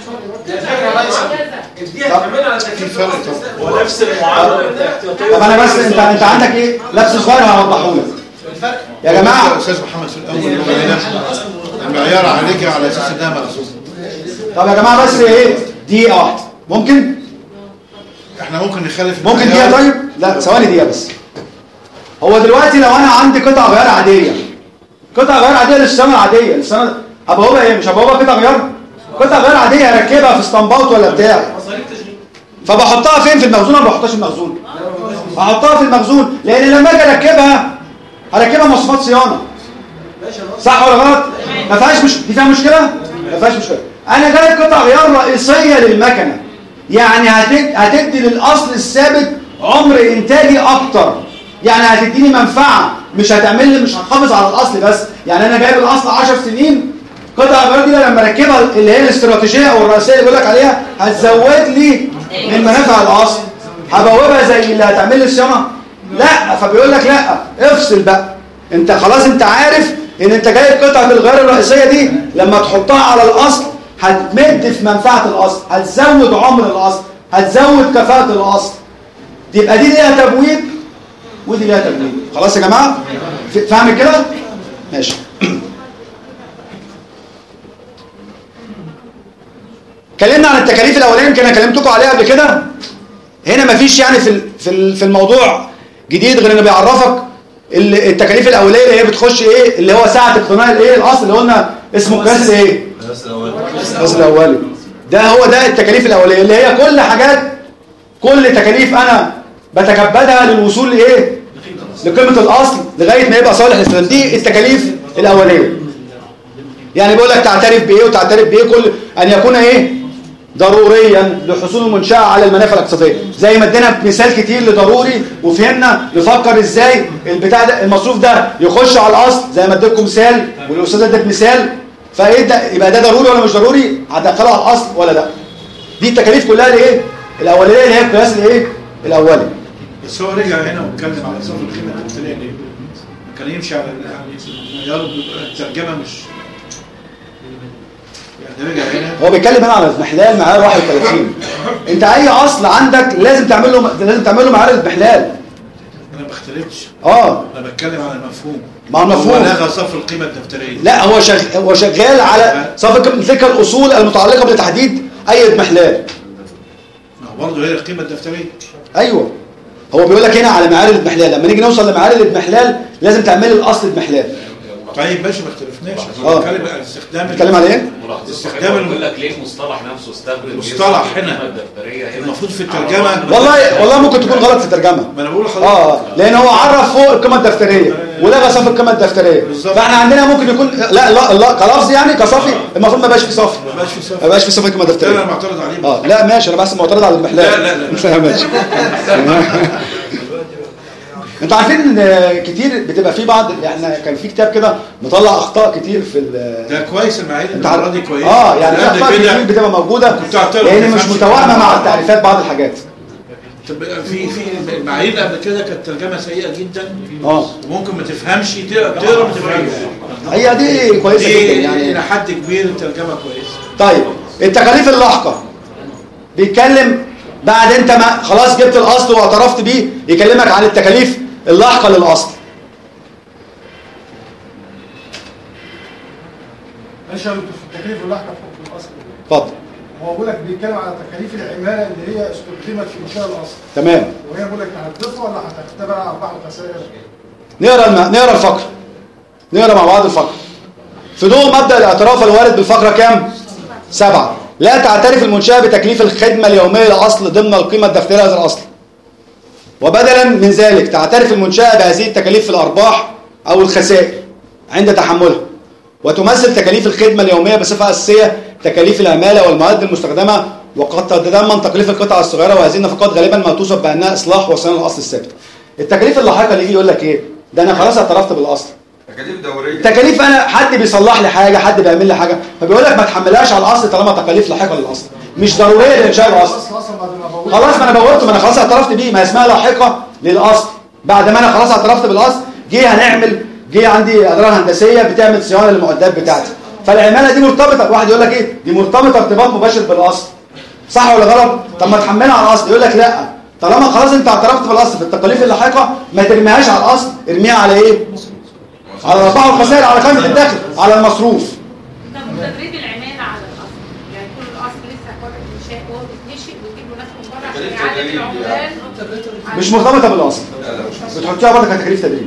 S10: هو نفس المعادله الاحتياطيه.
S1: طب انا بس انت انت عندك ايه لبس صغير هوضحه لك يا جماعه.
S3: استاذ محمد في الاول المعيار عليك على اساس انها مخزون.
S1: طب يا جماعه بس ايه دقيقه واحده ممكن
S3: احنا ممكن نخالف
S1: ممكن دقيقه طيب لا ثواني دقيقه بس. هو دلوقتي لو انا عندي قطع غيار عاديه قطع غيار عاديه للسنه العاديه السنه هبوبها ايه مش هبوبها قطع غيار قطع غيار عاديه هركبها في اسطمبات ولا بتاع فبحطها فين في المخزون ولا ما بحطهاش في المخزون؟ هحطها في المخزون لان لما اجي اركبها هركبها مواصفات صيانه صح ولا غلط؟ ما فيهاش مش دي فيها مشكله؟ ما فيهاش مشكله. انا جايب قطع غيار رئيسيه للمكنه يعني هتد... هتدي للاصل الثابت عمر انتاجي اكتر يعني هتديني منفعه مش هتعمل لي مش هتحافظ على الاصل بس يعني انا جايب الاصل عشر سنين قطع الغيار دي لما اركبها اللي هي الاستراتيجيه او الرئيسيه اللي بقول لك عليها هتزود لي من منافع الاصل هبوبها زي اللي هتعمل لي الصيانه لا فبيقول لك لا افصل بقى انت خلاص انت عارف ان انت جايب قطعه الغيار الرئيسيه دي لما تحطها على الاصل هتمد في منفعه الاصل هتزود عمر الاصل هتزود كفاءه الاصل يبقى دي ليها تبويب ودي ليها تبويب خلاص يا جماعه فاهم كده ماشي. اتكلمنا عن التكاليف الاولانيه يمكن انا كلمتكم عليها قبل كده هنا مفيش يعني في في في الموضوع جديد غير انه بيعرفك التكاليف الاوليه اللي هي بتخش ايه اللي هو ساعه اقتناء الايه الاصل اللي قلنا اسمه القياس الايه القياس الاولي ده هو ده التكاليف الاوليه اللي هي كل حاجات كل تكاليف انا بتكبدها للوصول لايه لقيمه الاصل لغايه ما يبقى صالح للاستخدام دي التكاليف الاوليه يعني بيقول لك تعترف بايه وتعترف بايه كل ان يكون ايه ضروريا لحصول المنشاه على المنافع الاقتصاديه زي ما ادينا مثال كتير لضروري وفهمنا نفكر ازاي البتاع ده المصروف ده يخش على الاصل زي ما اديتكم مثال والاستاذ اداك مثال فايه ده يبقى ده ضروري ولا مش ضروري هدخله على الاصل ولا لا دي التكاليف كلها الايه الاوليه اللي هي القياس الايه الاولي
S3: بس هو رجع هنا واتكلم على صرف القيمه التمثيليه ليه كان يمشي على يعني الترجمه مش
S1: هو بيتكلم هنا على الاضمحلال معيار واحد وثلاثين انت اي اصل عندك لازم تعمل له لازم تعمل له معيار الاضمحلال
S3: انا ما بختلفش
S1: اه
S3: انا بتكلم على المفهوم
S1: مع المفهوم
S3: هو لغى صرف القيمه الدفتريه
S1: لا هو شغ... هو شغال على صرف القيمه تلك الاصول المتعلقه بتحديد اي اضمحلال
S3: ما هو برضه هي القيمه الدفتريه
S1: ايوه هو بيقول لك هنا على معيار الاضمحلال لما نيجي نوصل لمعيار الاضمحلال لازم تعمل الاصل اضمحلال
S3: طيب ماشي ما اختلفناش.
S1: اه
S3: بنتكلم على استخدام
S1: بنتكلم على ايه؟
S3: استخدام
S7: بقول لك ليه المصطلح نفسه استخدم
S3: مصطلح هنا المفروض في الترجمه
S1: والله والله ممكن تكون غلط في الترجمه.
S3: ما انا بقول لحضرتك
S1: اه لان هو عرف فوق القيمه الدفتريه ولغى صافي القيمه الدفتريه، فاحنا عندنا ممكن يكون لا لا, لا كلفظ يعني كصافي المفروض ما يبقاش في صافي،
S3: ما بقاش في صافي
S1: ما يبقاش في صافي القيمه الدفتريه.
S3: انا معترض عليه.
S1: اه لا ماشي، انا بس معترض على المحلات.
S3: لا لا لا
S1: ماشي. انتوا عارفين ان كتير بتبقى في بعض، احنا كان في كتاب كده مطلع اخطاء كتير في
S3: ده كويس المعايير
S1: المره
S3: دي كويس.
S1: اه يعني في اخطاء كتير بتبقى موجوده لان مش متوائمه مع التعريفات بعض الحاجات.
S3: طب في في المعايير قبل كده كانت ترجمه سيئه جدا
S1: اه
S3: وممكن ما تفهمش تقرا ما تفهمش.
S1: هي دي كويسه جدا يعني
S3: الى حد كبير الترجمه كويسه.
S1: طيب التكاليف اللاحقه بيتكلم بعد انت ما خلاص جبت الاصل واعترفت بيه، يكلمك عن التكاليف اللاحقه للاصل.
S13: ماشي يا دكتور، في التكاليف اللاحقه في الاصل
S1: اتفضل.
S13: هو بيقول لك بيتكلم على تكاليف العماله اللي هي استخدمت في انشاء الاصل.
S1: تمام.
S13: وهي بيقول لك هتضيفها ولا هتختبر على ارباح وخسائر؟
S1: نقرا الم... نقرا الفقره. نقرا مع بعض الفقره. في ضوء مبدا الاعتراف الوارد بالفقره كام؟ سبعة. لا تعترف المنشأة بتكليف الخدمة اليومية لأصل ضمن القيمة الدفترية لهذا الأصل. وبدلا من ذلك تعترف المنشأة بهذه التكاليف في الأرباح أو الخسائر عند تحملها. وتمثل تكاليف الخدمة اليومية بصفة أساسية تكاليف العمالة والمواد المستخدمة، وقد تتضمن تكليف القطع الصغيرة، وهذه النفقات غالبا ما توصف بأنها إصلاح وصيانة الأصل الثابت. التكاليف اللاحقة اللي يجي يقول لك إيه؟ ده أنا خلاص اعترفت بالأصل.
S2: تكاليف دوريه.
S1: تكاليف انا حد بيصلح لي حاجه، حد بيعمل لي حاجه، فبيقول لك ما تحملهاش على الاصل طالما تكاليف لاحقه للاصل، مش ضروريه لانشاء الاصل. خلاص ما انا بورته، ما انا خلاص اعترفت بيه، ما اسمها لاحقه للاصل. بعد ما انا خلاص اعترفت بالاصل جه هنعمل جه عندي اداره هندسيه بتعمل صيانه للمعدات بتاعتي، فالعماله دي مرتبطه. واحد يقول لك ايه؟ دي مرتبطه ارتباط مباشر بالاصل. صح ولا غلط؟ طب ما تحملها على الاصل. يقول لك لا، طالما خلاص انت اعترفت بالاصل في التكاليف اللاحقه ما ترميهاش على الاصل، ارميها على ايه؟ على الارباح والخسائر، على قائمه الدخل، على المصروف.
S11: طب تدريب العماله على الاصل، يعني كل الاصل لسه قائمه انشاء وهو بيتنشئ ويجيب له ناس من بره عشان يعلم العمال.
S1: مش مرتبطه بالاصل، بتحطيها برضه كتكاليف تدريب.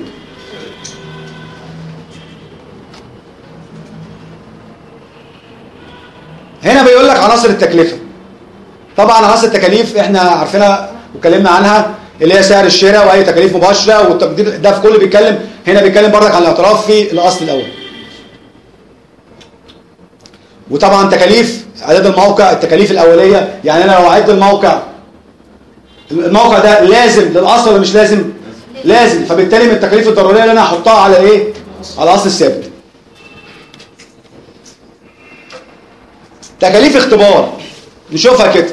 S1: هنا بيقول لك عناصر التكلفه. طبعا عناصر التكاليف احنا عارفينها واتكلمنا عنها، اللي هي سعر الشراء واي تكاليف مباشره والتقدير، ده في كله بيتكلم. هنا بيتكلم برضك عن الاعتراف في الاصل الاول. وطبعا تكاليف اعداد الموقع، التكاليف الاوليه، يعني انا لو اعد الموقع، الموقع ده لازم للاصل ولا مش لازم؟ لازم. فبالتالي من التكاليف الضروريه اللي انا هحطها على ايه؟ على الاصل الثابت. تكاليف اختبار نشوفها كده.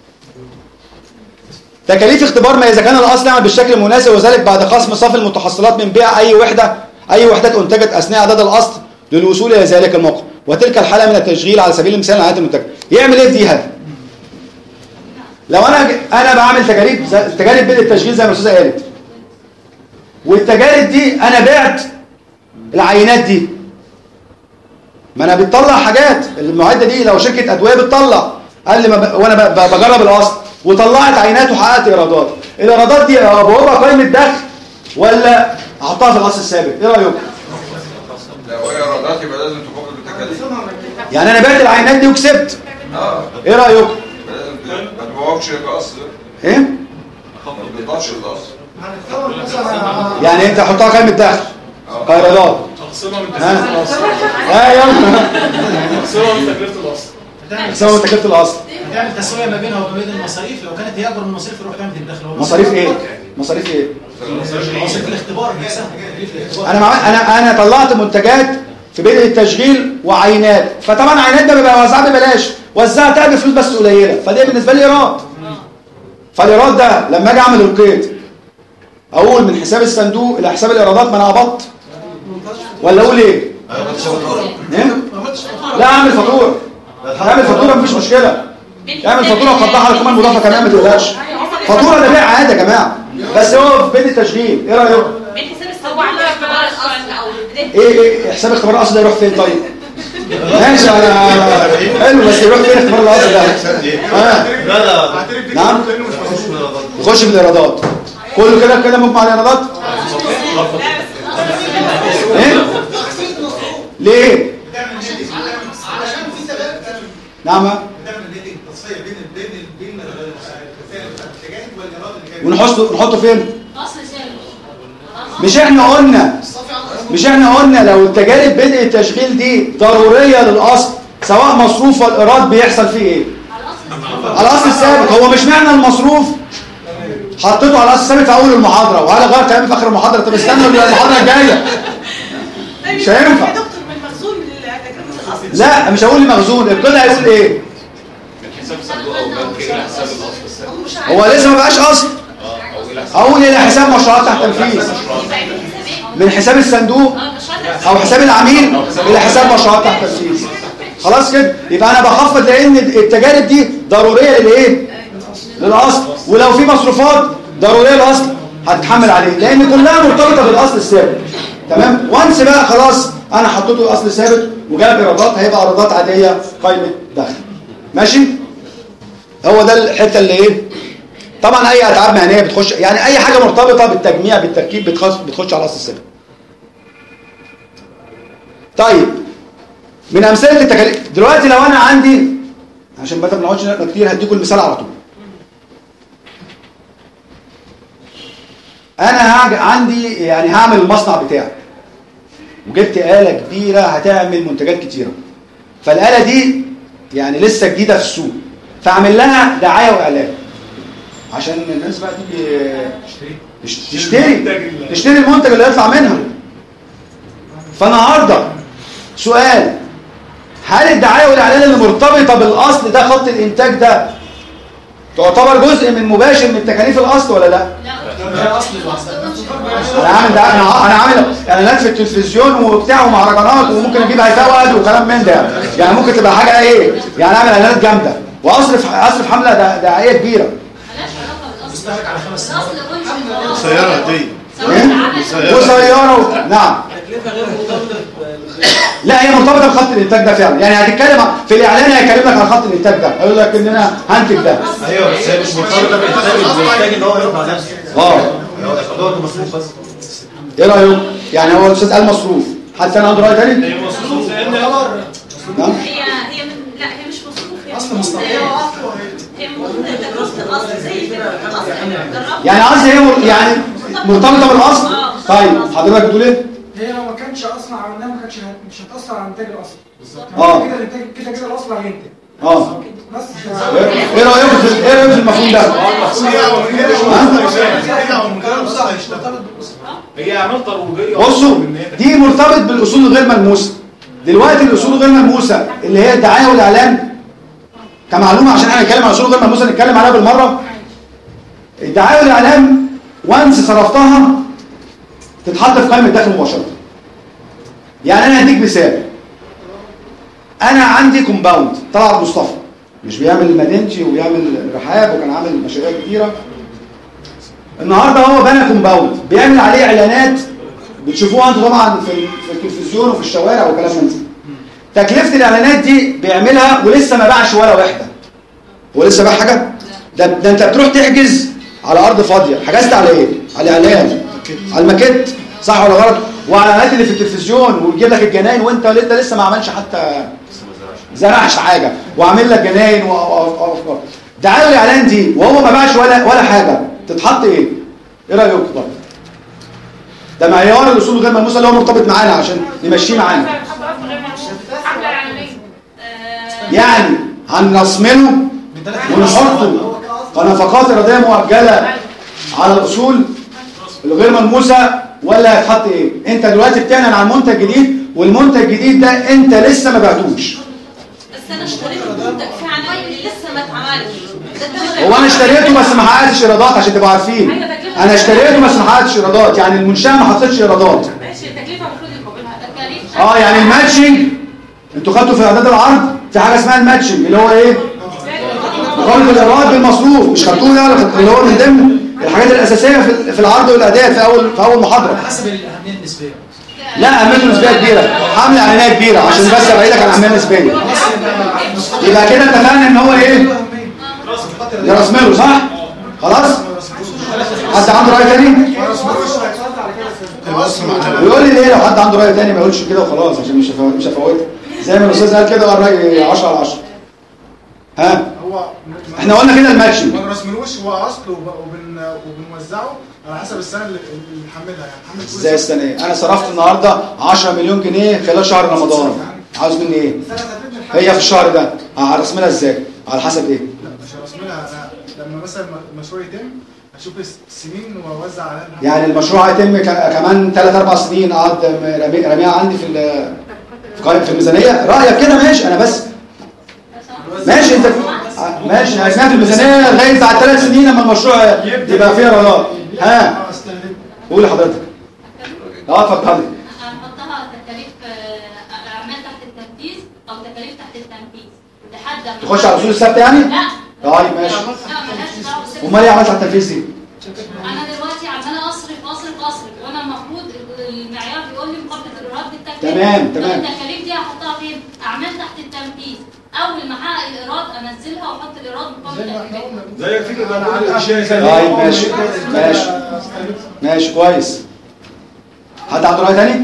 S1: تكاليف اختبار ما إذا كان الأصل يعمل بالشكل المناسب، وذلك بعد خصم صافي المتحصلات من بيع أي وحدة أي وحدات أنتجت أثناء إعداد الأصل للوصول إلى ذلك الموقع، وتلك الحالة من التشغيل على سبيل المثال العينات المنتجة. يعمل إيه في دي هذا؟ لو أنا أنا بعمل تجارب تجارب بدء التشغيل زي ما الأستاذة قالت، والتجارب دي أنا بعت العينات دي، ما أنا بتطلع حاجات. المعدة دي لو شركة أدوية بتطلع، قال لي ما ب... وأنا ب... بجرب الأصل وطلعت عينات وحققت ايرادات. الايرادات دي ابوابها قائمه دخل ولا احطها في الاصل الثابت؟ ايه رايكم؟
S2: لا هو ايرادات يبقى لازم تقابل بالتكاليف.
S1: يعني انا بعت العينات دي وكسبت.
S2: اه
S1: ايه رايكم؟
S2: لازم ما تبوظش الاصل.
S1: ايه؟
S2: ما تبوظش الاصل.
S1: يعني انت حطها قائمه دخل كايرادات.
S14: اقسمها من تكلفه الاصل.
S1: ايوه
S14: اقسمها من تكلفه الاصل.
S1: اقسمها من تكلفه الاصل.
S6: تعمل تسويه ما بينها وما بين المصاريف. لو كانت هي اكبر من المصاريف يروح تعمل الدخل.
S1: مصاريف ايه؟ مصاريف ايه؟
S6: مصاريف الاختبار نفسها.
S1: انا مع... انا انا طلعت منتجات في بدء التشغيل وعينات، فطبعا عينات ده بيبقى وزعها ببلاش، وزعتها بفلوس بس قليله، فدي بالنسبه لي ايراد. فالايراد ده لما اجي اعمل القيد اقول من حساب الصندوق الى حساب الايرادات، ما انا قبضت ولا اقول ايه؟ لا اعمل فاتوره. اعمل فاتوره مفيش مشكله. اعمل فاتوره وخضعها على القيمه المضافه كمان، ما تقلقش. فاتوره ده بيع عادي يا جماعه، بس هو في بدء التشغيل. ايه رايكم؟
S5: من حساب السوق على اختبار الاصل او
S1: ايه ايه حساب اختبار الاصل ده يروح فين طيب؟ ماشي انا حلو، بس يروح فين اختبار الاصل ده؟ اه
S8: لا لا
S1: نعم يخش في الايرادات. كله كده كده مجمع الايرادات. ايه ليه؟
S6: بتعمل نيتنج علشان في سبب
S1: نعم
S6: بتعمل نيتنج تصفيه بين بين بين الرسائل التجانب والايراد اللي جاي
S1: ونحطه نحطه فين؟
S11: اصل سالب.
S1: مش احنا قلنا مش احنا قلنا لو التجارب بدء التشغيل دي ضروريه للاصل سواء مصروف والايراد بيحصل فيه ايه؟ على الاصل الثابت. هو مش معنى المصروف حطيته على الاصل الثابت في اول المحاضره وعلى غير كلامي في اخر المحاضره. طب استنى المحاضره الجايه مش هينفع. لا مش هقول لمخزون. القطع هيقول ايه؟
S7: من حساب صندوق او بنك الى حساب الاصل الثابت.
S1: هو لسه ما بقاش اصل. اقول الى حساب مشروعات تحت تنفيذ من حساب الصندوق او حساب العميل الى حساب مشروعات تحت تنفيذ. خلاص كده يبقى انا بخفض لان التجارب دي ضروريه للايه؟ للاصل. ولو في مصروفات ضروريه للاصل هتتحمل عليه لان كلها مرتبطه بالاصل الثابت. تمام. وانس بقى خلاص انا حطيته الاصل ثابت وجاب ايرادات هيبقى ايرادات عاديه قائمه دخل. ماشي. هو ده الحته اللي ايه؟ طبعا اي اتعاب مهنيه بتخش يعني اي حاجه مرتبطه بالتجميع بالتركيب بتخش بتخش على الاصل الثابت. طيب من امثله التكاليف دلوقتي لو انا عندي عشان ما نقعدش كتير هديكم المثال على طول. انا هاج عندي يعني هعمل المصنع بتاعي وجبت آلة كبيرة هتعمل منتجات كتيرة. فالآلة دي يعني لسه جديدة في السوق فاعمل لها دعاية واعلان عشان الناس بقى تيجي تشتري تشتري المنتج اللي يطلع منها. فالنهارده سؤال هل الدعاية والاعلان اللي مرتبطة بالاصل ده خط الانتاج ده تعتبر جزء من مباشر من تكاليف الاصل ولا لا؟
S10: لا اصل
S1: انا عامل ده انا انا عامل اعلانات في التلفزيون وبتاع ومهرجانات وممكن اجيب هيفاء وكلام من ده يعني ممكن تبقى حاجه ايه يعني اعمل اعلانات جامده واصرف اصرف حمله دعائيه كبيره.
S10: مستهلك على خمس سنين
S3: سياره دي
S1: وسياره نعم
S10: تكلفه غير مرتبطه.
S1: لا هي مرتبطه بخط الانتاج ده فعلا يعني هتتكلم في الاعلان هيكلمك على خط الانتاج ده هيقول لك ان انا هنتج ده.
S8: ايوه بس هي مش مرتبطه بالانتاج ان هو يرفع نفسه.
S1: اه
S8: هو المصروف بس.
S1: ايه رايك؟ يعني هو الاستاذ قال مصروف حد ثاني عنده راي ثاني؟
S14: هي مصروف لان خبر
S1: نعم
S5: هي هي من لا هي مش مصروف هي
S10: اصل مستقل
S5: هي تكلفه الاصل زي كده الاصل
S1: يعني قصدي هي مر... يعني مرتبطه بالاصل. طيب حضرتك بتقول ايه؟
S13: هي لو ما كانش اصلا عملناها ما كانتش هت- مش هتاثر على انتاج الاصل.
S1: اه.
S13: كده الانتاج كده كده الاصل هينتج.
S1: اه
S13: بس
S1: ايه رايكم في ايه رايكم في المفهوم ده؟
S14: هي اعمال ترويجيه.
S1: بصوا دي مرتبط بالاصول الغير ملموسه. دلوقتي الاصول الغير ملموسه اللي هي الدعايه والاعلان كمعلومه عشان احنا نتكلم عن الاصول الغير ملموسه نتكلم عليها بالمره. الدعايه والاعلان وانس صرفتها تتحط في قائمه الدخل مباشره. يعني انا هديك مثال. انا عندي كومباوند طلعت مصطفى مش بيعمل مدينتي وبيعمل رحاب وكان عامل مشاريع كتيره. النهارده هو بنى كومباوند بيعمل عليه اعلانات بتشوفوها انتوا طبعا في في التلفزيون وفي الشوارع وكلام من ده. تكلفه الاعلانات دي بيعملها ولسه ما باعش ولا وحده. هو لسه باع حاجه؟ ده, ده انت بتروح تحجز على ارض فاضيه. حجزت على ايه؟ على الاعلان على الماكيت صح ولا غلط؟ وعلى الاعلانات اللي في التلفزيون ويجيب لك الجناين وانت انت لسه ما عملش حتى زرعش حاجه وعامل لك جناين وافكار. دعايه الاعلان دي وهو ما باعش ولا ولا حاجه تتحط ايه؟ ايه رايكم طب؟ ده معيار الاصول الغير ملموسه اللي هو مرتبط معانا عشان نمشيه معانا. يعني هنصمله ونحطه كنفقات اراديه مؤجله على الاصول الغير ملموسه ولا هيتحط ايه؟ انت دلوقتي بتعلن عن منتج جديد والمنتج الجديد ده انت لسه ما بعتوش.
S5: بس انا اشتريت المنتج فعلا اللي لسه ما اتعملش.
S1: هو انا اشتريته بس ما حققتش ايرادات عشان تبقوا عارفين. انا اشتريته بس ما حققتش ايرادات يعني المنشاه ما حطتش ايرادات.
S5: ماشي التكلفه المفروض يقابلها تكاليف.
S1: اه يعني الماتشنج انتوا خدتوا في اعداد العرض في حاجه اسمها الماتشنج اللي هو ايه؟ مقابل الايراد بالمصروف مش خدتوه يعني اللي هو من ضمن الحاجات الاساسيه في في العرض والاداء في اول في اول محاضره.
S10: على حسب الاهميه النسبيه.
S1: لا اهميته نسبيه كبيره حمل اعلانيه كبيره عشان بس ابعدك عن الاهميه النسبيه. يبقى كده اتفقنا ان هو ايه؟ ده راس ماله صح؟ خلاص؟ حد عنده راي تاني؟ ويقول لي ليه لو حد عنده راي تاني ما يقولش كده وخلاص عشان مش هفوت مش هفوتها زي ما الاستاذ قال كده الراي عشرة على عشرة. ها
S13: هو
S1: احنا قلنا كده الماتشنج
S13: ما نرسملوش هو اصله وبن وبنوزعه على حسب السنه اللي بنحملها يعني محمد
S1: ازاي السنه ايه؟ انا صرفت النهارده عشرة مليون جنيه خلال شهر رمضان عاوز مني ايه؟ هي في الشهر ده هرسملها ازاي؟ على حسب ايه؟
S13: لا مش هرسملها انا لما مثلا المشروع يتم اشوف السنين واوزع عليها.
S1: يعني المشروع هيتم كمان ثلاث اربع سنين اقعد رميها عندي في في الميزانيه. رايك كده ماشي انا بس ماشي انت ماشي هسمعها في الميزانيه لغايه بعد ثلاث سنين لما المشروع يبقى فيه ايرادات. ها قول لحضرتك. اه اتفضلي.
S11: هنحطها تكاليف اعمال تحت التنفيذ او تكاليف تحت التنفيذ لحد
S1: تخش على الاصول الثابته يعني؟
S11: لا
S1: طيب ماشي.
S11: لا مالهاش دعوه.
S1: امال ايه عملت على التنفيذ دي؟
S11: انا دلوقتي عماله اصرف اصرف اصرف وانا المفروض المعيار بيقول لي مقابله الايراد بالتكليف.
S1: تمام تمام.
S11: التكاليف دي هحطها فين؟ اعمال تحت التنفيذ. اول ما احقق الايراد انزلها واحط الايراد مقابل التكليف.
S14: زي فكره انا
S1: طيب ماشي ماشي ماشي كويس. حد عنده راي تاني؟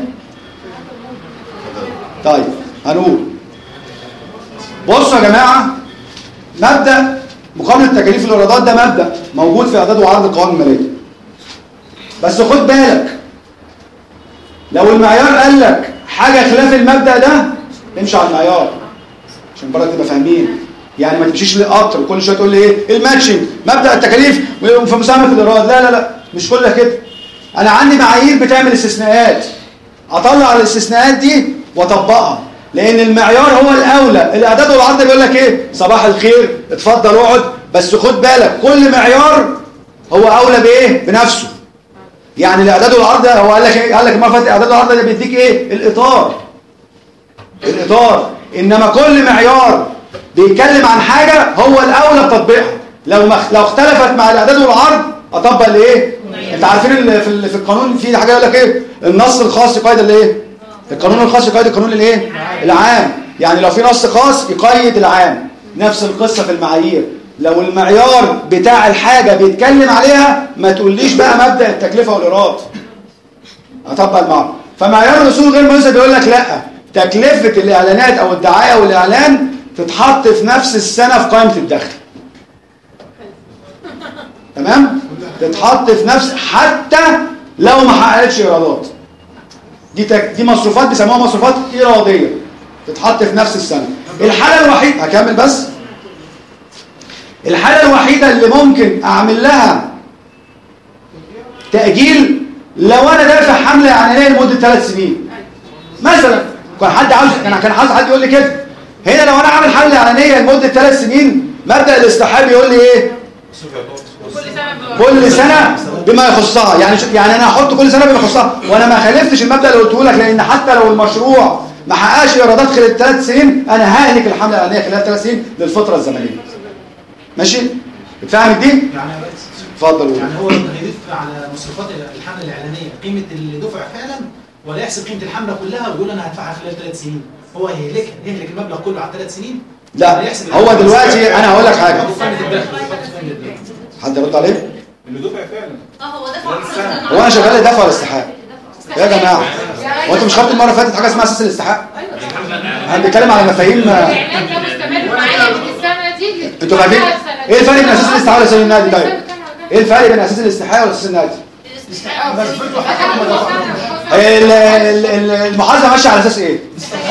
S1: طيب هنقول بصوا يا جماعه مبدا مقابله تكاليف الايرادات ده مبدا موجود في اعداد وعرض القوائم الماليه. بس خد بالك لو المعيار قال لك حاجه خلاف المبدا ده امشي على المعيار عشان برضه تبقى فاهمين. يعني ما تمشيش للقطر وكل شويه تقول لي ايه الماتشنج مبدا التكاليف في مساهمه الايراد. لا لا لا مش كلها كده. انا عندي معايير بتعمل استثناءات اطلع الاستثناءات دي واطبقها لان المعيار هو الاولى. الاعداد والعرض بيقول لك ايه صباح الخير اتفضل اقعد بس خد بالك كل معيار هو اولى بايه بنفسه. يعني الاعداد والعرض هو قال لك ايه قال لك المره اللي فاتت الاعداد والعرض ده بيديك ايه الاطار الاطار انما كل معيار بيتكلم عن حاجه هو الاولى بتطبيقها. لو مخ... لو اختلفت مع الاعداد والعرض اطبق الايه. انت عارفين في في القانون في حاجه يقول لك ايه النص الخاص يقيد الايه القانون الخاص يقيد القانون الايه العام. يعني لو في نص خاص يقيد العام. نفس القصه في المعايير. لو المعيار بتاع الحاجه بيتكلم عليها ما تقوليش بقى مبدا التكلفه والايراد اطبق المعيار. فمعيار الاصول غير المناسب بيقول لك لا تكلفه الاعلانات او الدعايه والاعلان تتحط في نفس السنه في قائمه الدخل. تمام تتحط في نفس حتى لو ما حققتش ايرادات. دي تك... دي مصروفات بيسموها مصروفات اراديه تتحط في نفس السنه. الحاله الوحيده هكمل بس الحاله الوحيده اللي ممكن اعمل لها تاجيل لو انا دافع حمله اعلانيه لمده ثلاث سنين مثلا. كان حد عاوز كان كان عاوز حد يقول لي كده. هنا لو انا عامل حمله اعلانيه لمده ثلاث سنين مبدا الاستحقاق يقول لي ايه كل سنه بما يخصها. يعني يعني انا هحط كل سنه بما يخصها وانا ما خالفتش المبدا اللي قلته لك لان حتى لو المشروع ما حققش ايرادات خلال ثلاث سنين انا ههلك الحمله الاعلانيه خلال ثلاث سنين للفتره الزمنيه. ماشي اتفهمت دي؟
S6: يعني
S1: اتفضل.
S6: يعني هو هيضيف على مصروفات الحمله الاعلانيه قيمه اللي دفع فعلا ولا يحسب قيمه الحمله كلها ويقول انا هدفعها خلال ثلاث سنين؟ هو هيهلكها يهلك المبلغ كله على ثلاث سنين؟
S1: لا هو دلوقتي انا هقول لك حاجه. حد يرد عليه؟
S14: اللي دفع فعلا
S5: اه هو دفع.
S1: هو انا شغال دفع ولا استحقاق؟ يا جماعه هو انتوا مش خدتوا المره اللي فاتت حاجه اسمها اساس الاستحقاق؟ احنا بنتكلم على مفاهيم.
S15: الاعلان ده مستمر معايا من السنه دي.
S1: انتوا فاهمين ايه الفرق بين اساس الاستحقاق واساس النادي؟ طيب ايه الفرق بين اساس الاستحقاق واساس النادي؟ المحاسبه ماشيه على اساس ايه؟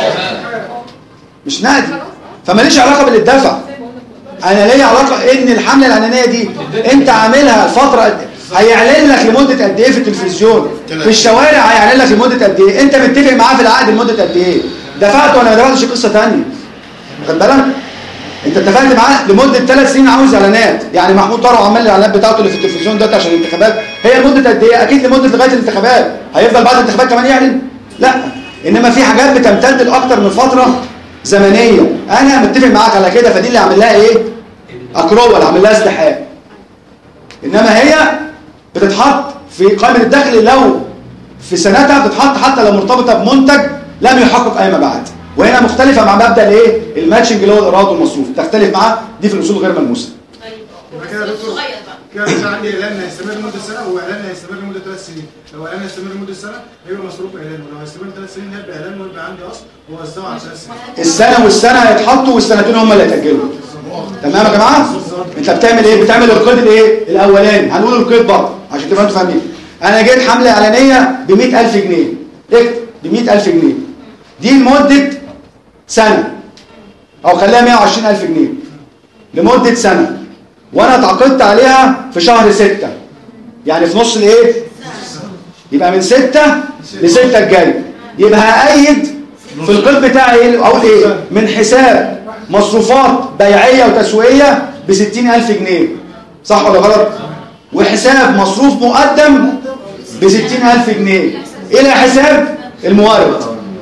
S1: مش نادي. فماليش علاقه باللي اتدفع. انا ليا علاقه ان الحمله الاعلانيه دي انت عاملها الفتره قد هيعلن لك لمده قد ايه في التلفزيون في الشوارع هيعلن لك لمده قد ايه انت متفق معاه في العقد لمده قد ايه دفعت ولا ما دفعتش قصه ثانيه. واخد بالك انت اتفقت معاه لمده ثلاث سنين عاوز اعلانات. يعني محمود طارق عمال الاعلانات بتاعته اللي في التلفزيون ده عشان الانتخابات هي لمده قد ايه اكيد لمده لغايه الانتخابات. هيفضل بعد الانتخابات كمان يعلن؟ لا. انما في حاجات بتمتد لاكثر من فتره زمنيه انا متفق معاك على كده فدي اللي عامل لها ايه اكروال عامل لها استحقاق. انما هي بتتحط في قائمه الدخل لو في سنتها بتتحط حتى لو مرتبطه بمنتج لم يحقق اي مبيعات. وهنا مختلفه مع مبدا الايه الماتشنج اللي هو الايراد والمصروف تختلف معاه دي في الاصول غير ملموسه.
S5: طيب صغير بقى
S13: كده مثلا عندي اعلان هيستمر لمده سنه واعلان هيستمر لمده ثلاث سنين، لو اعلان هيستمر لمده سنه هيبقى مصروف اعلان، ولو هيستمر ثلاث سنين هيبقى اعلان ويبقى عندي اصل ووزعه على ثلاث سنين.
S1: السنه والسنه هيتحطوا والسنتين هم اللي هيتاجلوا. تمام يا جماعه؟ انت بتعمل ايه؟ بتعمل القيد الايه؟ الاولاني، هنقول القيد برضه عشان تبقى انتوا فاهمين. انا جيت حمله اعلانيه ب مئة ألف جنيه، اكتب ب مئة ألف جنيه دي لمده سنه او خليها مئة وعشرين ألف جنيه لمده سنه، وانا اتعاقدت عليها في شهر ستة، يعني في نص الايه؟ يبقى من ستة لستة الجاي، يبقى هأيد في القيد بتاعي ايه؟ اقول ايه؟ من حساب مصروفات بيعيه وتسويقيه ب ستين ألف جنيه، صح ولا غلط؟ وحساب مصروف مقدم ب ستين ألف جنيه الى حساب المورد.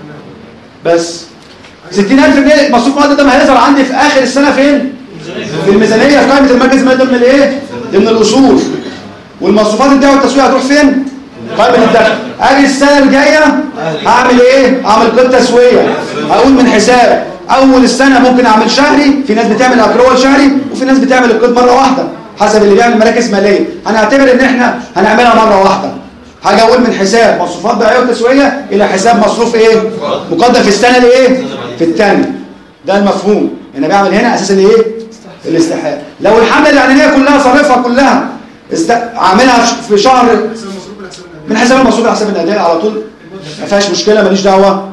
S1: بس ستين ألف جنيه مصروف مقدم ده هيظهر عندي في اخر السنه فين؟ في الميزانيه في قائمه المركز المالي ضمن الايه؟ ضمن الاصول. والمصروفات الدعوه والتسويق هتروح فين؟ قائمه الدخل. اجي السنه الجايه هعمل ايه؟ اعمل قيد تسويه، هقول من حساب اول السنه ممكن اعمل شهري، في ناس بتعمل اكرول شهري وفي ناس بتعمل القيد مره واحده حسب اللي بيعمل مراكز ماليه. هنعتبر ان احنا هنعملها مره واحده. هاجي اقول من حساب مصروفات بيعيه وتسويقيه الى حساب مصروف ايه؟ مقدم في السنه الايه؟ في الثانيه. ده المفهوم. انا بعمل هنا اساس الايه؟ الاستحقاق. لو الحمله الاعلانيه كلها صارفها كلها است... عاملها في شهر من حساب المصروف لحساب الاداء على طول ما فيهاش مشكله، ماليش دعوه،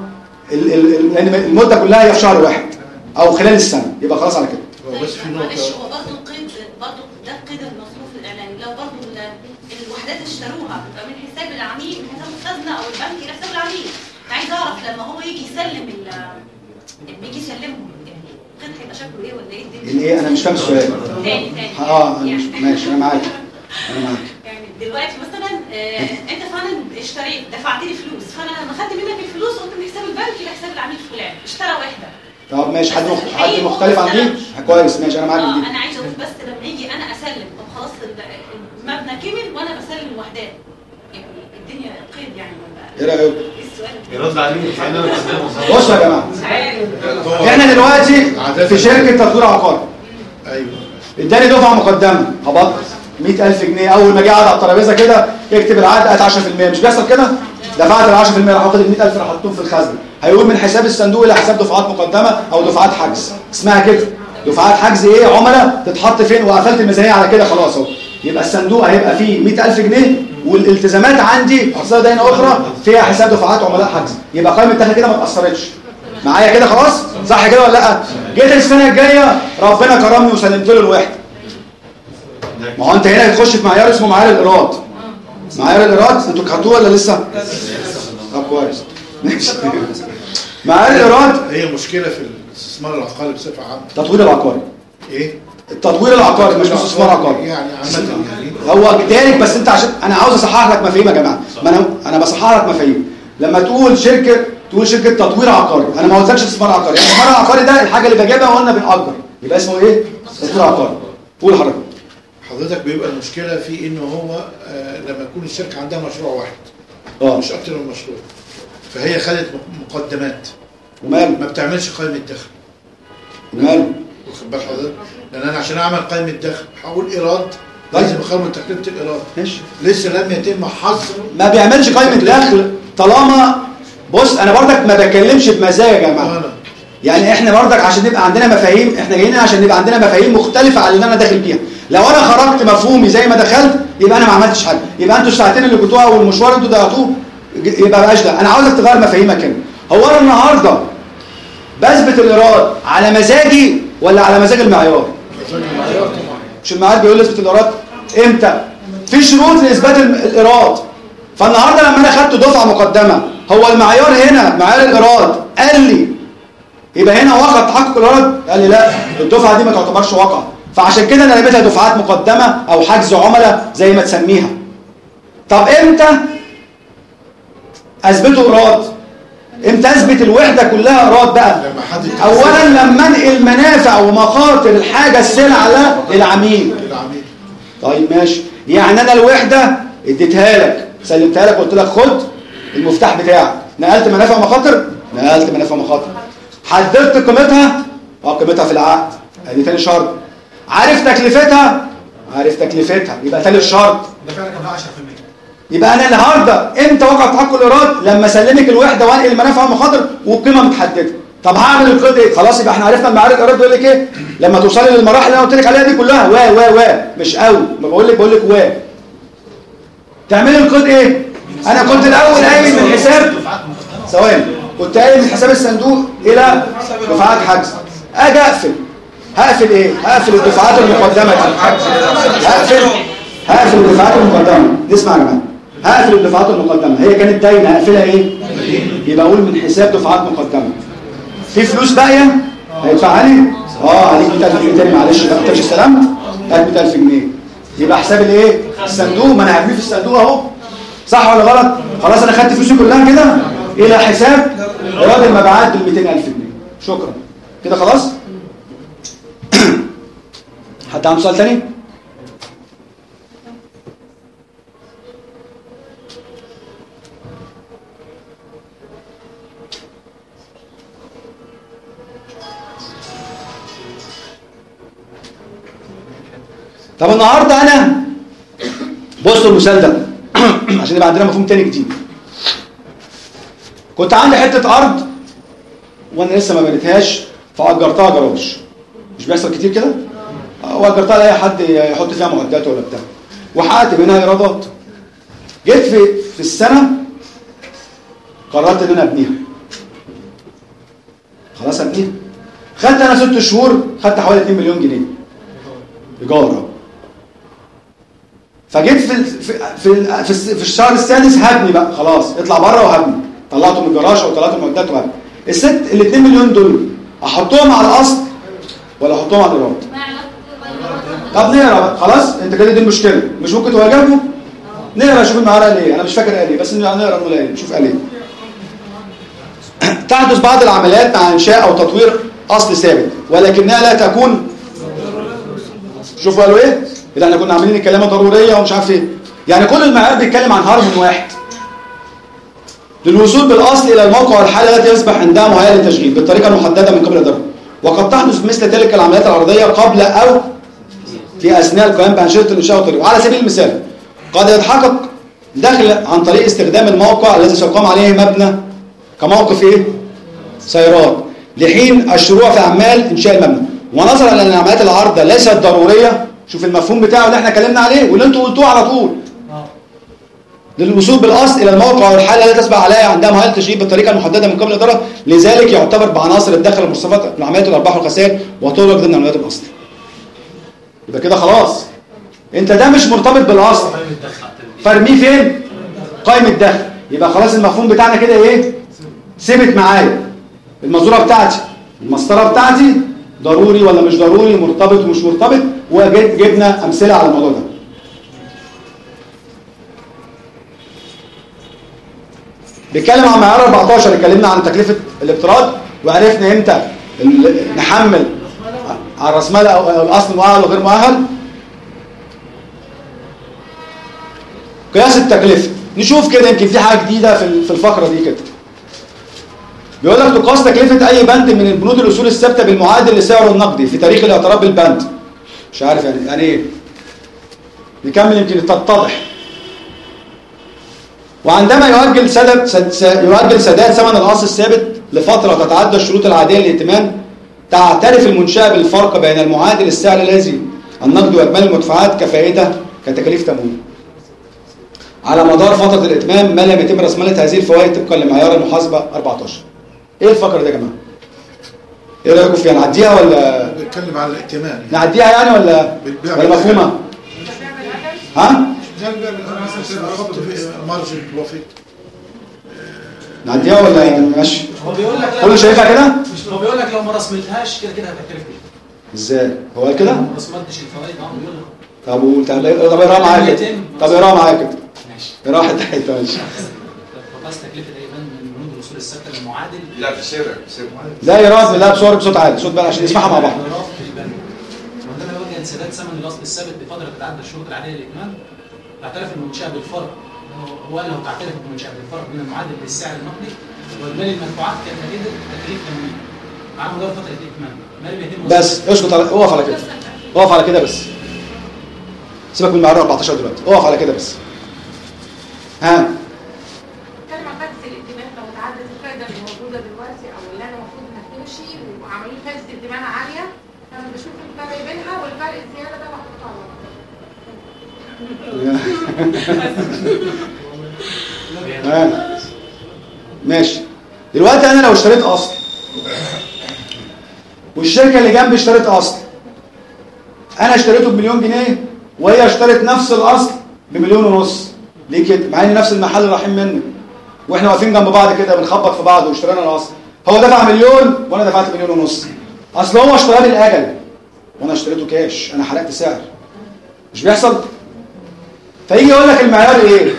S1: لان المده كلها هي في شهر واحد او خلال السنه، يبقى خلاص على كده.
S5: بس في نقطه معلش، هو برضه القيد برضه ده قيد المصروف الاعلاني، لو برضه الوحدات اللي اشتروها بتبقى من حساب العميل، من حساب الخزنه او البنك الى حساب العميل. انا عايز اعرف لما هو يجي يسلم ال لما يجي يسلمهم القيد هيبقى شكله ايه ولا ايه الدنيا؟
S1: الايه؟ انا مش فاهم السؤال.
S5: تاني تاني
S1: اه يعني. ماشي انا معاك انا معاك.
S5: يعني دلوقتي مثلا آه انت فعلا اشتريت دفعت لي فلوس، فانا لما خدت منك الفلوس قلت من حساب البنك الى حساب العميل فلان اشترى وحده.
S1: طب ماشي، حد مخ... حد مختلف عن دي؟ كويس ماشي انا معاك.
S5: اه انا عايزه اقول بس لما يجي انا اسلم، طب خلاص المبنى كمل وانا بسلم الوحدات، يعني الدنيا قيد يعني ولا
S1: ايه رايك؟
S5: ايه السؤال؟
S8: يرد عليه.
S1: بصوا يا جماعه، احنا دلوقتي في شركه تطوير عقاري.
S3: ايوه.
S1: اداني دفعه مقدمه، هبط مئة ألف جنيه، اول ما جه قعد على الترابيزه كده يكتب العقد قد عشرة في المية، مش بيحصل كده؟ دفعت ال عشرة في المية راح واخد ال مئة ألف راح احطهم في الخزنه، هيقول من حساب الصندوق الى حساب دفعات مقدمه او دفعات حجز، اسمها كده دفعات حجز ايه؟ عملاء تتحط فين؟ وقفلت الميزانيه على كده خلاص اهو. يبقى الصندوق هيبقى فيه مئة ألف جنيه والالتزامات عندي اصلا داينه اخرى فيها حساب دفعات عملاء حجز، يبقى قائمه الدخل كده ما اتاثرتش معايا كده خلاص؟ صح كده ولا لا؟ جيت السنه الجايه ربنا كرمني وسلمت له الوحده. ما هو انت هنا هتخش في معيار اسمه معيار الايراد. معيار الايراد انتوا خدتوه ولا لسه؟ طب كويس. ماشي. معيار الايراد
S3: هي مشكله في الاستثمار العقاري بصفه عامه.
S1: التطوير العقاري.
S3: ايه؟
S1: التطوير العقاري مش استثمار عقاري.
S3: يعني عامه يعني.
S1: هو دارك، بس انت عشان انا عاوز اصحح لك مفاهيم يا جماعه. ما انا انا بصحح لك مفاهيم. لما تقول شركه تقول شركه تطوير عقاري، انا ما قلتلكش استثمار عقاري. يعني الاستثمار العقاري ده الحاجه اللي بجيبها وانا بنأجر، يبقى اسمه ايه؟ تطوير عقاري. قول حضرتك.
S3: حضرتك بيبقى المشكله في ان هو آه لما يكون الشركه عندها مشروع واحد
S1: اه
S3: مش اكتر من مشروع، فهي خدت مقدمات
S1: وماله
S3: ما بتعملش قائمه دخل.
S1: وماله
S3: واخد بال حضرتك؟ لان انا عشان اعمل قائمه دخل هقول ايراد لازم اخرج تكلفه الايراد.
S1: ماشي.
S3: لسه لم يتم حصر.
S1: ما بيعملش قائمه دخل طالما بص انا برضك ما بتكلمش بمزاج يا جماعه. يعني احنا برضك عشان نبقى عندنا مفاهيم، احنا جايين عشان نبقى عندنا مفاهيم مختلفه عن اللي انا داخل بيها. لو انا خرجت مفهومي زي ما دخلت يبقى انا ما عملتش حاجه، يبقى انتوا الساعتين اللي كنتوها والمشوار انتوا ضيعتوه يبقى بقاش ده. انا عاوزك تغير مفاهيمك هنا. هو انا النهارده بثبت الايراد على مزاجي ولا على مزاج المعيار؟ مش المعيار بيقول لي اثبت الايراد امتى؟ في شروط لاثبات الايراد. فالنهارده لما انا خدت دفعه مقدمه، هو المعيار هنا معيار الايراد قال لي يبقى هنا وقع تحقق الايراد؟ قال لي لا، الدفعه دي ما تعتبرش واقعه، فعشان كده انا لقيتها دفعات مقدمه او حجز عملاء زي ما تسميها. طب امتى اثبته ايراد؟ امتى اثبت الوحده كلها ايراد بقى؟ اولا لما انقل منافع ومخاطر الحاجه السلعه للعميل. طيب ماشي، يعني انا الوحده اديتها لك سلمتها لك قلت لك خد المفتاح بتاعك، نقلت منافع ومخاطر؟ نقلت منافع ومخاطر. حددت قيمتها؟ اه قيمتها في العقد، ادي تاني شرط. عارف تكلفتها؟ عارف تكلفتها، يبقى ثالث شرط.
S6: ده فعلا كان عشرة في المية.
S1: يبقى انا النهارده امتى وقع تحقق الايراد؟ لما اسلمك الوحده وانقل المنافع والمخاطر والقيمه متحدده. طب هعمل القيد ايه؟ خلاص يبقى احنا عرفنا المعارض الايراد بيقول لك ايه؟ لما توصلي للمراحل اللي انا قلت لك عليها دي كلها و و و مش قوي، ما بقول لك بقول لك و تعملي القيد ايه؟ انا كنت الاول قايل من حساب ثواني، كنت قايل من حساب الصندوق الى دفعات حجز. اجي اقفل، هقفل ايه؟ هقفل الدفعات المقدمه دي. هقفل هقفل الدفعات المقدمه. نسمع يا جماعه. هقفل الدفعات المقدمه، هي كانت داينه، هقفلها ايه؟ يبقى اقول من حساب دفعات مقدمه. في فلوس باقيه هيدفعها لي؟ اه عليك مئة ألف جنيه تاني، معلش بقى انت مش استلمت؟ هات مئة ألف جنيه. يبقى حساب الايه؟ الصندوق، ما انا هرميه في الصندوق اهو. صح ولا غلط؟ خلاص انا خدت فلوسي كلها كده الى حساب ايراد المبيعات بال مئتين ألف جنيه. شكرا. كده خلاص؟ حد عنده سؤال تاني؟ طب النهارده انا بصوا المثال ده عشان يبقى عندنا مفهوم تاني جديد. كنت عندي حته ارض وانا لسه ما بنيتهاش فاجرتها جراج. مش بيحصل كتير كده؟ واجرتها لاي حد يحط فيها معدات ولا بتاع، وحققت منها ايرادات. جيت في في السنه قررت ان انا ابنيها. خلاص ابنيها. خدت انا ست شهور، خدت حوالي اتنين مليون جنيه ايجار. فجيت في في في, في, في الشهر السادس هبني بقى، خلاص اطلع بره وهبني. طلعته من الجراج او طلعته من المعدات وهبني. الست ال اتنين مليون دول احطهم على الاصل ولا احطهم على الايراد؟ طب نقرا بقى. خلاص انت كده دي المشكله، مش ممكن تواجهه. نقرا شوف المعارض قال ايه. انا مش فاكر قال ايه، بس نقرا نقول ايه، نشوف قال ايه. تحدث بعض العمليات مع انشاء او تطوير اصل ثابت ولكنها لا تكون. شوفوا قالوا ايه؟ اللي احنا كنا عاملين الكلمه ضروريه ومش عارف ايه. يعني كل المعيار بيتكلم عن هرم واحد للوصول بالاصل الى الموقع والحاله التي يصبح عندها مهيئه للتشغيل بالطريقه المحدده من قبل الاداره. وقد تحدث مثل تلك العمليات العرضيه قبل او في اثناء القيام بانشطه الانشاء والتطوير. وعلى سبيل المثال قد يتحقق دخل عن طريق استخدام الموقع الذي سيقام عليه مبنى كموقف ايه؟ سيارات لحين الشروع في اعمال انشاء المبنى. ونظرا لان العمليات العارضه ليست ضروريه، شوف المفهوم بتاعه اللي احنا اتكلمنا عليه واللي انتوا قلتوه على طول. للوصول بالاصل الى الموقع والحاله التي تسبق عليها عندها مهيئه التشغيل بالطريقه المحدده من قبل الاداره، لذلك يعتبر بعناصر الدخل المصطفى من عمليات الارباح والخسائر وتدرج ضمن عمليات الاصل. يبقى كده خلاص انت ده مش مرتبط بالاصل، فرميه فين؟ قائمه الدخل. يبقى خلاص المفهوم بتاعنا كده ايه؟ ثبت معايا. المنظوره بتاعتي المسطره بتاعتي ضروري ولا مش ضروري، مرتبط ومش مرتبط، وجبنا امثله على الموضوع ده. بيتكلم عن معيار اربعتاشر، اتكلمنا عن تكلفه الاقتراض وعرفنا امتى نحمل على راس مال او الاصل مؤهل وغير مؤهل. قياس التكلفه، نشوف كده يمكن في حاجه جديده في الفقره دي كده. بيقول لك تقاس تكلفه اي بند من البنود الاصول الثابته بالمعادل لسعره النقدي في تاريخ الاعتراف بالبند. مش عارف يعني يعني ايه. نكمل يمكن تتضح. وعندما يؤجل سدد سد يؤجل سداد ثمن الاصل الثابت لفتره تتعدى الشروط العاديه للائتمان، تعترف المنشاه بالفرق بين المعادل السعر الذي النقد واجمالي المدفوعات كفائده كتكاليف تمويل على مدار فتره الائتمان ما لم يتم رسمله هذه الفوائد طبقا لمعيار المحاسبه اربعتاشر. ايه الفقره دي يا جماعه؟ ايه رايكم فيها؟ نعديها ولا
S3: بنتكلم على الائتمان
S1: نعديها يعني ولا ولا مفهومه؟ ها؟ نعديها ولا ماشي؟
S6: هو بيقول لك
S1: كله شايفها كده؟
S6: هو بيقول لك لو ما رسمتهاش كده كده هتكلف ايه؟
S1: ازاي؟ هو قال كده؟
S6: ما رسمتش الفوائد اه بيقول لك.
S1: طب وانت طب اقراها معايا كده. طب اقراها معايا كده.
S6: ماشي.
S1: اقراها حته حته ماشي.
S6: تقاس تكلفه اي بند من بنود الاصول الثابته للمعادل.
S2: لا في سرك سر
S1: لا يراد لا بصور بصوت عالي، صوت بقى عشان نسمعها مع بعض.
S6: وعندما يوجه سداد ثمن الاصل الثابت بفتره تتعدى الشروط العاديه للائتمان، تعترف المنشاه بالفرق هو قال له تعترف المنشاه بالفرق من المعادل للسعر النقدي واجمالي المدفوعات كتكاليف تكاليف تمويل على مدار فتره الائتمان.
S1: بس اسكت، اقف على كده. اقف على كده بس. سيبك من المعيار أربعتاشر دلوقتي، اقف على كده بس. ها
S15: كلمة فايدة الائتمان لو اتعدت الفايدة اللي موجودة دلوقتي أو اللي أنا المفروض إنها تمشي وعملوا لي فايدة ائتمان عالية، أنا بشوف الفرق بينها والفرق الزيادة ده بحطه على
S1: ها ماشي. دلوقتي انا لو اشتريت اصل والشركه اللي جنبي اشترت اصل، انا اشتريته بمليون جنيه وهي اشترت نفس الاصل بمليون ونص، ليه كده؟ مع ان نفس المحل رايحين منه واحنا واقفين جنب بعض كده بنخبط في بعض واشترينا الاصل. هو دفع مليون وانا دفعت مليون ونص، اصل هو اشتراه بالاجل وانا اشتريته كاش، انا حرقت سعر. مش بيحصل؟ فيجي يقول لك المعيار ايه؟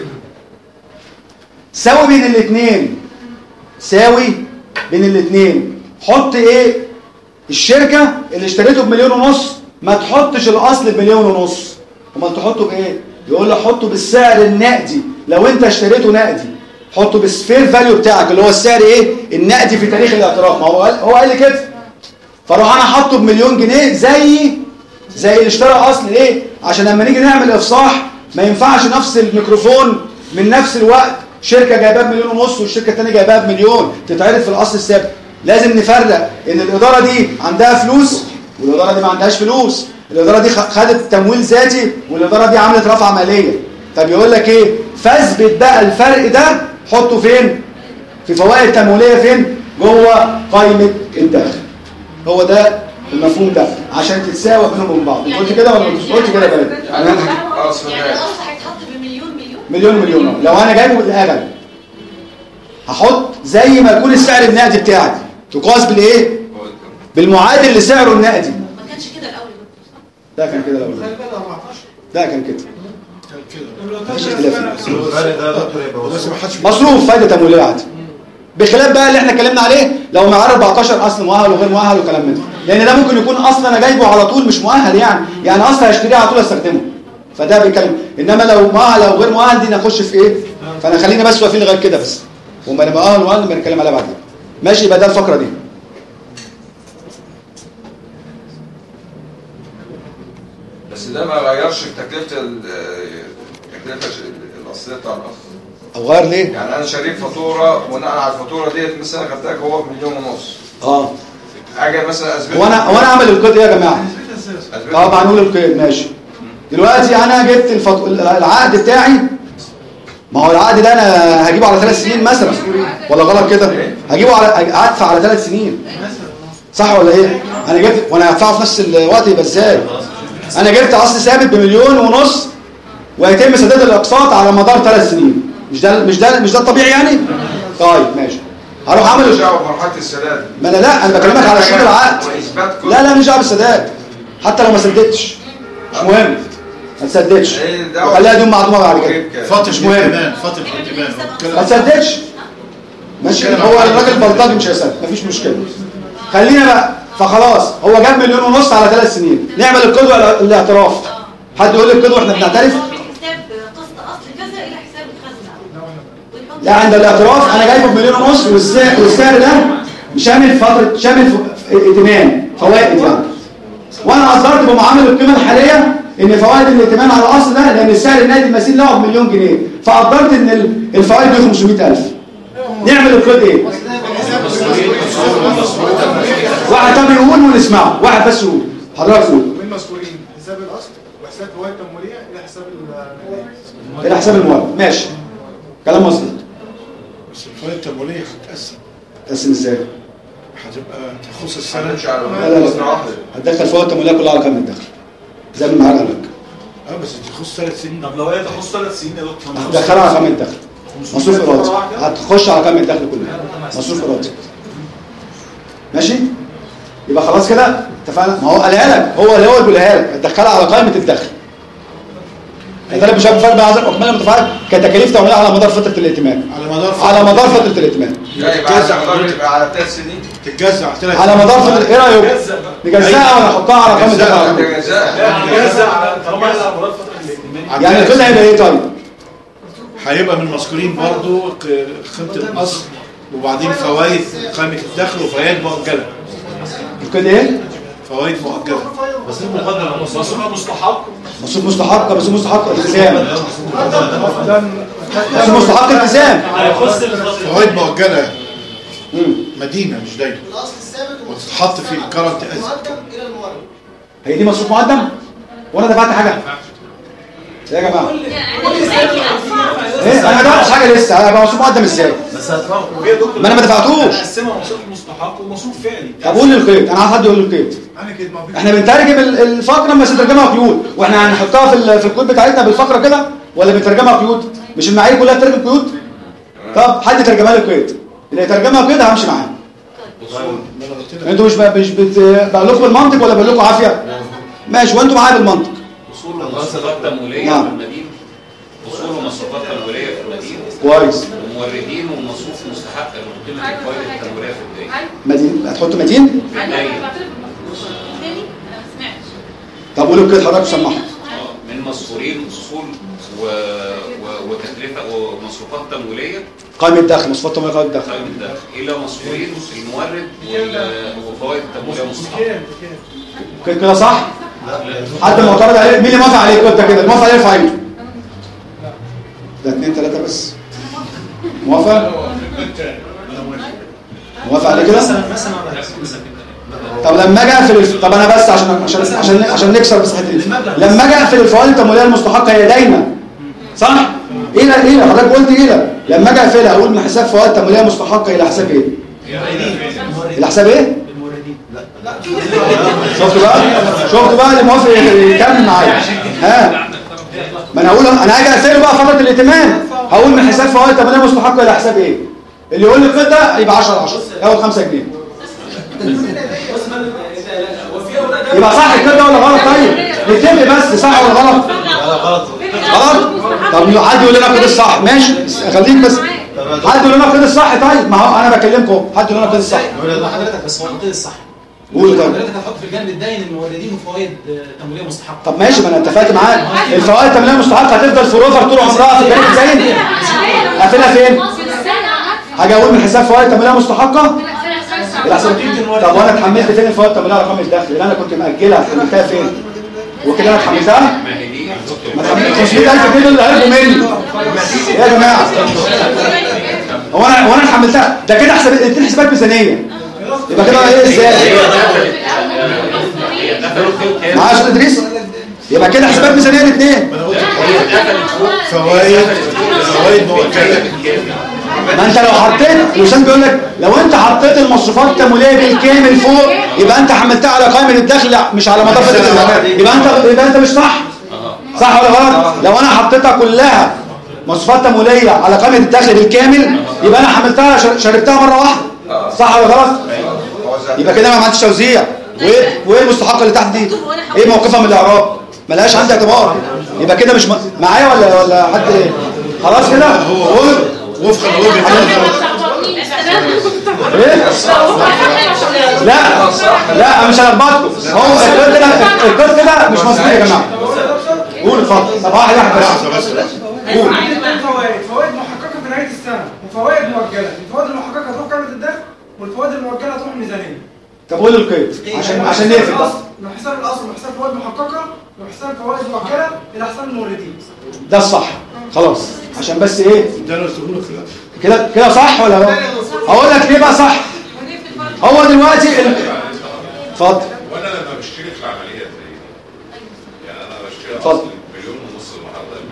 S1: ساوي بين الاثنين، ساوي بين الاثنين. حط ايه؟ الشركه اللي اشتريته بمليون ونص ما تحطش الاصل بمليون ونص، امال تحطه بايه؟ يقول لك حطه بالسعر النقدي. لو انت اشتريته نقدي حطه بالفير فاليو بتاعك اللي هو السعر ايه؟ النقدي في تاريخ الاعتراف. ما هو قال هو قال لي كده. فاروح انا حاطه بمليون جنيه زي زي اللي اشترى اصل. ليه؟ عشان لما نيجي نعمل افصاح ما ينفعش نفس الميكروفون من نفس الوقت شركه جايباه بمليون ونص والشركه الثانيه جايباها بمليون تتعرض في الاصل الثابت. لازم نفرق ان الاداره دي عندها فلوس والاداره دي ما عندهاش فلوس. الاداره دي خدت تمويل ذاتي والاداره دي عملت رفعه ماليه. طب يقول لك ايه؟ فاثبت بقى الفرق ده حطه فين؟ في فوائد تمويليه فين؟ جوه قائمه الدخل. هو ده المفهوم ده عشان تتساوى بينهم وبين بعض. قلت كده ولا مش قلت كده يا بنات؟
S5: يعني الاصل هيتحط بمليون مليون
S1: مليون مليون. لو انا جايبه بالاجل هحط زي ما يكون السعر النقدي بتاعك تقاس بالايه؟ بالمعادل لسعره النقدي.
S5: ما كانش كده الاول.
S1: ده كان كده الاول. ده كان كده. مصروف فايده تمويليه عادي. بخلاف بقى اللي احنا اتكلمنا عليه لو معاه أربعتاشر اصل مؤهل وغير مؤهل وكلام من ده، لان ده ممكن يكون اصلا انا جايبه على طول مش مؤهل، يعني يعني اصلا هشتريه على طول استخدمه، فده بيتكلم. انما لو مؤهل او غير مؤهل دي نخش في ايه؟ فانا خلينا بس واقفين لغايه كده بس، وما انا مؤهل ومؤهل بنتكلم عليها بعدين. ماشي؟ يبقى ده الفقره دي.
S2: بس ده ما غيرش في تكلفه التكلفه الاصليه بتاع الاصل.
S1: او غير ليه؟
S2: يعني انا شاري فاتوره بناء على الفاتوره ديت مثلا خدتها هو بمليون ونص.
S1: اه
S2: اجي مثلا اثبت
S1: هو انا هو انا اعمل القيد ايه يا جماعه؟ طبعا نقول القيد. ماشي. دلوقتي انا جبت الفط... العقد بتاعي، ما هو العقد ده انا هجيبه على ثلاث سنين مثلا ولا غلط كده؟ هجيبه على ادفع على ثلاث سنين صح ولا ايه؟ انا جبت وانا هدفعه في نفس الوقت، يبقى ازاي؟ انا جبت اصل ثابت بمليون ونص وهيتم سداد الاقساط على مدار ثلاث سنين. مش ده مش ده مش ده الطبيعي يعني؟ طيب ماشي. هروح اعمل
S2: مرحله السداد.
S1: ما انا لا انا بكلمك على شروط العقد. لا لا مش دعوه بالسداد، حتى لو ما سددتش مش مهم، ما تسددش وخليها دي معلومه بعد كده.
S3: فتره
S1: مش مهم،
S3: فتره الائتمان
S1: ما تسددش. ماشي. هو الراجل بلطجي مش هيسدد، مفيش مشكله. خلينا بقى. فخلاص هو جاب مليون ونص على ثلاث سنين. نعمل القدوه الاعتراف. حد يقول لي القدوه احنا بنعترف؟ لا عند الاعتراف انا جايبه بمليون ونص والسعر والسعر ده شامل فتره شامل ائتمان فوائد يعني، وانا قدرت بمعامل القيمه الحاليه ان فوائد الائتمان على الاصل ده لان السعر النقدي المثيل له بمليون جنيه، فقدرت ان الفوائد دي خمسمائة ألف. نعمل القيد ايه؟ واحد طب يقول ونسمعه، واحد بس يقول. حضرتك قول.
S13: من مذكورين حساب الاصل وحساب فوائد تمويليه الى حساب الماليه.
S1: الى حساب الموارد. ماشي. كلام مظبوط.
S3: بس الفوائد التمويليه هتتقسم.
S1: تقسم ازاي؟
S3: هتبقى تخص السنه.
S1: لا لا لا هتدخل فوائد التمويليه كلها على قائمه الدخل زي ما معانا لك.
S3: اه بس تخص ثلاث سنين.
S14: طب لو هي تخص ثلاث سنين يا دكتور
S1: هتدخلها على قائمه الدخل. مصروف ارادي هتخش على قائمه الدخل كلها مصروف ارادي. ماشي؟ يبقى خلاص كده اتفقنا. ما هو قالها لك، هو اللي هو بيقولها لك هتدخلها على قائمه الدخل. لذلك مش هينفع بقى عزم اكمال المتفاعل كتكاليف تمويليه على مدار فتره الائتمان.
S3: على مدار فترة
S1: على مدار فتره الائتمان.
S2: تتجزأ على ثلاث سنين.
S3: تتجزأ على ثلاث
S1: على مدار فتره. ايه رايك؟ نجزأها ولا نحطها على قائمه الدخل؟
S14: نجزأ على طالما على مدار فتره الائتمان.
S1: يعني الكل هيبقى ايه طيب؟
S3: هيبقى من المذكورين برضو قيمه الاصل وبعدين فوائد قائمه الدخل وفوائد مؤجله.
S1: الكل ايه؟
S3: فوائد مؤجله.
S14: مصروف مقدم، مصروف مستحق،
S1: مصروف مستحق، مصروف مستحق التزام، مصروف مستحق التزام،
S3: فوائد مؤجله مدينه مش دايما وتتحط في الكرنت اسيد.
S1: هي دي مصروف مقدم وانا دفعت حاجه يا جماعه؟ ايه انا ما دفعتش حاجه لسه، هبقى مصروف مقدم ازاي؟
S14: بس هدفعه
S1: ما انا ما دفعتوش.
S14: هقسمها مصروف مستحق ومصروف فعلي.
S1: طب قول لي القيد، انا عايز حد يقول لي القيد. احنا بنترجم الفقره بس نترجمها قيود، واحنا هنحطها في في القيود بتاعتنا بالفقره كده ولا بنترجمها قيود؟ مش المعايير كلها بتترجم قيود؟ طب حد يترجمها لي قيد، اللي يترجمها قيد همشي معاه. انتوا مش مش بقول لكم بالمنطق ولا بقول لكم عافيه؟ ماشي وانتوا معايا بالمنطق.
S7: اصول ومصروفات تمويليه في المدينه، اصول ومصروفات تمويليه في المدينه
S1: كويس،
S7: وموردين ومصروف مستحق لقيمه الفوائد التمويليه في الدين.
S1: مدين هتحطوا مدين؟ طب قولوا كده حضرتك سمعوا.
S7: من مصفورين اصول و... و... وتكلفه ومصروفات تمويليه،
S1: قائمه الدخل، مصروفات تمويليه قائمه الدخل،
S7: قائمه الدخل الى مصفورين المورد وال... وفوائد التمويليه مستحقه.
S1: كده كده صح؟ حد معترض عليه؟ مين اللي موافق عليه كده كده؟ موافق عليه ارفع ايده. ده اثنين ثلاثه بس. موافق؟ موافق عليه كده؟ طب لما اجي اقفل، طب انا بس عشان عشان عشان عشان نكسر بس الحته دي، لما اجي اقفل الفوائد التمويليه المستحقه هي دايما صح؟ ايه لا ايه حضرتك قلت ايه لا؟ لما اجي اقفلها اقول من حساب فوائد تمويليه مستحقه الى حساب ايه؟ الى حساب ايه؟ شفت بقى؟ شفت بقى اللي موافق يكمل معايا. ها ما انا هقول انا هاجي اقفله بقى فتره الائتمان، هقول من حساب فوائد تمويليه مستحقه الى حساب ايه؟ اللي يقول لي كده يبقى عشرة عشرة ياخد خمسة جنيه. يبقى صح كده ولا غلط؟ طيب نتفق بس صح ولا غلط؟
S8: غلط
S1: غلط. طب حد يقول لنا كده الصح، ماشي خليك بس حد يقول لنا كده الصح. طيب ما هو انا بكلمكم، حد يقول لنا كده الصح.
S16: حضرتك بس هو القيد الصح.
S1: قول طيب.
S16: حضرتك هتحط في الجانب الداين الموردين وفوائد تمويليه مستحقه.
S1: طب ماشي ما انا اتفقت معاك، الفوائد التمويليه المستحقه هتفضل في روفر طول عمرها في الجانب الداين. اقفلها فين؟ هاجي اقول من حساب فوائد تمويليه مستحقه طب وانا اتحملت فين الفوائد التمويليه رقم الدخل اللي انا كنت ماجلها حملتها فين؟ وكده انا اتحملتها؟ ما اتحملتش خمسمية ألف جنيه اللي هياخدوا مني يا جماعه. هو انا هو انا اتحملتها ده كده حساب اتنين حسابات ميزانيه، يبقى كده ايه ازاي؟ معايا استاذ ادريس؟ يبقى كده حسابات ميزانيه الاثنين.
S3: فوائد فوائد مؤكده.
S1: ما انت لو حطيت وسام بيقول لك لو انت حطيت المصروفات التمويليه بالكامل فوق يبقى انت حملتها على قائمه الدخل مش على مضافه الالتزامات، يبقى انت يبقى انت مش صح. صح ولا غلط؟ لو انا حطيتها كلها مصروفات تمويليه على قائمه الدخل بالكامل يبقى انا حملتها شربتها مره واحده. صح ولا غلط؟ يبقى كده ما عملتش توزيع. وايه وايه المستحقه اللي تحت دي؟ ايه موقفها من الاعراب؟ ملهاش عندي اعتبار. يبقى كده مش معايا ولا ولا حد ايه؟ خلاص كده هو
S3: وفقا لوجهه
S1: ايه؟ لا لا مش هلخبطكم، هو الكود كده الكود كده مش مظبوط يا جماعه. قول اتفضل. طب واحد واحد بس قول.
S6: فوائد فوائد محققه في نهايه السنه وفوائد مؤجله، الفوائد المحققه هتروح قائمه الدخل والفوائد المؤجله هتروح ميزانيه.
S1: طب قول القيد عشان عشان نقفل بس.
S6: من حساب الاصل من حساب فوائد محققه وحساب فوائد مؤجله الى حساب الموردين.
S1: ده الصح خلاص عشان بس ايه
S3: ده انا قلت لك
S1: كده كده صح ولا لا؟ اقول لك ليه بقى صح. هو دلوقتي اتفضل.
S12: وانا لما بشتري في العمليه زي يعني انا بشتري
S1: اتفضل
S12: مليون ونص المحاضره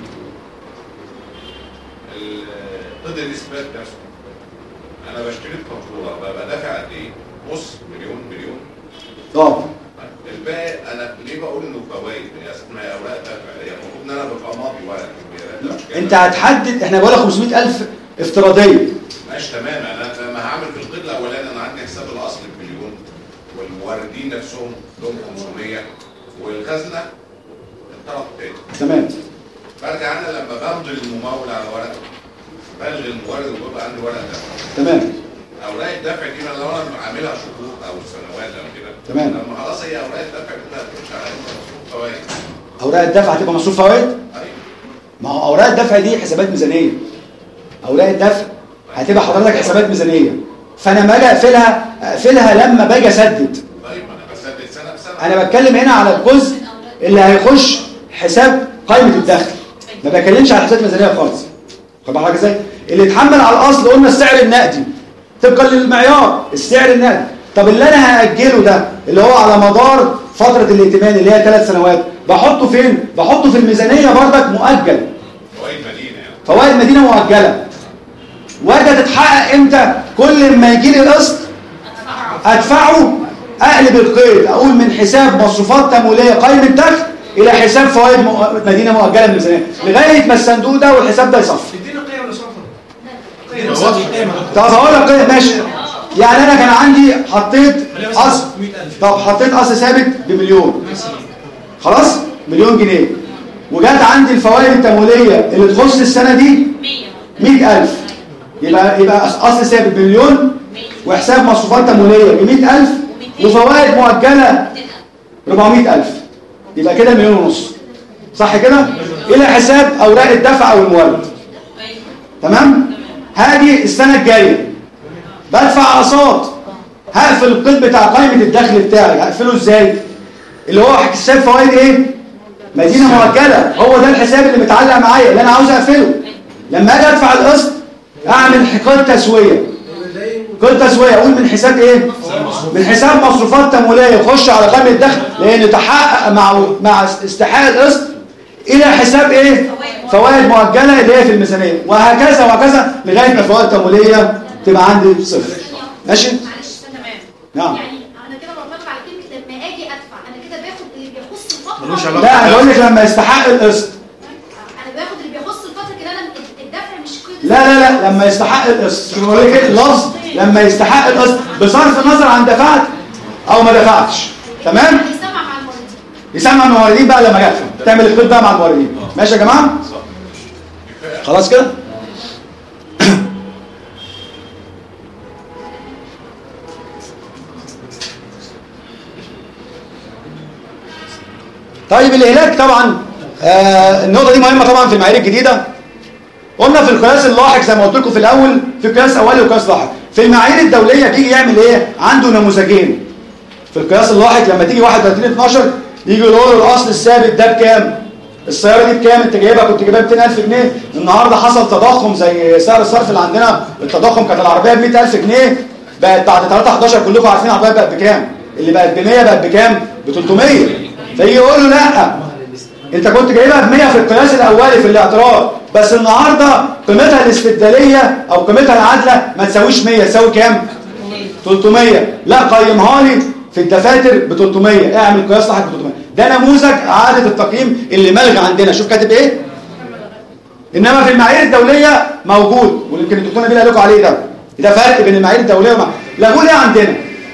S12: ضد الاثبات نفسه انا بشتري الكنترولر ببقى دافع قد ايه؟ نص مليون مليون
S1: اه
S12: الباقي انا ليه بقول انه فوائد؟ هي اسمها اوراق دافع، هي المفروض ان انا ببقى ماضي ورق.
S1: انت هتحدد احنا بقول لك خمسمية ألف افتراضيه.
S12: ماشي تمام. انا لما هعمل في القيد الاولاني انا عندي حساب الاصل بمليون والموردين نفسهم لهم خمسمية والخزنه الطرف الثاني.
S1: تمام.
S12: برجع انا لما بمضي الممول على ورق بلغي المورد وبيبقى عندي ورق دفع.
S1: تمام.
S12: اوراق الدفع دي لو انا عاملها شهور او سنوات او كده
S1: تمام.
S12: لما خلاص هي اوراق الدفع دي هتخش على مصروف فوائد.
S1: اوراق الدفع هتبقى مصروف فوائد؟ ايوه. ما هو اوراق الدفع دي حسابات ميزانيه. اوراق الدفع هتبقى حضرتك حسابات ميزانيه، فانا لما اجي اقفلها اقفلها لما باجي اسدد.
S12: طيب ما انا بسدد سنه بسنه
S1: انا بتكلم هنا على الجزء اللي هيخش حساب قائمه الدخل، ما بتكلمش على حساب الميزانيه خالص. خد بالك ازاي؟ اللي اتحمل على الاصل قلنا السعر النقدي طبقا للمعيار السعر النقدي. طب اللي انا هاجله ده اللي هو على مدار فتره الائتمان اللي هي ثلاث سنوات بحطه فين؟ بحطه في الميزانيه بردك مؤجل.
S12: فوائد مدينه يعني.
S1: فوائد مدينه مؤجله. وده تتحقق امتى؟ كل ما يجي لي قسط ادفعه، اقلب القيد اقول من حساب مصروفات تمويليه قائمه دخل الى حساب فوائد مدينه مؤجله من الميزانيه لغايه ما الصندوق ده والحساب ده يصفي.
S10: ادينا قيمه ولا صفر؟
S1: طب هقول لك قيمه ماشي. يعني انا كان عندي حطيت اصل، طب حطيت اصل ثابت بمليون خلاص، مليون جنيه، وجات عندي الفوائد التمويليه اللي تخص السنه دي مئة ألف، يبقى يبقى اصل ثابت بمليون وحساب مصروفات تمويليه ب مئة ألف وفوائد مؤجله أربعمئة ألف، يبقى كده مليون ونص صح كده؟ الى حساب اوراق الدفع او المورد. تمام؟ هذه السنه الجايه بدفع اقساط، هقفل القيد بتاع قائمه الدخل بتاعي، هقفله ازاي؟ اللي هو حساب فوائد ايه؟ مدينه مؤجله، هو ده الحساب اللي متعلق معايا اللي انا عاوز اقفله. لما اجي ادفع القسط اعمل قيد تسويه، قيد تسويه اقول من حساب ايه؟ من حساب مصروفات تمويليه يخش على قائمه الدخل لان تحقق مع مع استحقاق القسط الى حساب ايه؟ فوائد مؤجله اللي هي في الميزانيه، وهكذا وهكذا لغايه ما الفوائد التمويليه تبقى عندي صفر. ماشي؟
S11: معلش تمام.
S1: نعم.
S11: يعني انا كده بطبق على كلمه لما اجي ادفع، انا كده باخد اللي بيخص الفتره.
S1: لا انا بقول لك لما يستحق القسط.
S11: انا باخد اللي بيخص الفتره كده، انا الدفع مش كده.
S1: لا لا لا لما يستحق القسط. شوف بقول لك ايه اللفظ لما يستحق القسط بصرف النظر عن دفعت او ما دفعتش. تمام؟
S11: يسمع مع الموردين.
S1: يسمع مع الموردين بقى لما جت تعمل القيد بقى مع الموردين. ماشي يا جماعه؟ خلاص كده؟ طيب الإهلاك طبعا آه النقطة دي مهمة طبعا في المعايير الجديدة. قلنا في القياس اللاحق زي ما قلت لكم في الأول في قياس أولي وقياس لاحق. في المعايير الدولية تيجي يعمل إيه؟ عنده نموذجين. في القياس اللاحق لما تيجي واحد وثلاثين اتناشر يجي يقول له الأصل الثابت ده بكام؟ السيارة دي بكام؟ أنت جايبها كنت جايبها ب مئتين ألف جنيه، النهارده حصل تضخم زي سعر الصرف اللي عندنا، التضخم كانت العربية ب مئة ألف جنيه، بقت بعد ثلاثة حداشر كلكم عارفين العربية بقت بكام؟ اللي بقت ب مية بقت بكام؟ ب ثلاثمية. فيجي يقول له لا انت كنت جايبها ب مية في القياس الاولي في الاعتراض، بس النهارده قيمتها الاستبداليه او قيمتها العادله ما تساويش مية، تساوي كام؟ ثلاثمية. لا قيمها لي في الدفاتر ب ثلاثمية، اعمل قياس لاحق ب ثلاثمية. ده نموذج اعاده التقييم اللي ملغى عندنا. شوف كاتب ايه؟ انما في المعايير الدوليه موجود، ويمكن الدكتور نبيل قال لكم عليه ده. ده فرق بين المعايير الدوليه وما لغوه ليه عندنا؟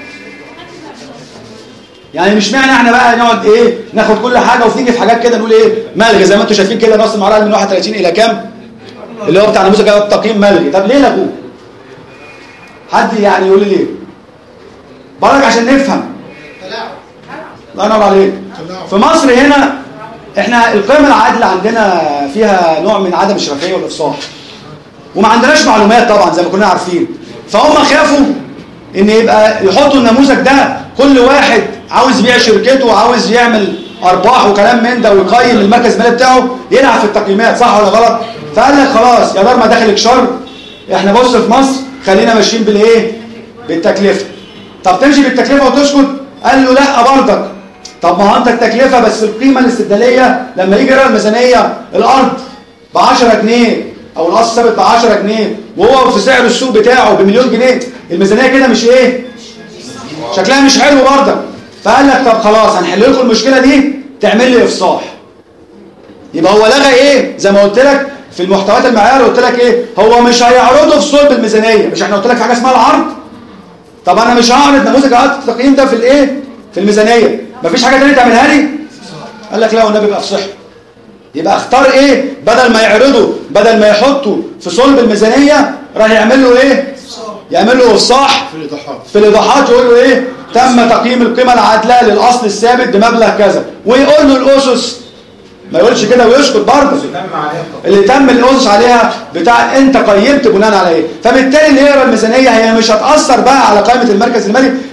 S1: يعني مش معنى احنا بقى نقعد ايه ناخد كل حاجه وتيجي في حاجات كده نقول ايه ملغي زي ما انتم شايفين كده نص المعرض من واحد وثلاثين الى كام اللي هو بتاع نموذج التقييم ملغي. طب ليه لغوه؟ حد يعني يقول لي ليه؟ برضك عشان نفهم. الله ينور عليك. في مصر هنا احنا القيمه العادله عندنا فيها نوع من عدم الشفافيه والافصاح وما عندناش معلومات طبعا زي ما كنا عارفين، فهم خافوا ان يبقى يحطوا النموذج ده كل واحد عاوز يبيع شركته وعاوز يعمل ارباح وكلام من ده ويقيم المركز المالي بتاعه يلعب في التقييمات صح ولا غلط؟ فقال لك خلاص يا دار ما دخلك شر، احنا بص في مصر خلينا ماشيين بالايه؟ بالتكلفه. طب تمشي بالتكلفه وتسكت؟ قال له لا برضك. طب ما هو انت التكلفه بس القيمه الاستبداليه لما يجي يقرا الميزانيه الارض ب عشرة جنيه او الاصل ثابت ب عشرة جنيه وهو في سعر السوق بتاعه بمليون جنيه، الميزانيه كده مش ايه؟ شكلها مش حلو برضك. فقال لك طب خلاص هنحل لكم المشكله دي تعمل لي افصاح. يبقى هو لغى ايه؟ زي ما قلت لك في المحتويات المعيار قلت لك ايه؟ هو مش هيعرضه في صلب الميزانيه، مش احنا قلت لك في حاجه اسمها العرض؟ طب انا مش هعرض نموذج اعاده التقييم ده في الايه؟ في الميزانيه، مفيش حاجه ثانيه تعملها لي؟ قال لك لا والنبي بقى افصح. يبقى اختار ايه؟ بدل ما يعرضه بدل ما يحطه في صلب الميزانيه راح يعمل له ايه؟ يعمل له افصاح
S3: في الايضاحات
S1: في الايضاحات يقول له ايه؟ تم تقييم القيمه العادله للاصل الثابت بمبلغ كذا، ويقول له الاسس ما يقولش كده ويسكت برضه اللي تم الاسس عليها بتاع انت قيمت بناء على ايه. فبالتالي اللي يقرا الميزانيه هي مش هتاثر بقى على قائمه المركز المالي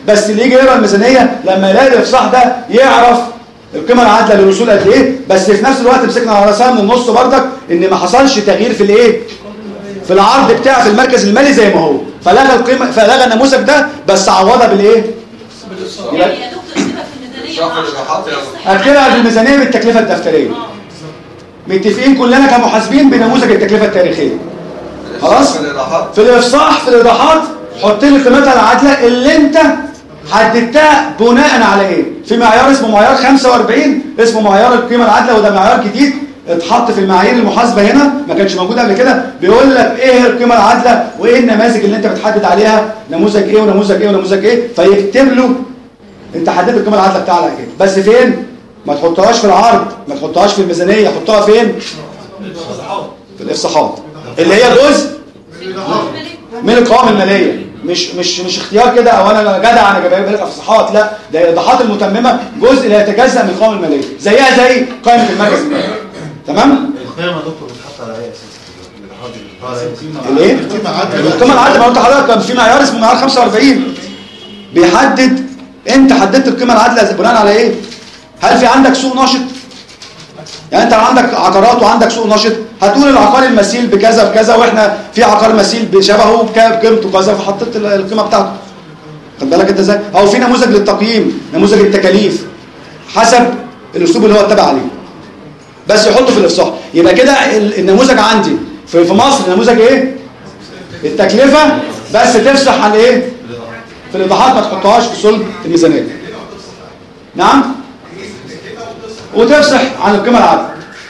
S1: بس اللي يجي يقرا الميزانيه لما يلاقي الافصاح ده يعرف القيمه العادله للوصول قد ايه، بس في نفس الوقت مسكنا على راسها من النص بردك ان ما حصلش تغيير في الايه؟ في العرض بتاع في المركز المالي زي ما هو، فلغى القيمه فلغى النموذج ده بس عوضها بالايه؟
S5: يعني يا دكتور اكتبها في الميزانيه
S1: اكتبها في الميزانيه بالتكلفه الدفتريه. متفقين كلنا كمحاسبين بنموذج التكلفه التاريخيه. خلاص؟ في الافصاح في الايضاحات حط لي قيمتها العادله اللي انت حددتها بناء على ايه؟ في معيار اسمه معيار خمسة وأربعين اسمه معيار القيمه العادله، وده معيار جديد اتحط في المعايير المحاسبه هنا، ما كانش موجود قبل كده. بيقول لك ايه القيمه العادله وايه النماذج اللي انت بتحدد عليها نموذج ايه ونموذج ايه ونموذج ايه، فيكتب له انت حددت القيمه العادله بتاعها كده، بس فين؟ ما تحطهاش في العرض، ما تحطهاش في الميزانيه، حطها فين؟ في الافصاحات اللي هي جزء من القوائم الماليه، مش مش مش اختيار كده او انا جدع انا جايب لك افصاحات، لا ده الايضاحات المتممه جزء لا يتجزا من القوائم الماليه، زيها زي قائمه المركز المالي. تمام؟
S8: القيمه يا دكتور بتتحط على ايه اساسا؟
S1: الايه؟ القيمه العادله ما قلت لحضرتك كان في معيار اسمه معيار خمسة وأربعين بيحدد انت حددت القيمه العادله بناء على ايه؟ هل في عندك سوق ناشط؟ يعني انت لو عندك عقارات وعندك سوق ناشط هتقول العقار المثيل بكذا بكذا، واحنا في عقار مثيل بشبهه بقيمته كذا فحطيت القيمه بتاعته. خد بالك انت ازاي؟ او في نموذج للتقييم، نموذج التكاليف حسب الاسلوب اللي هو اتبع عليه. بس يحطه في الافصاح. يبقى كده النموذج عندي في في مصر نموذج ايه؟ التكلفه، بس تفصح عن ايه؟ في الايضاحات ما تحطهاش في صلب الميزانيه. نعم؟ وتفصح عن القيمه العادله.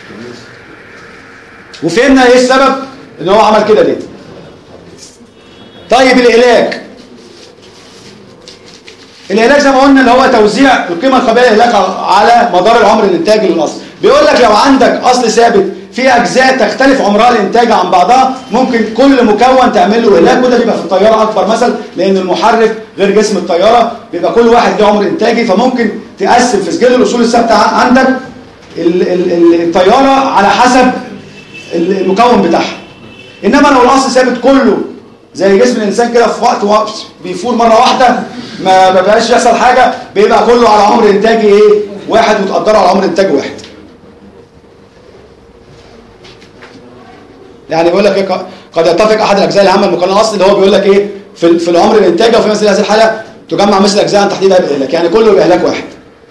S1: وفهمنا ايه السبب ان هو عمل كده ليه. طيب الاهلاك. الاهلاك زي ما قلنا اللي هو توزيع القيمه القابله للاهلاك على مدار العمر الانتاجي للاصل. بيقول لك لو عندك اصل ثابت في اجزاء تختلف عمرها الانتاجي عن بعضها، ممكن كل مكون تعمل له اهلاك، وده بيبقى في الطياره اكبر مثل لان المحرك غير جسم الطياره، بيبقى كل واحد له عمر انتاجي، فممكن تقسم في سجل الاصول الثابته عندك الطياره على حسب المكون بتاعها. انما لو الاصل ثابت كله زي جسم الانسان كده في وقت وقت بيفور مره واحده ما بقاش يحصل حاجه، بيبقى كله على عمر انتاجي ايه؟ واحد، وتقدره على عمر انتاجي واحد. يعني بيقول لك ايه؟ قد يتفق احد الاجزاء الهامه المكون الاصلي اللي هو بيقول لك ايه؟ في في العمر الانتاجي، وفي مثل هذه الحاله تجمع مثل الاجزاء عن تحديدها باهلاك، يعني كله باهلاك واحد.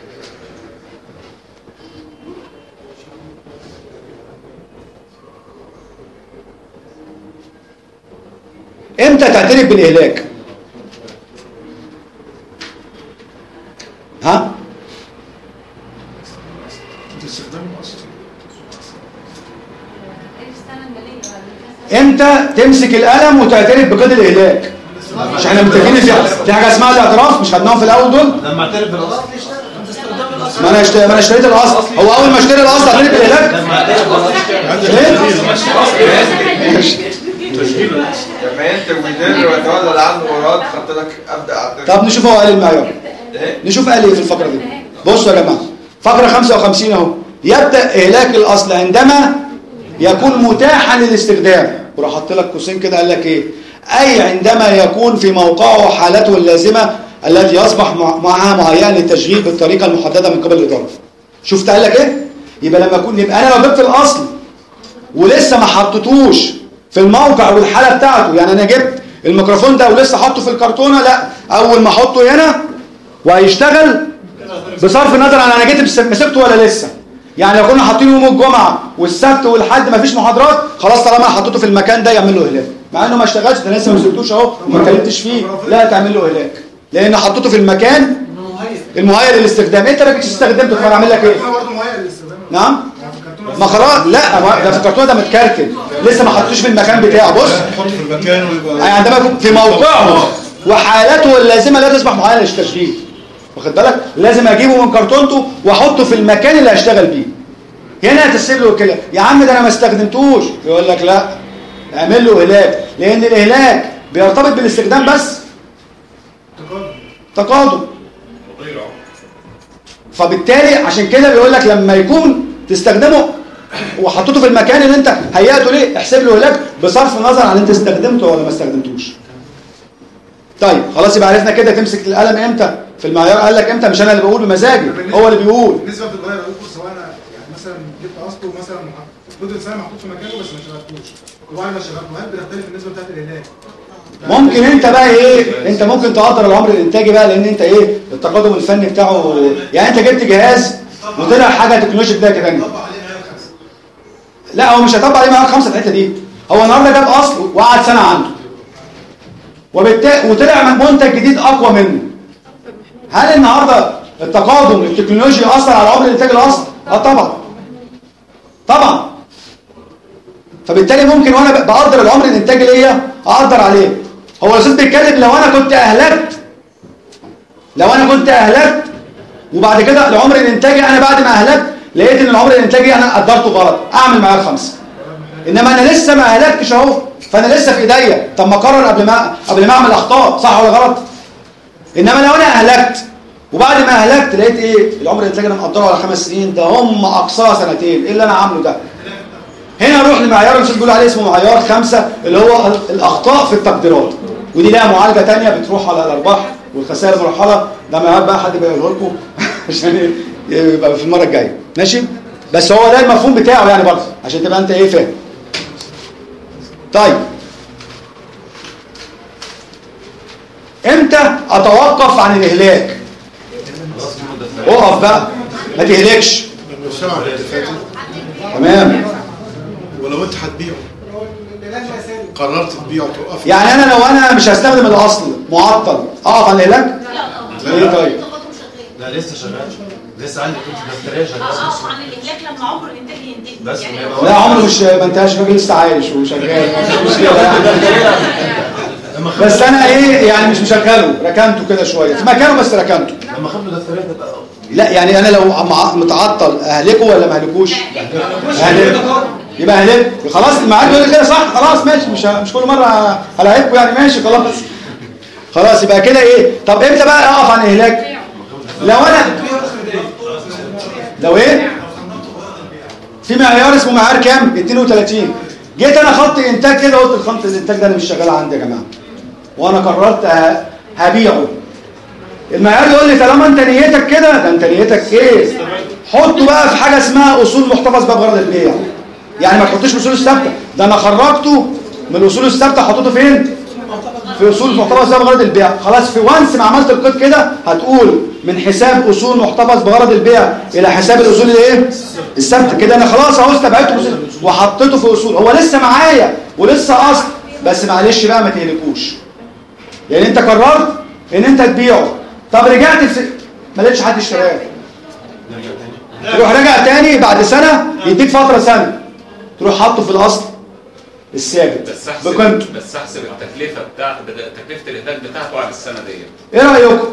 S1: امتى تعترف بالاهلاك؟ ها؟ امتى تمسك القلم وتعترف بقيد الاهلاك؟ مش احنا متفقين في في حاجه اسمها الاعتراف، مش خدناهم في الاول دول؟
S8: لما اعترف بالاصل
S1: ما انا اشتري ما انا اشتريت الاصل، هو اول ما اشتري الاصل اعترف بالاهلاك؟
S2: لما ينتج ويدير ويتولى العمل مراد خدت لك ابدا اعترف.
S1: طب نشوف هو قال ايه المعيار. نشوف قال ايه في الفقره دي. بصوا يا جماعه فقره خمسة وخمسين اهو، يبدا اهلاك الاصل عندما يكون متاحا للاستخدام، وراح حط لك قوسين كده قال لك ايه؟ اي عندما يكون في موقعه حالته اللازمه التي يصبح معها مهيئا للتشغيل بالطريقه المحدده من قبل الاداره. شفت قال لك ايه؟ يبقى لما يكون، يبقى انا لو جبت الاصل ولسه ما حطيتوش في الموقع والحاله بتاعته، يعني انا جبت الميكروفون ده ولسه حاطه في الكرتونه، لا اول ما احطه هنا وهيشتغل بصرف النظر عن انا جيت مسكته ولا لسه. يعني لو كنا حاطينه يوم الجمعه والسبت والحد ما فيش محاضرات، خلاص طالما حطيته في المكان ده يعمل له اهلاك، مع انه ما اشتغلش، ده لسه ما مسكتوش اهو وما اتكلمتش فيه، لا تعمل له اهلاك لان حطيته في المكان المهيئ للاستخدام. انت ما جيتش استخدمته فانا اعمل لك ايه؟ نعم؟ ما خلاص لا ده في الكرتونه ده متكركب لسه ما حطوش في المكان بتاعه. بص
S3: في المكان ويبقى
S1: عندما يكون في موقعه وحالته اللازمه لا تصبح معينه للتشغيل، واخد بالك؟ لازم اجيبه من كرتونته واحطه في المكان اللي هشتغل بيه. هنا هتسيب له كده يا عم ده انا ما استخدمتوش، يقول لك لا اعمل له اهلاك، لان الاهلاك بيرتبط بالاستخدام بس تقادم. فبالتالي عشان كده بيقول لك لما يكون تستخدمه وحطيته في المكان اللي انت هيئته ليه، احسب له اهلاك بصرف النظر عن انت استخدمته ولا ما استخدمتوش. طيب خلاص يبقى عرفنا كده تمسك القلم امتى في المعيار. قال لك امتى، مش انا اللي بقول بمزاجي، هو اللي بيقول.
S13: النسبه بتتغير يا دكتور، سواء انا يعني مثلا جبت اصله مثلا مده سنه محطوط في مكانه بس ما شغلتوش، وبعد ما شغلته هل بتختلف النسبه بتاعت الهلاك؟
S1: ممكن انت بقى ايه، انت ممكن تقدر العمر الانتاجي بقى، لان انت ايه التقدم الفني بتاعه. يعني انت جبت جهاز وطلع حاجه تكنولوجيا بدايه كده، لا هو مش هيطبق عليه معيار خمسه في الحته دي. هو النهارده جاب اصل وقعد سنه عنده وبالتالي وطلع من منتج جديد اقوى منه. هل النهارده التقادم التكنولوجي اثر على عمر الانتاج الاصل؟ اه طبعا طبعا. فبالتالي ممكن وانا بقدر العمر الانتاجي ليا اقدر عليه. هو الاستاذ بيتكلم لو انا كنت اهلكت لو انا كنت اهلكت وبعد كده العمر الانتاجي انا بعد ما اهلكت لقيت ان العمر الانتاجي انا قدرته غلط، اعمل معيار خمسه. انما انا لسه ما اهلكتش اهو، فانا لسه في ايديا، طب ما اقرر قبل ما قبل ما اعمل اخطاء، صح ولا غلط؟ انما لو انا اهلكت وبعد ما اهلكت لقيت ايه العمر الانتاجي انا مقدره على خمس سنين، ده هم اقصاها سنتين، ايه اللي انا عامله ده؟ هنا اروح لمعيار الاستاذ بيقول عليه اسمه معيار خمسه، اللي هو الاخطاء في التقديرات، ودي لها معالجه ثانيه بتروح على الارباح والخسائر المرحله. ده معيار بقى حد بيقوله لكم عشان يبقى في المره الجايه، ماشي؟ بس هو ده المفهوم بتاعه يعني برضه عشان تبقى انت ايه فاهم. طيب امتى اتوقف عن الاهلاك؟ اقف بقى ما تهلكش. تمام.
S3: ولو انت هتبيعه قررت تبيعه توقف،
S1: يعني انا لو انا مش هستخدم الاصل معطل اقف عن الاهلاك؟ ليه طيب؟
S8: لا لسه شغال، لسه عندي كنت دفتريه شغال.
S5: اقف عن الاهلاك لما عمر الانتاج ينتهي
S8: بس
S5: يعني
S1: لا عمره مش ما انتهاش، الراجل لسه عايش وشغال مش كده يعني. بس انا ايه يعني مش مشغله، ركنته كده شويه في مكانه بس ركنته.
S8: لما خد له دفتريه تبقى
S1: لا يعني انا لو متعطل اهلكه ولا ما اهلكوش؟ اهلكه. يبقى اهلكه خلاص. الميعاد بيقول لي كده صح، خلاص ماشي، مش مش كل مره هلاعبكم يعني، ماشي خلاص خلاص. يبقى كده ايه؟ طب امتى بقى اقف عن اهلاك؟ لو انا لو ايه في معيار اسمه معيار كام؟ اتنين وتلاتين. جيت انا خط انتاج كده قلت الخط الانتاج ده انا مش شغال عندي يا جماعه وانا قررت هبيعه. المعيار يقول لي طالما انت نيتك كده، ده انت نيتك ايه؟ حطه بقى في حاجه اسمها اصول محتفظ بها بغرض البيع. يعني ما تحطوش الاصول الثابته، ده انا خرجته من الاصول الثابته حطيته فين؟ في اصول محتفظ بها بغرض البيع. خلاص في وانس ما عملت القيد كده هتقول من حساب اصول محتفظ بغرض البيع الى حساب الاصول الايه؟ الثابته. كده انا خلاص اهو استبعدته وحطيته في اصول، هو لسه معايا ولسه اصل، بس معلش بقى ما تهلكوش لان انت قررت ان انت تبيعه. طب رجعت ما لقيتش حد اشتراه، تروح راجع تاني بعد سنه يديك فتره سنه تروح حاطه في الاصل الثابت بقيمته.
S7: بس احسب التكلفه بتاعت تكلفه الاهلاك بتاعته على السنه ديت.
S1: ايه رايكم؟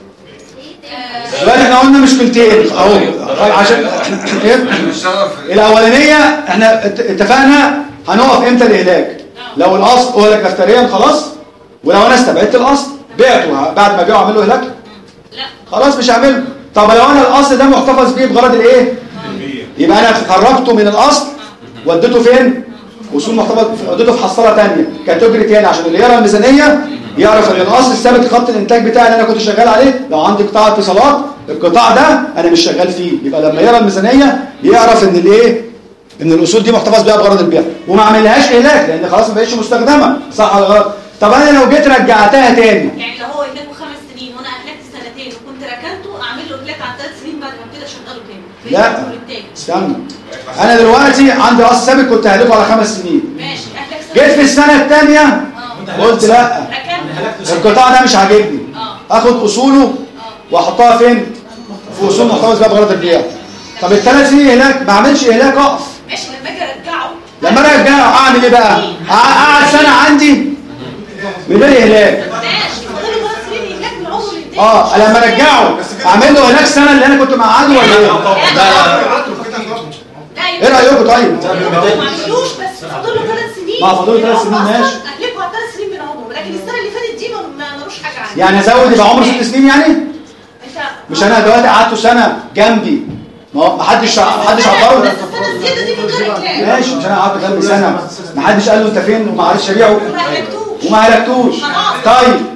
S1: دلوقتي احنا قلنا مشكلتين اهو عشان ايه؟ الاولانيه احنا اتفقنا هنقف امتى الاهلاك؟ لو الاصل هو لك دفتريا خلاص، ولو انا استبعدت الاصل بعته بعد ما ابيعه اعمل له اهلاك؟ لا خلاص مش هعمله. طب لو انا الاصل ده محتفظ بيه بغرض الايه؟ يبقى انا خرجته من الاصل وديته فين؟ وصول محتفظ، وديته في حصاله ثانيه كاتيجوري ثاني عشان اللي يقرا الميزانيه يعرف ان الاصل الثابت خط الانتاج بتاعي اللي انا كنت شغال عليه. لو عندي قطاع اتصالات القطاع ده انا مش شغال فيه، يبقى لما يقرا الميزانيه يعرف ان الايه؟ ان الاصول دي محتفظ بيها بغرض البيع وما اعملهاش اهلاك لان خلاص ما بقتش مستخدمه، صح ولا غلط؟ طب انا لو جيت رجعتها تاني،
S5: يعني لو هو اهلاكه خمس سنين وانا اهلكت سنتين وكنت ركنته اعمل له اهلاك على ثلاث سنين بعد ما كده اشغله تاني؟
S1: لا استنى، انا دلوقتي عندي اصل ثابت كنت ههلكه على خمس سنين،
S5: ماشي اهلك
S1: جيت في السنه الثانيه قلت لا القطاع ده مش عاجبني، اخد اصوله واحطها فين؟ في اصول محتفظ بيها بغرض البيع. طب الثلاث سنين اهلاك ما اعملش اهلاك اقف.
S5: ماشي لما اجي ارجعه
S1: لما انا ارجعه اعمل ايه بقى؟ اقعد سنه عندي من غير اهلاك.
S5: ماشي فاضل له ثلاث سنين اهلاك من عمر الانتاج.
S1: اه لما ارجعه اعمل له اهلاك السنه اللي انا كنت مقعده ولا ايه؟
S5: لا
S1: ايه رايكم طيب؟
S5: ما عملوش بس فاضل له ثلاث سنين.
S1: ما فاضل له ثلاث سنين ماشي.
S5: اهلكه على ثلاث سنين من عمره، لكن السنه اللي فاتت دي ما ملوش حاجه عنه.
S1: يعني ازود يبقى عمره ست سنين يعني؟ مش انا دلوقتي قعدته سنه جنبي ما حدش ما حدش عبره.
S5: بس السنه الزياده دي من غير اهلاك.
S1: ماشي مش انا قعدت جنبي سنه ما حدش قال له انت فين وما عرفش ابيعه
S5: وما هلكتوش
S1: وما هلكتوش. طيب
S5: لما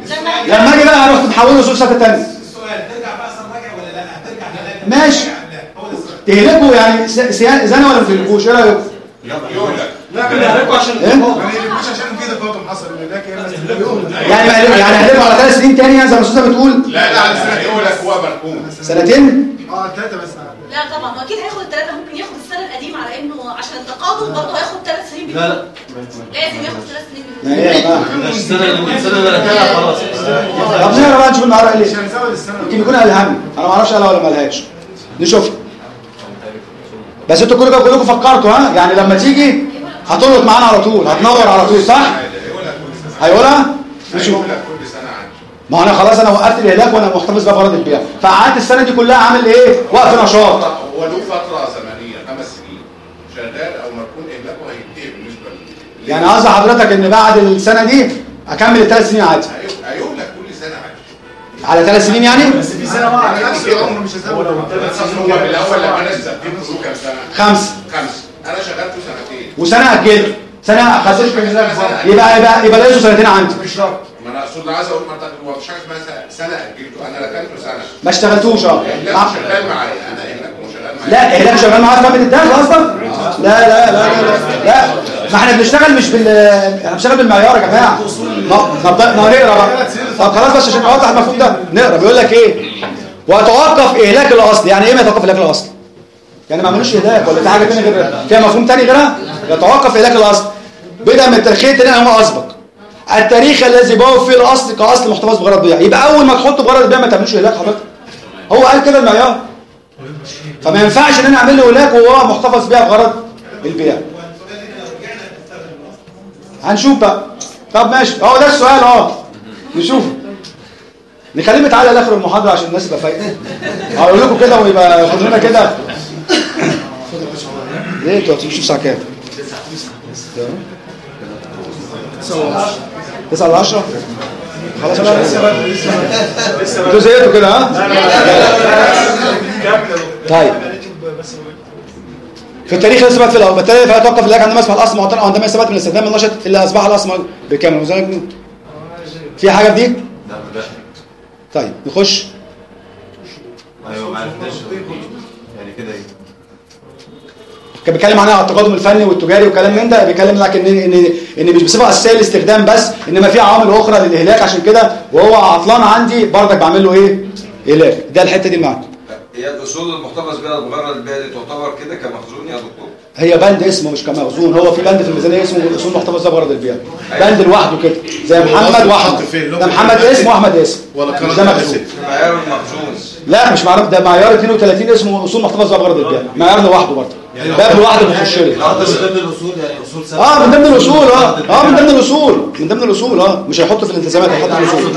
S1: لما اجي بقى هروح محوله اصول سنه ثانيه.
S6: السؤال ترجع بقى اصلا راجع ولا لا؟ هترجع هلاك
S1: ماشي. تهلكوا يعني زنا ولا ما تهلكوش؟ ايه رايكم؟
S13: لا بنهلكوا عشان مش عشان في تفاهم حصل هناك
S1: يعني يعني هنهلكوا على ثلاث سنين تاني زي ما الاستاذه بتقول؟
S12: لا لا على سنه يقول لك هو مركون
S1: سنتين؟
S13: اه ثلاثه بس.
S5: لا طبعا واكيد هياخد الثلاثه، ممكن ياخد السنه القديمه على انه عشان التقادم برضه هياخد ثلاث سنين
S8: لا لا
S5: لازم ياخد ثلاث سنين
S1: ما هي يا جماعه
S8: السنه السنه اللي ركنها خلاص.
S1: طب نقرا بقى نشوف النهارده قال ايه؟ يمكن يكون قالها لي، انا ما اعرفش قالها ولا ما قالهاش. نشوف. بس انتوا كلكم كلكم فكرتوا ها؟ يعني لما تيجي هتلقط معانا على طول، هتنور على طول صح؟ هيقولها؟ نشوف. ما هو انا خلاص انا وقفت الاهلاك وانا محتفظ بقى بغرض البيع، فقعدت السنه دي كلها عامل ايه؟ وقف نشاط.
S12: هو له فتره زمنيه خمس سنين شغال او مركون اهلاكه هينتهي بالنسبه ل
S1: يعني قصدي حضرتك ان بعد السنه دي اكمل الثلاث سنين عادي.
S12: هيهلك كل سنه عادي.
S1: على ثلاث سنين يعني؟
S13: بس في سنه واحده على نفس العمر مش هزود.
S12: هو من الاول لما انا استبدلت له كام سنه؟
S1: خمسه.
S12: خمسه. انا شغلته سنتين.
S1: وسنه اجلت. سنه خسرت يبقى يبقى يبقى لازم سنتين عندي.
S12: مش شرط. ما انا اقصد عايز اقول ما هو مش حاجه اسمها سنه اجلته، انا ركنته سنه.
S1: ما اشتغلتوش اه.
S12: لا شغال معايا، انا اهلاك شغال معايا.
S1: لا اهلاك شغال معايا في كام الدخل اصلا؟ لا لا لا لا لا ما احنا بنشتغل مش بال احنا بنشتغل بالمعيار يا جماعه. طب ما نقرا بقى. طب خلاص بس عشان نوضح المفهوم ده نقرا بيقول لك ايه؟ ويتوقف اهلاك الاصل. يعني ايه ما يتوقف اهلاك الاصل؟ يعني ما عملوش اهلاك ولا في حاجه ثانيه غير فيها مفهوم ثاني غيرها؟ يتوقف اهلاك الاصل بدءا من التاريخ الثاني هو اسبق التاريخ الذي بوب فيه الاصل كاصل محتفظ بغرض بيع. يبقى اول ما تحطه بغرض البيع ما تعملوش اهلاك حضرتك. هو قال كده المعيار. فما ينفعش ان انا اعمل له اهلاك وهو محتفظ بيها بغرض البيع. هنشوف بقى. طب ماشي اهو ده السؤال اه نشوف. نخليه متعالى لاخر المحاضره عشان الناس تبقى فايقه. هقول لكم كده ويبقى خدوا لنا كده. ليه انتوا هتشوفوا ساعه كام؟ تسعة ل عشرة خلاص بقى انتوا زيتوا كده ها؟ طيب في التاريخ لسه في الاول بالتالي فلا توقف الاهلاك عندما يصبح الاصل معترض او عندما يثبت من الاستخدام النشط اللي اصبح الاصل بكامل. وذلك في حاجه في دي؟ طيب نخش.
S8: ايوه ما عرفتش يعني كده ايه؟
S1: كان بيتكلم عنها على التقادم الفني والتجاري وكلام من ده. بيتكلم لك ان ان ان مش بصفه اساسيه الاستخدام بس، انما في عوامل اخرى للاهلاك. عشان كده وهو عطلان عندي بردك بعمل له ايه؟ اهلاك. ده الحته دي معاك.
S2: هي الاصول المحتفظ بها بغرض البيع دي تعتبر كده كمخزون يا دكتور؟
S1: هي بند اسمه مش كمخزون. هو في بند في الميزانيه اسمه الاصول المحتفظ بها بغرض البيع. بند لوحده كده زي محمد واحمد. ده محمد اسم واحمد اسم. مش ده مخزون.
S2: معيار المخزون.
S1: لا مش معرف. ده معيار اثنين وثلاثين اسمه اصول محتفظ بها بغرض البيع. معيار لوحده برضه. باب لوحده بيخش له.
S8: من ضمن الاصول يعني اصول ثابته.
S1: اه من ضمن الاصول اه اه من ضمن الاصول من ضمن الاصول اه مش هيحطه في الالتزامات هيحطه في الاصول.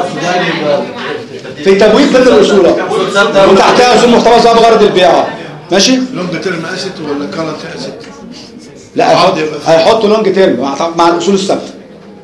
S1: في تبويب ضمن الاصول اه وتحتها اصول محتفظ بها بغرض البيع. ماشي؟
S13: لونج تيرم اسيت ولا كارنت اسيت؟
S1: لا هيحط هيحطوا لونج تيرم مع الاصول الثابته.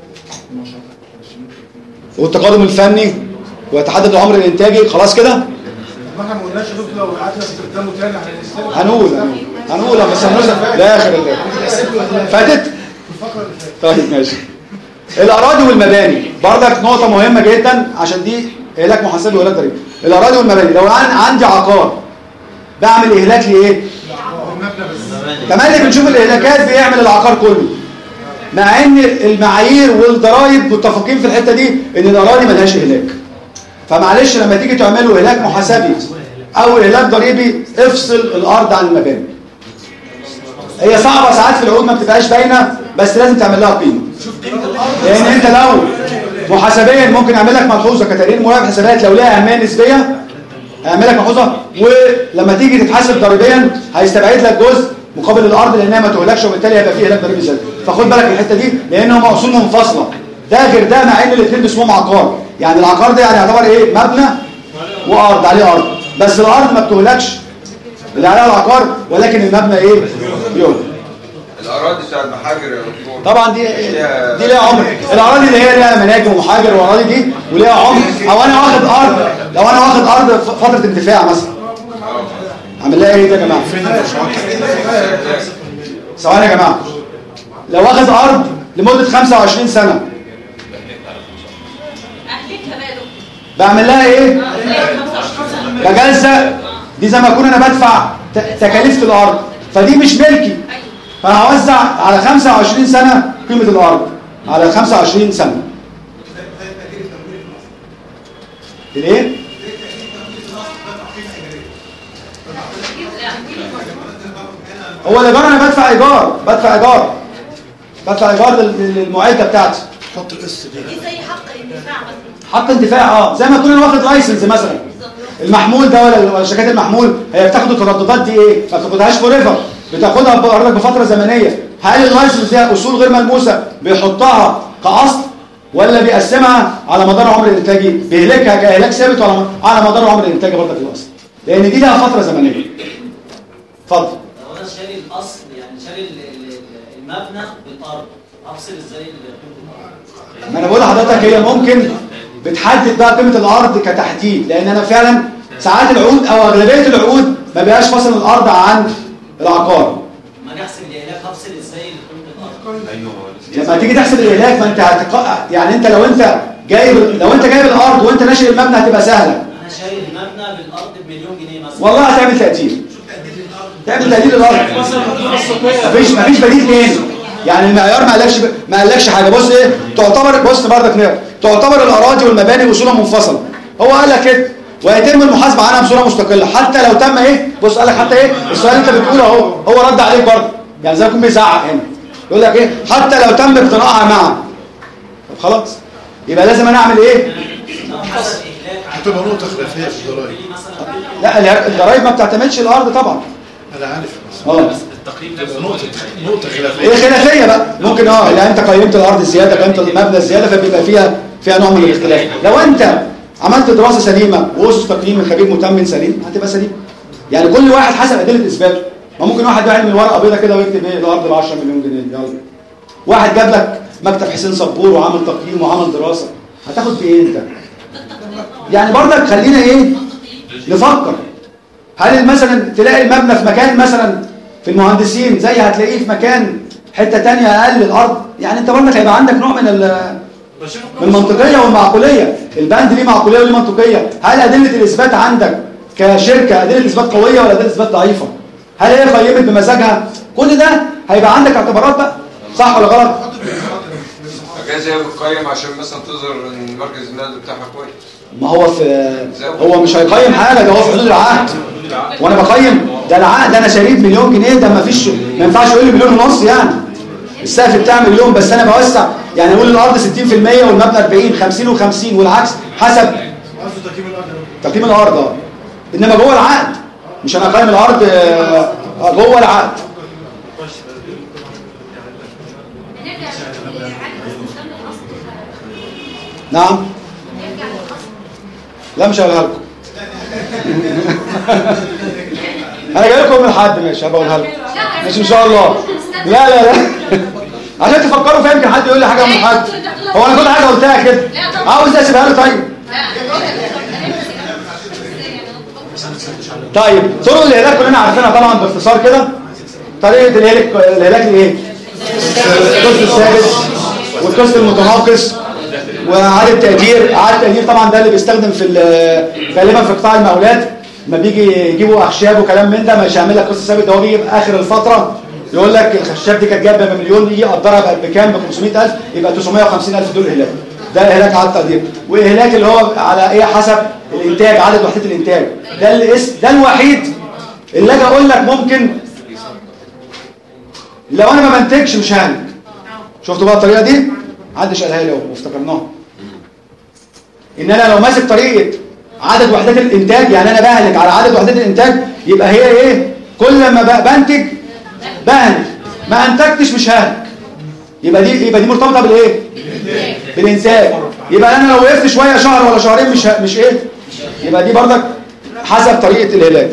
S1: والتقادم الفني ويتحدد العمر الانتاجي. خلاص كده؟
S13: ما احنا ما قلناش لو قعدنا استخدامه تاني هنستخدم.
S1: هنقول هنقول بس هنقول لاخر الليل. فاتت؟ طيب ماشي. الاراضي والمباني برضك نقطه مهمه جدا عشان دي اهلاك محاسبي واهلاك ضريبي. الاراضي والمباني لو انا عندي عقار بعمل اهلاك لايه؟ تمام. بنشوف الاهلاكات بيعمل العقار كله مع ان المعايير والضرائب متفقين في الحته دي ان الاراضي ملهاش اهلاك. فمعلش لما تيجي تعملوا اهلاك محاسبي او اهلاك ضريبي افصل الارض عن المباني. هي صعبه ساعات في العقود ما بتبقاش باينه بس لازم تعمل لها قيمه. لان انت لو محاسبيا ممكن اعمل لك ملحوظه كتقرير مراقب حسابات لو لها اهميه نسبيه اعمل لك ملحوظه، ولما تيجي تتحاسب ضريبيا هيستبعد لك جزء مقابل الارض لانها ما تهلكش وبالتالي هيبقى فيه اهلاك ضريبي زياده. فخد بالك من الحته دي لان هم اصول منفصله. ده غير ده مع ان الاثنين اسمهم عقار. يعني العقار ده يعني يعتبر ايه؟ مبنى وارض عليه ارض بس الارض ما بتهلكش اللي عليها العقار ولكن المبنى ايه؟ يهلك.
S2: الاراضي بتاع المحاجر يا دكتور
S1: طبعا دي دي ليها عمر. الاراضي اللي هي ليها مناجم ومحاجر واراضي دي وليها عمر. او انا واخد ارض لو انا واخد ارض فتره انتفاع مثلا اعمل لها ايه ده يا جماعه؟ ثواني يا جماعه. لو واخد ارض لمده خمسة وعشرين سنه بعمل لها ايه؟ بجزأ. دي زي ما اكون انا بدفع تكاليف الارض، فدي مش ملكي، فانا هوزع على خمسة وعشرين سنه قيمه الارض، على خمسة وعشرين سنه. الايه؟ هو الايجار انا بدفع ايجار بدفع ايجار بدفع ايجار للمعده بتاعتي.
S3: حط القسط دي
S5: دي زي حق اندفاع مثلا.
S1: حق انتفاع اه، زي ما اكون انا واخد لايسنس مثلا. المحمول ده ولا شركات المحمول هي بتاخد الترددات دي ايه؟ ما بتاخدهاش فور ايفر، بتاخدها برضك بفتره زمنيه. هل اللايسنس دي اصول غير ملموسه بيحطها كاصل ولا بيقسمها على مدار عمر الانتاجي؟ بيهلكها كاهلاك ثابت ولا على مدار عمر الانتاجي برضك الاصل؟ لان دي لها فتره زمنيه. اتفضل.
S17: لو انا شاري الاصل يعني شاري المبنى بالارض، افصل ازاي الارض؟
S1: ما انا بقول لحضرتك هي ممكن بتحدد بقى قيمه الارض كتحديد، لان انا فعلا ساعات العقود او اغلبيه العقود ما بيبقاش فاصل الارض عن العقار.
S17: ما اجي احسب الاهلاك هفصل ازاي قيمه الارض؟
S1: ايوه لما تيجي تحسب الاهلاك ما انت هتق... يعني انت لو انت جايب لو انت جايب الارض وانت ناشئ المبنى هتبقى سهله.
S17: انا شاري المبنى بالارض بمليون جنيه مثلا.
S1: والله هتعمل تقدير. تعمل تقدير الارض. مفيش مفيش بديل تاني. يعني المعيار ما قالكش ما قالكش حاجه. بص ايه تعتبر، بص برضك نقرا، تعتبر الاراضي والمباني اصولها منفصله. هو قال لك كده ويتم المحاسبه عنها بصوره مستقله حتى لو تم ايه. بص قال لك حتى ايه السؤال اللي انت بتقوله اهو، هو رد عليك برضه، يعني زي ما يكون بيزعق هنا يقول لك ايه حتى لو تم اقتناعها معا. طب خلاص يبقى لازم انا اعمل ايه؟
S3: هتبقى نقطه خلافيه في الضرايب.
S1: لا الضرايب ما بتعتمدش الارض طبعا.
S3: انا عارف
S1: اه
S3: التقييم ده نقطه نقطه خلافيه.
S1: ايه خلافيه بقى ممكن اه لا انت قيمت الارض الزياده قيمت المبنى الزياده فبيبقى فيها فيها نوع من الاختلاف. لو انت عملت دراسه سليمه واسس تقييم من خبير متمم سليم هتبقى سليم. يعني كل واحد حسب ادله اثباته. ما ممكن واحد يعمل ورقه بيضاء كده ويكتب ايه الارض ب عشرة مليون جنيه يلا. واحد جاب لك مكتب حسين صبور وعمل تقييم وعمل دراسه هتاخد بايه انت؟ يعني برضك خلينا ايه نفكر. هل مثلا تلاقي المبنى في مكان مثلا في المهندسين زي هتلاقيه في مكان حته ثانيه اقل الارض؟ يعني انت برضك هيبقى عندك نوع من من المنطقيه والمعقوليه. البند ليه معقوليه وليه منطقيه. هل ادله الاثبات عندك كشركه ادله اثبات قويه ولا ادله اثبات ضعيفه؟ هل هي قيمت بمزاجها؟ كل ده هيبقى عندك اعتبارات بقى، صح ولا غلط؟
S2: فكذا هي بتقيم عشان مثلا تظهر ان مركز النقد بتاعها كويس.
S1: ما هو في هو مش هيقيم حاجه، ده هو في حدود العقد. وانا بقيم ده العقد انا شاريه بمليون جنيه، ده ما فيش ما ينفعش يقول لي مليون ونص. يعني السقف بتاع مليون بس انا بوسع، يعني اقول الارض ستين في المية والمبنى أربعين خمسين وخمسين والعكس حسب تقييم الارض. اه انما جوه العقد مش انا اقيم الارض اه جوه العقد. نعم لا مش هقولها لكم. انا جاي لكم من حد ماشي هبقولها لكم ماشي ان شاء الله. لا لا لا عشان تفكروا فيها يمكن حد يقول لي حاجه من حد. هو انا كل حاجه قلتها كده عاوز اسيبها له. طيب طيب طرق الهلاك كلنا عارفينها طبعا باختصار كده. طريقه الهلاك الهلاك الايه؟ القسط الثابت والقسط المتناقص وإعادة تقدير. إعادة تقدير طبعا ده اللي بيستخدم في غالبا في قطاع المقاولات لما بيجي يجيبوا اخشاب وكلام من ده. مش هيعمل لك قسط ثابت، ده هو بيجي في اخر الفتره يقول لك الخشاب دي كانت جايبه بمليون، يجي يقدرها بقت بكام؟ ب خمسمية ألف، يبقى تسعمية وخمسين ألف دول اهلاك. ده اهلاك على التقدير. واهلاك اللي هو على ايه حسب الانتاج، عدد وحدات الانتاج. ده الاسم ده الوحيد اللي اجي اقول لك ممكن لو انا ما بنتجش مش ههلك. شفتوا بقى الطريقه دي؟ محدش قالها لي وافتكرناها. ان انا لو ماسك طريقه عدد وحدات الانتاج، يعني انا بهلك على عدد وحدات الانتاج، يبقى هي ايه؟ كل ما بنتج بهلك، ما انتجتش مش ههلك. يبقى دي يبقى دي مرتبطه بالايه؟ بالانتاج. يبقى انا لو وقفت شويه شهر ولا شهرين مش مش ايه؟ يبقى دي برضك حسب طريقه الهلاك.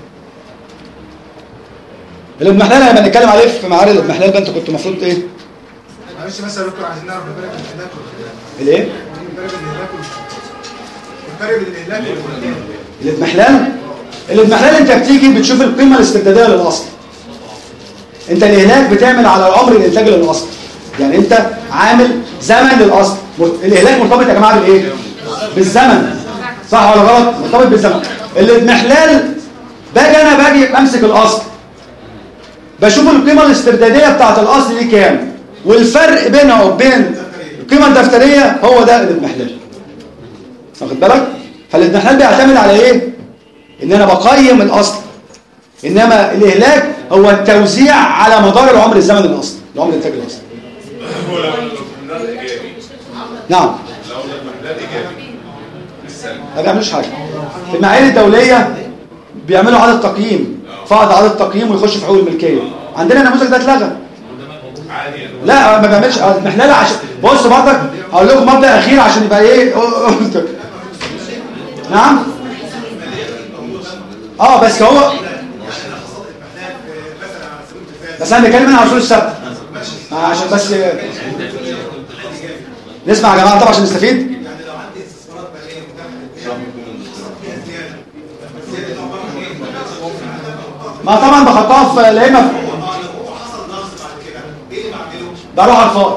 S1: الاضمحلال لما بنتكلم عليه في معارض الاضمحلال ده انت كنت المفروض ايه؟
S13: معلش بس يا دكتور عايزين نعرف الفرق بين الاهلاك والخلاف.
S1: الايه؟
S13: الفرق بين الاهلاك والفرق بين الاهلاك والخلاف.
S1: الاضمحلال؟ الاضمحلال انت بتيجي بتشوف القيمه الاسترداديه للاصل. انت الاهلاك بتعمل على العمر الانتاجي للاصل. يعني انت عامل زمن للاصل. الاهلاك مرتبط يا جماعه بالايه؟ بالزمن. صح ولا غلط؟ مرتبط بالزمن. الاضمحلال باجي انا باجي امسك الاصل بشوف القيمه الاسترداديه بتاعت الاصل دي كام، والفرق بينها وبين القيمه الدفتريه هو ده الاضمحلال. واخد بالك؟ فالاضمحلال بيعتمد على ايه؟ ان انا بقيم الاصل، انما الاهلاك هو التوزيع على مدار العمر الزمني الاصلي، العمر الانتاجي الاصلي.
S12: هو لو الاضمحلال ايجابي.
S1: نعم.
S12: لو الاضمحلال ايجابي السلبي
S1: ما بيعملوش حاجه. في المعايير الدوليه بيعملوا عدد تقييم، فقد عدد تقييم ويخش في حقوق الملكيه. عندنا النموذج ده اتلغى.
S12: عادي يعني.
S1: لا ما بيعملش اضمحلال. عشان بص برضك هقول لكم مبدا اخير عشان يبقى ايه. نعم. اه بس هو بس انا بتكلم هنا على اصول السبت عشان بس نسمع يا جماعه طبعا عشان نستفيد. ما طبعا بحطها في لا اما بروح على الفاضي.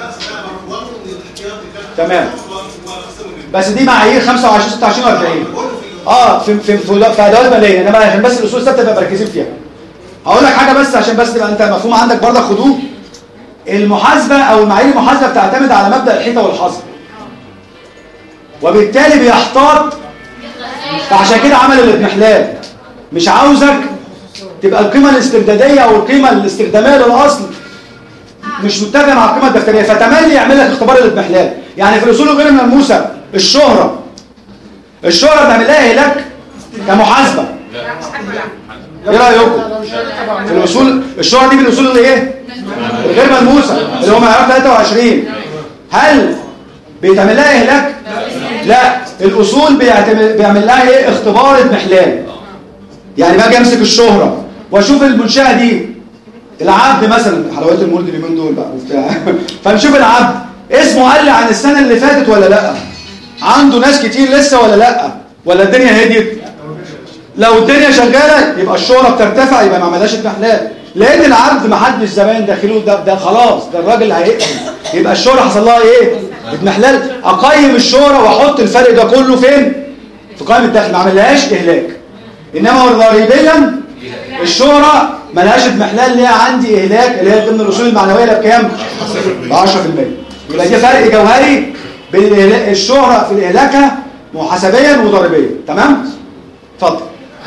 S1: تمام. بس دي معايير خمسة وعشرين ستة وعشرين وأربعين. اه في في في ادوات ماليه، انما عشان بس الاصول الثابته تبقى مركزين فيها. هقول لك حاجه بس عشان بس تبقى انت مفهوم عندك برضك خدوه. المحاسبه او المعايير المحاسبه بتعتمد على مبدا الحيطه والحظر، وبالتالي بيحتاط. فعشان كده عمل الاضمحلال. مش عاوزك تبقى القيمه الاسترداديه او القيمه الاستخداميه للاصل مش متفق مع القيمه الدفتريه، فتملي يعمل لك اختبار الاضمحلال. يعني في الاصول غير الملموسه الشهره الشهره بنعمل لها اهلاك كمحاسبه. ايه رايكم؟ في الاصول الشهره دي من الاصول اللي ايه؟ الغير ملموسه اللي هو معيار ثلاثة وعشرين. هل بيتعمل لها اهلاك؟ لا، الاصول بيعتمد بيعمل لها ايه؟ اختبار اضمحلال. يعني باجي امسك الشهره واشوف المنشاه دي العبد مثلا، حلويات المولد اليومين دول بقى وبتاع فنشوف العبد اسمه قل عن السنه اللي فاتت ولا لا، عنده ناس كتير لسه ولا لا، ولا الدنيا هديت. لو الدنيا شغاله يبقى الشهره بترتفع، يبقى ما عملهاش اضمحلال. لان العبد ما حدش زمان داخله ده, ده خلاص ده الراجل هيقفل، يبقى الشهره حصل لها ايه؟ اضمحلال. اقيم الشهره واحط الفرق ده كله فين؟ في قائمه الدخل، ما عملهاش اهلاك. انما ضريبيا الشهره ملهاش اضمحلال، ليها عندي اهلاك اللي هي ضمن الاصول المعنويه اللي بكام؟ ب عشرة في المية. يبقى دي فرق جوهري بين الشهره في الاهلاكه محاسبيا وضريبيا. تمام؟ اتفضل.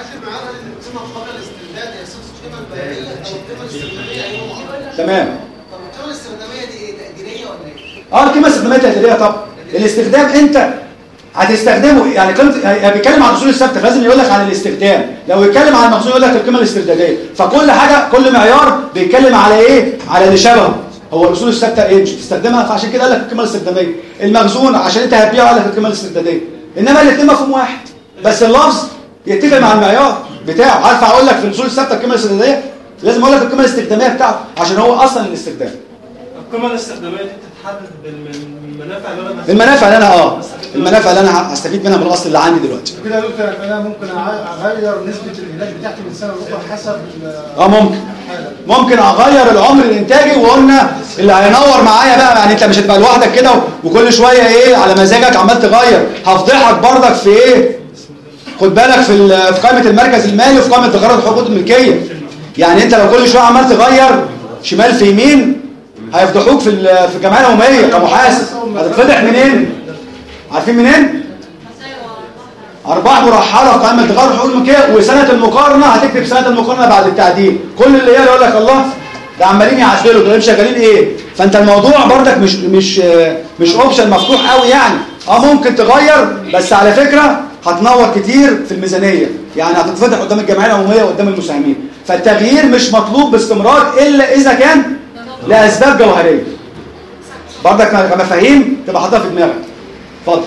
S1: تمام.
S18: طب القيمه الاستخداميه دي ايه؟ تقديريه ولا ايه؟
S1: اه القيمه الاستخداميه تقديريه طبعا. الاستخدام انت هتستخدمه، يعني قيمه بيتكلم عن الاصول الثابته فلازم يقول لك عن الاستخدام. لو يتكلم عن المخزون يقول لك القيمه الاسترداديه. فكل حاجه كل معيار بيتكلم على ايه؟ على اللي شبهه. هو الاصول الثابته ايه؟ مش بتستخدمها، فعشان كده قال لك القيمه الاستخداميه. المخزون عشان انت هتبيعه قال لك القيمه الاسترداديه. انما الاثنين مفهوم واحد، بس اللفظ يتفق مع المعيار بتاعه. عارف اقول لك في الاصول الثابته القيمه الاسترداديه، لازم اقول لك القيمه الاستخداميه بتاعته عشان هو اصلا الاستخدام.
S4: القيمه الاستخداميه دي بتتحدد بالمنافع اللي انا
S1: المنافع اللي انا اه المنافع اللي انا هستفيد منها من الاصل اللي عندي دلوقتي.
S13: كده يا دكتور انا ممكن اغير نسبه الاهلاك بتاعتي من سنه لاخرى حسب
S1: اه ممكن ممكن اغير العمر الانتاجي. وقلنا اللي هينور معايا بقى، يعني انت مش هتبقى لوحدك كده وكل شويه ايه على مزاجك عمال تغير. هفضحك برضك في ايه؟ خد بالك في في قائمه المركز المالي وفي قائمه تغير حقوق الملكيه. يعني انت لو كل شويه عمال تغير شمال في يمين هيفضحوك في في الجمعيه العموميه كمحاسب. هتتفضح منين؟ عارفين منين؟ ارباح مرحله في قائمه تغير حقوق الملكيه، وسنه المقارنه هتكتب سنه المقارنه بعد التعديل. كل اللي هي يقول لك الله ده عمالين يعدلوا دول شغالين ايه؟ فانت الموضوع برضك مش مش مش اوبشن مفتوح قوي يعني. اه ممكن تغير، بس على فكره هتنور كتير في الميزانيه، يعني هتتفضح قدام الجمعيه العموميه وقدام المساهمين. فالتغيير مش مطلوب باستمرار الا اذا كان لاسباب جوهريه. برضك كمفاهيم تبقى حاطها في دماغك. اتفضل.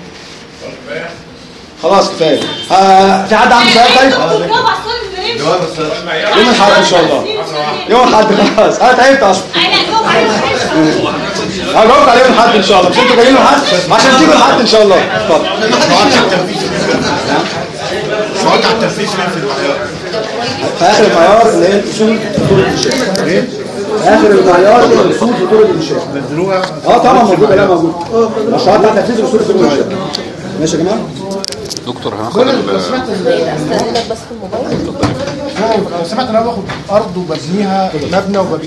S1: خلاص كفايه. آه في حد عنده سؤال طيب؟ يوم الاحد ان شاء الله. يوم الاحد خلاص. انا تعبت اصلا. انا جاوبت على يوم الاحد ان شاء الله. مش انتوا جايين الاحد عشان تيجوا الاحد ان شاء الله. اتفضل.
S3: سؤال على التنفيذ فين في المعيار؟
S1: في اخر المعيار اللي هي اصول فطور الانشاء. ايه؟ اخر المعيار اللي هي اصول فطور الانشاء.
S3: مدروها؟
S1: اه طبعا موجوده. لا موجوده. مشروعات تحت تنفيذ اصول فطور الانشاء. ماشي يا جماعه؟
S7: دكتور هناخد
S13: دول
S7: ال-
S13: لو سمعت
S19: استاذنك بس في الموبايل.
S13: لو سمعت ان انا باخد ارض وببنيها مبنى وببيع